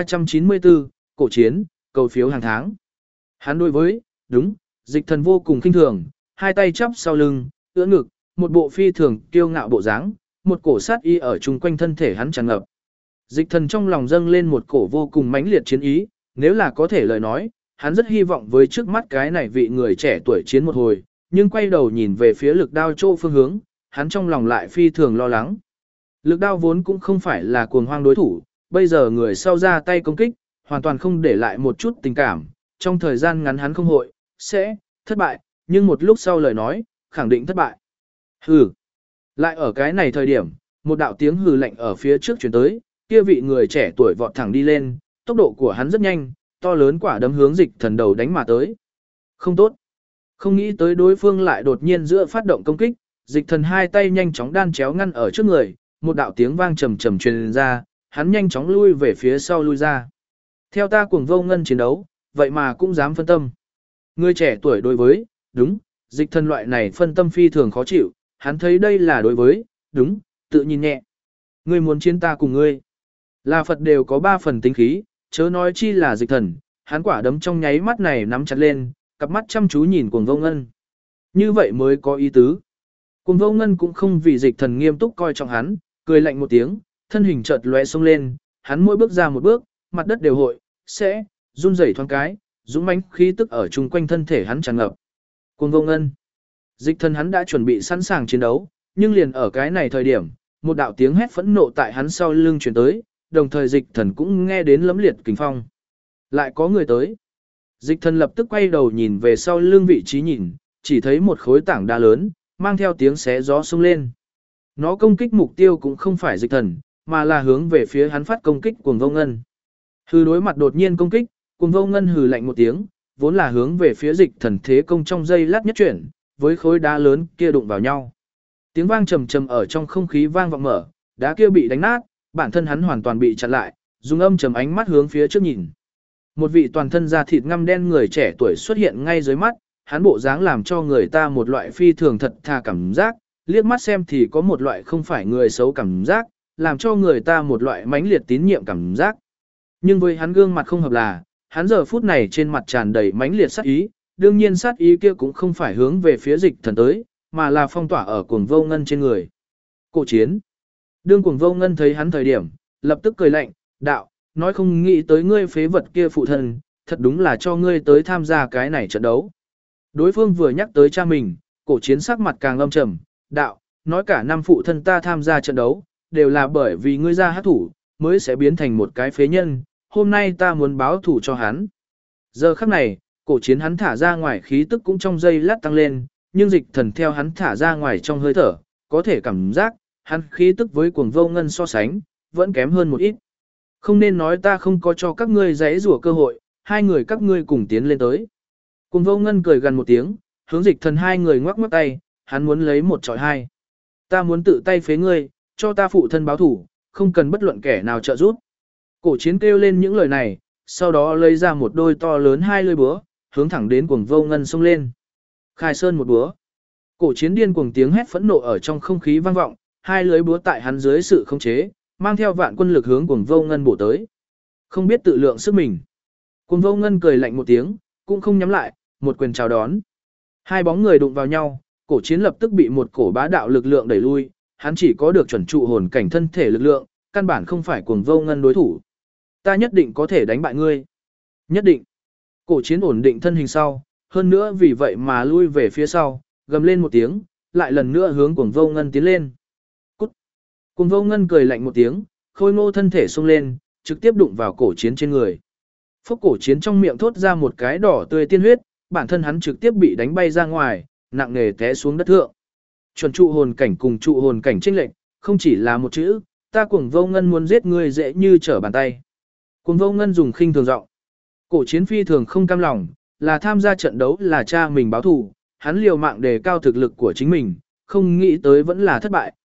1394, cổ chiến, cầu phiếu hàng tháng. Hắn đối với, đúng, Dịch Thần vô cùng khinh thường, hai tay chắp sau lưng, ưỡn ngực, một bộ phi thường kiêu ngạo bộ dáng, một cổ sát ý ở chung quanh thân thể hắn tràn ngập. Dịch Thần trong lòng dâng lên một cổ vô cùng mãnh liệt chiến ý, nếu là có thể lời nói, hắn rất hy vọng với trước mắt cái này vị người trẻ tuổi chiến một hồi, nhưng quay đầu nhìn về phía lực đao chỗ phương hướng, hắn trong lòng lại phi thường lo lắng. Lực đao vốn cũng không phải là cuồng hoang đối thủ, bây giờ người sau ra tay công kích, hoàn toàn không để lại một chút tình cảm, trong thời gian ngắn hắn không sẽ thất bại, nhưng một lúc sau lời nói, khẳng định thất bại. Hừ. Lại ở cái này thời điểm, một đạo tiếng hừ lạnh ở phía trước truyền tới, kia vị người trẻ tuổi vọt thẳng đi lên, tốc độ của hắn rất nhanh, to lớn quả đấm hướng Dịch Thần đầu đánh mà tới. Không tốt. Không nghĩ tới đối phương lại đột nhiên giữa phát động công kích, Dịch Thần hai tay nhanh chóng đan chéo ngăn ở trước người, một đạo tiếng vang trầm trầm truyền ra, hắn nhanh chóng lui về phía sau lui ra. Theo ta cuồng vô ngân chiến đấu, vậy mà cũng dám phân tâm. Người trẻ tuổi đối với, đúng, Dịch Thần loại này phân tâm phi thường khó chịu, hắn thấy đây là đối với, đúng, tự nhìn nhẹ. Ngươi muốn chiến ta cùng ngươi. Là Phật đều có 3 phần tính khí, chớ nói chi là Dịch Thần, hắn quả đấm trong nháy mắt này nắm chặt lên, cặp mắt chăm chú nhìn cuồng vô ngân. Như vậy mới có ý tứ. Cuồng vô ngân cũng không vì Dịch Thần nghiêm túc coi trọng hắn, cười lạnh một tiếng, thân hình chợt lóe xông lên, hắn mỗi bước ra một bước, mặt đất đều sẽ run rẩy thoáng cái, dũng mãnh khí tức ở chung quanh thân thể hắn tràn ngập. Cuồng vô ngân. Dịch Thần hắn đã chuẩn bị sẵn sàng chiến đấu, nhưng liền ở cái này thời điểm, một đạo tiếng hét phẫn nộ tại hắn sau lưng truyền tới, đồng thời Dịch Thần cũng nghe đến lấm liệt kình phong. Lại có người tới. Dịch Thần lập tức quay đầu nhìn về sau lưng vị trí nhìn, chỉ thấy một khối tảng đá lớn, mang theo tiếng xé gió xông lên. Nó công kích mục tiêu cũng không phải Dịch Thần, mà là hướng về phía hắn phát công kích Cuồng Vô Ngân. Hừ đối mặt đột nhiên công kích, Cuồng Vô Ngân hừ lạnh một tiếng, vốn là hướng về phía Dịch Thần thế công trong giây lát nhất chuyển, với khối đá lớn kia đụng vào nhau. Tiếng vang trầm trầm ở trong không khí vang vọng mở, đá kia bị đánh nát, bản thân hắn hoàn toàn bị chặn lại, dùng âm trầm ánh mắt hướng phía trước nhìn. Một vị toàn thân da thịt ngăm đen người trẻ tuổi xuất hiện ngay dưới mắt, hắn bộ dáng làm cho người ta một loại phi thường thật thà cảm giác, liếc mắt xem thì có một loại không phải người xấu cảm giác, làm cho người ta một loại mãnh liệt tín nhiệm cảm giác. Nhưng với hắn gương mặt không hợp là, hắn giờ phút này trên mặt tràn đầy mãnh liệt sát ý, đương nhiên sát ý kia cũng không phải hướng về phía Dịch Thần tới, mà là phong tỏa ở Cuồng Vô Ngân trên người. Cổ chiến. Đương Cuồng Vô Ngân thấy hắn thời điểm, lập tức cười lạnh, đạo, nói không nghĩ tới ngươi phế vật kia phụ thân, thật đúng là cho ngươi tới tham gia cái này trận đấu. Đối phương vừa nhắc tới cha mình, cổ chiến sắc mặt càng âm trầm, đạo, nói cả năm phụ thân ta tham gia trận đấu, đều là bởi vì ngươi ra hát thủ, mới sẽ biến thành một cái phế nhân, hôm nay ta muốn báo thủ cho hắn. Giờ khắc này, cổ chiến hắn thả ra ngoài khí tức cũng trong giây lát tăng lên, nhưng Dịch Thần theo hắn thả ra ngoài trong hơi thở, có thể cảm giác, hắn khí tức với Cuồng Vô Ngân so sánh, vẫn kém hơn một ít. Không nên nói ta không có cho các ngươi giãy rủa cơ hội, hai người các ngươi cùng tiến lên tới. Cuồng Vô Ngân cười gần một tiếng, hướng Dịch Thần hai người ngoắc ngoắc tay, hắn muốn lấy một chọi hai. Ta muốn tự tay phế ngươi, cho ta phụ thân báo thủ, không cần bất luận kẻ nào trợ giúp. Cổ chiến kêu lên những lời này, sau đó lấy ra một đôi to lớn hai lưỡi búa, hướng thẳng đến Cuồng Vô Ngân xông lên. Khai sơn một búa. Cổ chiến điên cuồng tiếng hét phẫn nộ ở trong không khí vang vọng, hai lưỡi búa tại hắn dưới sự khống chế, mang theo vạn quân lực hướng Cuồng Vô Ngân bổ tới. Không biết tự lượng sức mình. Cuồng Vô Ngân cười lạnh một tiếng, cũng không nhắm lại, một quyền chào đón. Hai bóng người đụng vào nhau, cổ chiến lập tức bị một cổ bá đạo lực lượng đẩy lui, hắn chỉ có được chuẩn trụ hồn cảnh thân thể lực lượng, căn bản không phải Cuồng Vô Ngân đối thủ. Ta nhất định có thể đánh bại ngươi. Nhất định. Cổ chiến ổn định thân hình sau, hơn nữa vì vậy mà lui về phía sau, gầm lên một tiếng, lại lần nữa hướng Cuồng Vô Ngân tiến lên. Cút. Cuồng Vô Ngân cười lạnh một tiếng, khôi ngô thân thể xông lên, trực tiếp đụng vào cổ chiến trên người. Phốc cổ chiến trong miệng thốt ra một cái đỏ tươi tiên huyết, bản thân hắn trực tiếp bị đánh bay ra ngoài, nặng nề té xuống đất thượng. Chuẩn trụ hồn cảnh cùng trụ hồn cảnh chênh lệch, không chỉ là một chữ, ta Cuồng Vô Ngân muốn giết ngươi dễ như trở bàn tay. Cuồng Vô Ngân dùng khinh thường giọng. Cổ chiến phi thường không cam lòng, là tham gia trận đấu là cha mình báo thù, hắn liều mạng đề cao thực lực của chính mình, không nghĩ tới vẫn là thất bại,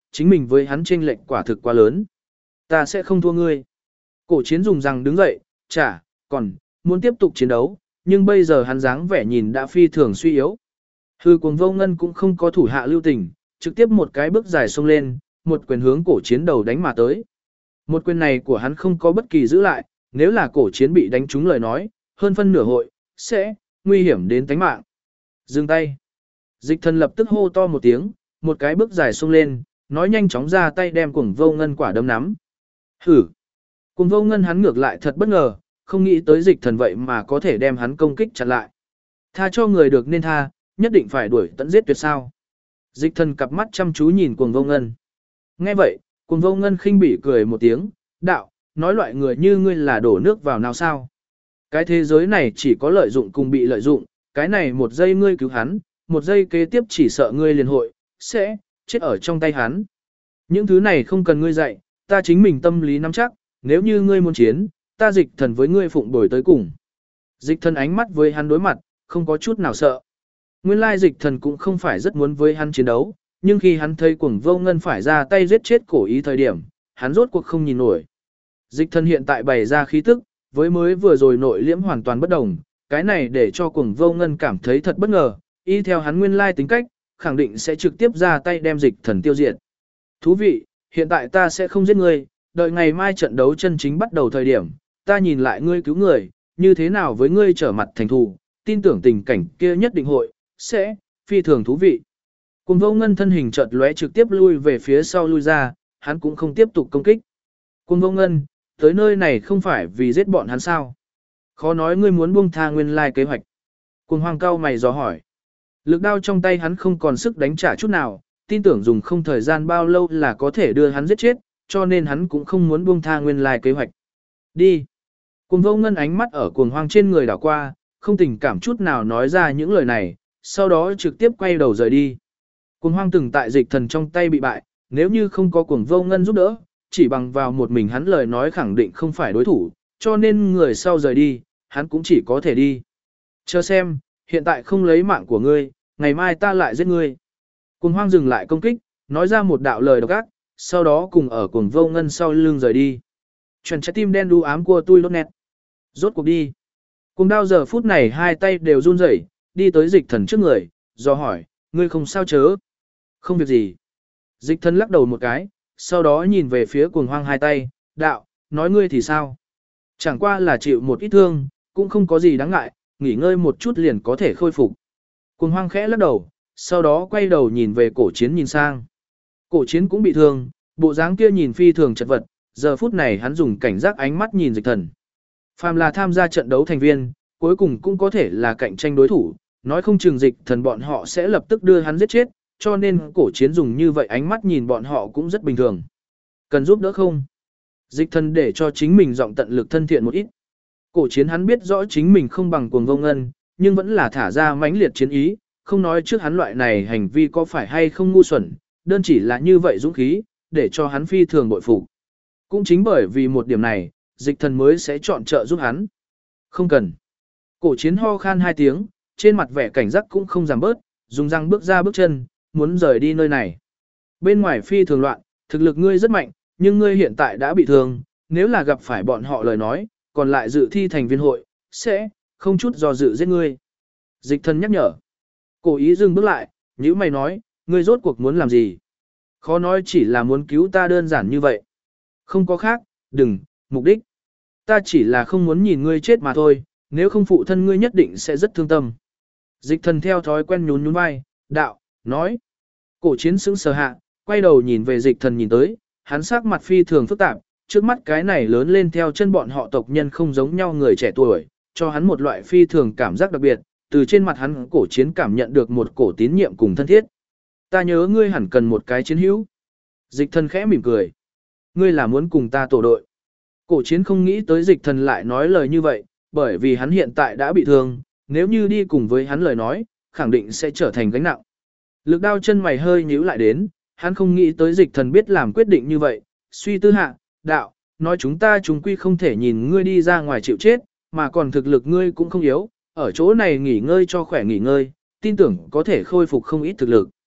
chính mình với hắn chênh lệch quả thực quá lớn. Ta sẽ không thua ngươi. Cổ chiến dùng rằng đứng dậy, còn, muốn tiếp tục chiến đấu, nhưng bây giờ hắn dáng vẻ nhìn đã phi thường suy yếu. Hư Cuồng Vô Ngân cũng không có thủ hạ lưu tình, trực tiếp một cái bước dài xông lên, một quyền hướng cổ chiến đầu đánh mà tới. Một quyền này của hắn không có bất kỳ giữ lại, nếu là cổ chiến bị đánh trúng lời nói, hơn phân nửa hội, sẽ nguy hiểm đến tính mạng. Dừng tay. Dịch Thần lập tức hô to một tiếng, một cái bước dài xông lên, nói nhanh chóng ra tay đem Cuồng Vô Ngân quả đấm nắm. Hử. Cuồng Vô Ngân hắn ngược lại thật bất ngờ, không nghĩ tới Dịch Thần vậy mà có thể đem hắn công kích chặn lại. Tha cho người được nên tha, nhất định phải đuổi tận giết tuyệt sao. Dịch Thần cặp mắt chăm chú nhìn Cuồng Vô Ngân. Nghe vậy, Cuồng Vô Ngân khinh bỉ cười một tiếng, đạo, nói loại người như ngươi là đổ nước vào nào sao. Cái thế giới này chỉ có lợi dụng cùng bị lợi dụng, cái này một giây ngươi cứu hắn, một giây kế tiếp chỉ sợ ngươi liền hội, sẽ, chết ở trong tay hắn. Những thứ này không cần ngươi dạy, ta chính mình tâm lý nắm chắc, nếu như ngươi muốn chiến, ta Dịch Thần với ngươi phụng bồi tới cùng. Dịch Thần ánh mắt với hắn đối mặt, không có chút nào sợ. Nguyên lai Dịch Thần cũng không phải rất muốn với hắn chiến đấu, nhưng khi hắn thấy Cuồng Vô Ngân phải ra tay giết chết cổ ý thời điểm, hắn rốt cuộc không nhìn nổi. Dịch Thần hiện tại bày ra khí tức, với mới vừa rồi nội liễm hoàn toàn bất đồng, cái này để cho Cuồng Vô Ngân cảm thấy thật bất ngờ, y theo hắn nguyên lai tính cách, khẳng định sẽ trực tiếp ra tay đem Dịch Thần tiêu diệt. Thú vị, hiện tại ta sẽ không giết ngươi, đợi ngày mai trận đấu chân chính bắt đầu thời điểm, ta nhìn lại ngươi cứu người, như thế nào với ngươi trở mặt thành thù, tin tưởng tình cảnh kia nhất định hội, sẽ, phi thường thú vị. Cuồng Vô Ngân thân hình chợt lóe trực tiếp lui về phía sau lui ra, hắn cũng không tiếp tục công kích. Cuồng Vô Ngân, tới nơi này không phải vì giết bọn hắn sao? Khó nói ngươi muốn buông tha nguyên lai kế hoạch. Cuồng Hoang cao mày dò hỏi. Lực đao trong tay hắn không còn sức đánh trả chút nào, tin tưởng dùng không thời gian bao lâu là có thể đưa hắn giết chết, cho nên hắn cũng không muốn buông tha nguyên lai kế hoạch. Đi. Cuồng Vô Ngân ánh mắt ở Cuồng Hoang trên người đảo qua, không tình cảm chút nào nói ra những lời này, sau đó trực tiếp quay đầu rời đi. Cuồng Hoang từng tại Dịch Thần trong tay bị bại, nếu như không có Cuồng Vô Ngân giúp đỡ, chỉ bằng vào một mình hắn lời nói khẳng định không phải đối thủ, cho nên người sau rời đi, hắn cũng chỉ có thể đi. Chờ xem, hiện tại không lấy mạng của ngươi, ngày mai ta lại giết ngươi. Cuồng Hoang dừng lại công kích, nói ra một đạo lời độc ác, sau đó cùng ở Cuồng Vô Ngân sau lưng rời đi. Chuẩn trái tim đen đu ám của tôi lốt nét. Rốt cuộc đi. Cuồng Đao giờ phút này hai tay đều run rẩy, đi tới Dịch Thần trước người, do hỏi, ngươi không sao chớ? Không việc gì. Dịch Thần lắc đầu một cái, sau đó nhìn về phía Cuồng Hoang hai tay, đạo, nói ngươi thì sao? Chẳng qua là chịu một ít thương, cũng không có gì đáng ngại, nghỉ ngơi một chút liền có thể khôi phục. Cuồng Hoang khẽ lắc đầu, sau đó quay đầu nhìn về cổ chiến nhìn sang. Cổ chiến cũng bị thương, bộ dáng kia nhìn phi thường chật vật, giờ phút này hắn dùng cảnh giác ánh mắt nhìn Dịch Thần. Phàm là tham gia trận đấu thành viên, cuối cùng cũng có thể là cạnh tranh đối thủ, nói không chừng Dịch Thần bọn họ sẽ lập tức đưa hắn giết chết, cho nên cổ chiến dùng như vậy ánh mắt nhìn bọn họ cũng rất bình thường. Cần giúp đỡ không? Dịch Thần để cho chính mình giọng tận lực thân thiện một ít. Cổ chiến hắn biết rõ chính mình không bằng Cuồng Vô Ngân, nhưng vẫn là thả ra mãnh liệt chiến ý, không nói trước hắn loại này hành vi có phải hay không ngu xuẩn, đơn chỉ là như vậy dũng khí, để cho hắn phi thường bội phục. Cũng chính bởi vì một điểm này, Dịch Thần mới sẽ chọn trợ giúp hắn. Không cần. Cổ chiến ho khan hai tiếng, trên mặt vẻ cảnh giác cũng không giảm bớt, dùng răng bước ra bước chân, muốn rời đi nơi này. Bên ngoài phi thường loạn, thực lực ngươi rất mạnh, nhưng ngươi hiện tại đã bị thương, nếu là gặp phải bọn họ lời nói, còn lại dự thi thành viên hội, sẽ không chút do dự giết ngươi. Dịch Thần nhắc nhở. Cổ ý dừng bước lại, nhíu mày nói, ngươi rốt cuộc muốn làm gì? Khó nói chỉ là muốn cứu ta đơn giản như vậy. Không có khác, đừng, mục đích. Ta chỉ là không muốn nhìn ngươi chết mà thôi, nếu không phụ thân ngươi nhất định sẽ rất thương tâm. Dịch Thần theo thói quen nhún nhún vai, đạo, nói. Cổ chiến sững sờ hạ, quay đầu nhìn về Dịch Thần nhìn tới, hắn sắc mặt phi thường phức tạp, trước mắt cái này lớn lên theo chân bọn họ tộc nhân không giống nhau người trẻ tuổi, cho hắn một loại phi thường cảm giác đặc biệt, từ trên mặt hắn cổ chiến cảm nhận được một cổ tín nhiệm cùng thân thiết. Ta nhớ ngươi hẳn cần một cái chiến hữu. Dịch Thần khẽ mỉm cười. Ngươi là muốn cùng ta tổ đội. Cổ chiến không nghĩ tới Dịch Thần lại nói lời như vậy, bởi vì hắn hiện tại đã bị thương, nếu như đi cùng với hắn lời nói, khẳng định sẽ trở thành gánh nặng. Lực đao chân mày hơi nhíu lại đến, hắn không nghĩ tới Dịch Thần biết làm quyết định như vậy, suy tư hạ, đạo, nói chúng ta chúng quy không thể nhìn ngươi đi ra ngoài chịu chết, mà còn thực lực ngươi cũng không yếu, ở chỗ này nghỉ ngơi cho khỏe nghỉ ngơi, tin tưởng có thể khôi phục không ít thực lực.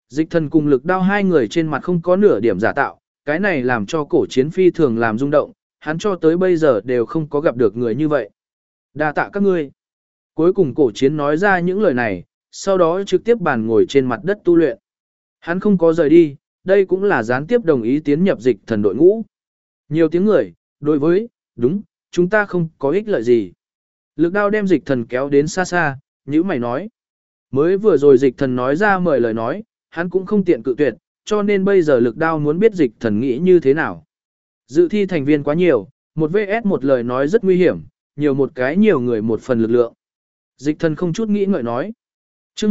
Dịch thần cùng lực đao hai người trên mặt không có nửa điểm giả tạo, cái này làm cho cổ chiến phi thường làm rung động, hắn cho tới bây giờ đều không có gặp được người như vậy. Đa tạ các ngươi. Cuối cùng cổ chiến nói ra những lời này, sau đó trực tiếp bàn ngồi trên mặt đất tu luyện. Hắn không có rời đi, đây cũng là gián tiếp đồng ý tiến nhập dịch thần đội ngũ. Nhiều tiếng người, đối với, đúng, chúng ta không có ích lợi gì. Lực đao đem dịch thần kéo đến xa xa, nhữ mày nói. Mới vừa rồi dịch thần nói ra mời lời nói, hắn cũng không tiện cự tuyệt, cho nên bây giờ lực đao muốn biết dịch thần nghĩ như thế nào. Dự thi thành viên quá nhiều, một VS một lời nói rất nguy hiểm, nhiều một cái nhiều người một phần lực lượng. Dịch thần không chút nghĩ ngợi nói. Chương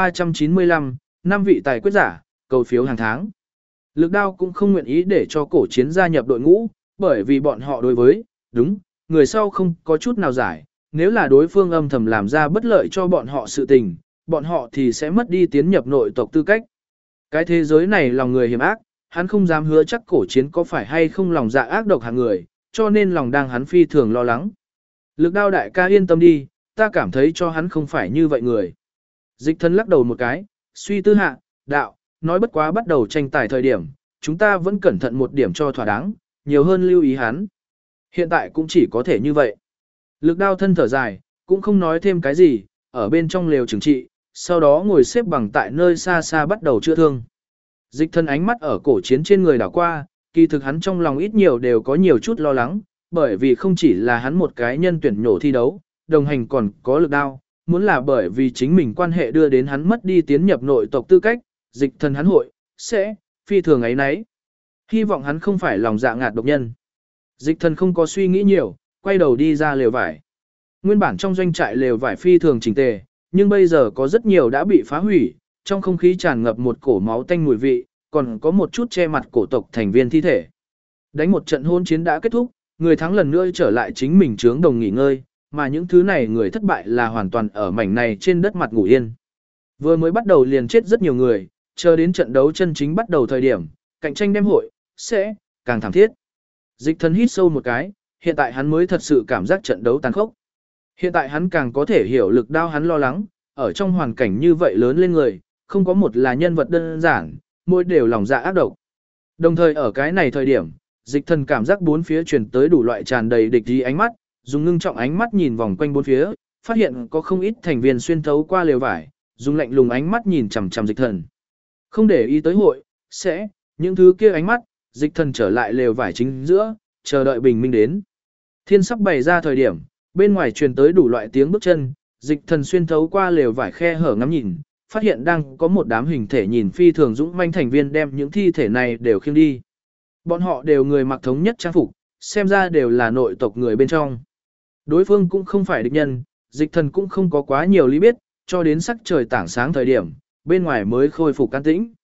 1395, 5 vị tài quyết giả, cầu phiếu hàng tháng. Lực đao cũng không nguyện ý để cho cổ chiến gia nhập đội ngũ, bởi vì bọn họ đối với, đúng, người sau không có chút nào giải, nếu là đối phương âm thầm làm ra bất lợi cho bọn họ sự tình, bọn họ thì sẽ mất đi tiến nhập nội tộc tư cách. Cái thế giới này lòng người hiểm ác, hắn không dám hứa chắc cổ chiến có phải hay không lòng dạ ác độc hạng người, cho nên lòng đang hắn phi thường lo lắng. Lực đao đại ca yên tâm đi, ta cảm thấy cho hắn không phải như vậy người. Dịch thân lắc đầu một cái, suy tư hạ, đạo, nói bất quá bắt đầu tranh tài thời điểm, chúng ta vẫn cẩn thận một điểm cho thỏa đáng, nhiều hơn lưu ý hắn. Hiện tại cũng chỉ có thể như vậy. Lực đao thân thở dài, cũng không nói thêm cái gì, ở bên trong lều trừng trị, sau đó ngồi xếp bằng tại nơi xa xa bắt đầu chữa thương. Dịch thân ánh mắt ở cổ chiến trên người đảo qua, kỳ thực hắn trong lòng ít nhiều đều có nhiều chút lo lắng, bởi vì không chỉ là hắn một cái nhân tuyển nhổ thi đấu, đồng hành còn có lực đao, muốn là bởi vì chính mình quan hệ đưa đến hắn mất đi tiến nhập nội tộc tư cách, dịch thân hắn hội, sẽ, phi thường ấy nấy. Hy vọng hắn không phải lòng dạ ngạt độc nhân. Dịch thân không có suy nghĩ nhiều, quay đầu đi ra lều vải. Nguyên bản trong doanh trại lều vải phi thường chỉnh tề, nhưng bây giờ có rất nhiều đã bị phá hủy, trong không khí tràn ngập một cổ máu tanh mùi vị, còn có một chút che mặt cổ tộc thành viên thi thể. Đánh một trận hôn chiến đã kết thúc, người thắng lần nữa trở lại chính mình trướng đồng nghỉ ngơi, mà những thứ này người thất bại là hoàn toàn ở mảnh này trên đất mặt ngủ yên. Vừa mới bắt đầu liền chết rất nhiều người, chờ đến trận đấu chân chính bắt đầu thời điểm, cạnh tranh đem hội, sẽ, càng thảm thiết. Dịch thân hít sâu một cái, hiện tại hắn mới thật sự cảm giác trận đấu tàn khốc. Hiện tại hắn càng có thể hiểu lực đao hắn lo lắng, ở trong hoàn cảnh như vậy lớn lên người, không có một là nhân vật đơn giản, mỗi đều lòng dạ ác độc. Đồng thời ở cái này thời điểm, dịch thần cảm giác bốn phía truyền tới đủ loại tràn đầy địch ý ánh mắt, dùng ngưng trọng ánh mắt nhìn vòng quanh bốn phía, phát hiện có không ít thành viên xuyên thấu qua lều vải, dùng lạnh lùng ánh mắt nhìn chằm chằm dịch thần. Không để ý tới hội, sẽ, những thứ kia ánh mắt, dịch thần trở lại lều vải chính giữa, chờ đợi bình minh đến. Thiên sắp bày ra thời điểm, bên ngoài truyền tới đủ loại tiếng bước chân, dịch thần xuyên thấu qua lều vải khe hở ngắm nhìn, phát hiện đang có một đám hình thể nhìn phi thường dũng manh thành viên đem những thi thể này đều khiêng đi. Bọn họ đều người mặc thống nhất trang phục, xem ra đều là nội tộc người bên trong. Đối phương cũng không phải địch nhân, dịch thần cũng không có quá nhiều lý biết, cho đến sắc trời tảng sáng thời điểm, bên ngoài mới khôi phục can tĩnh.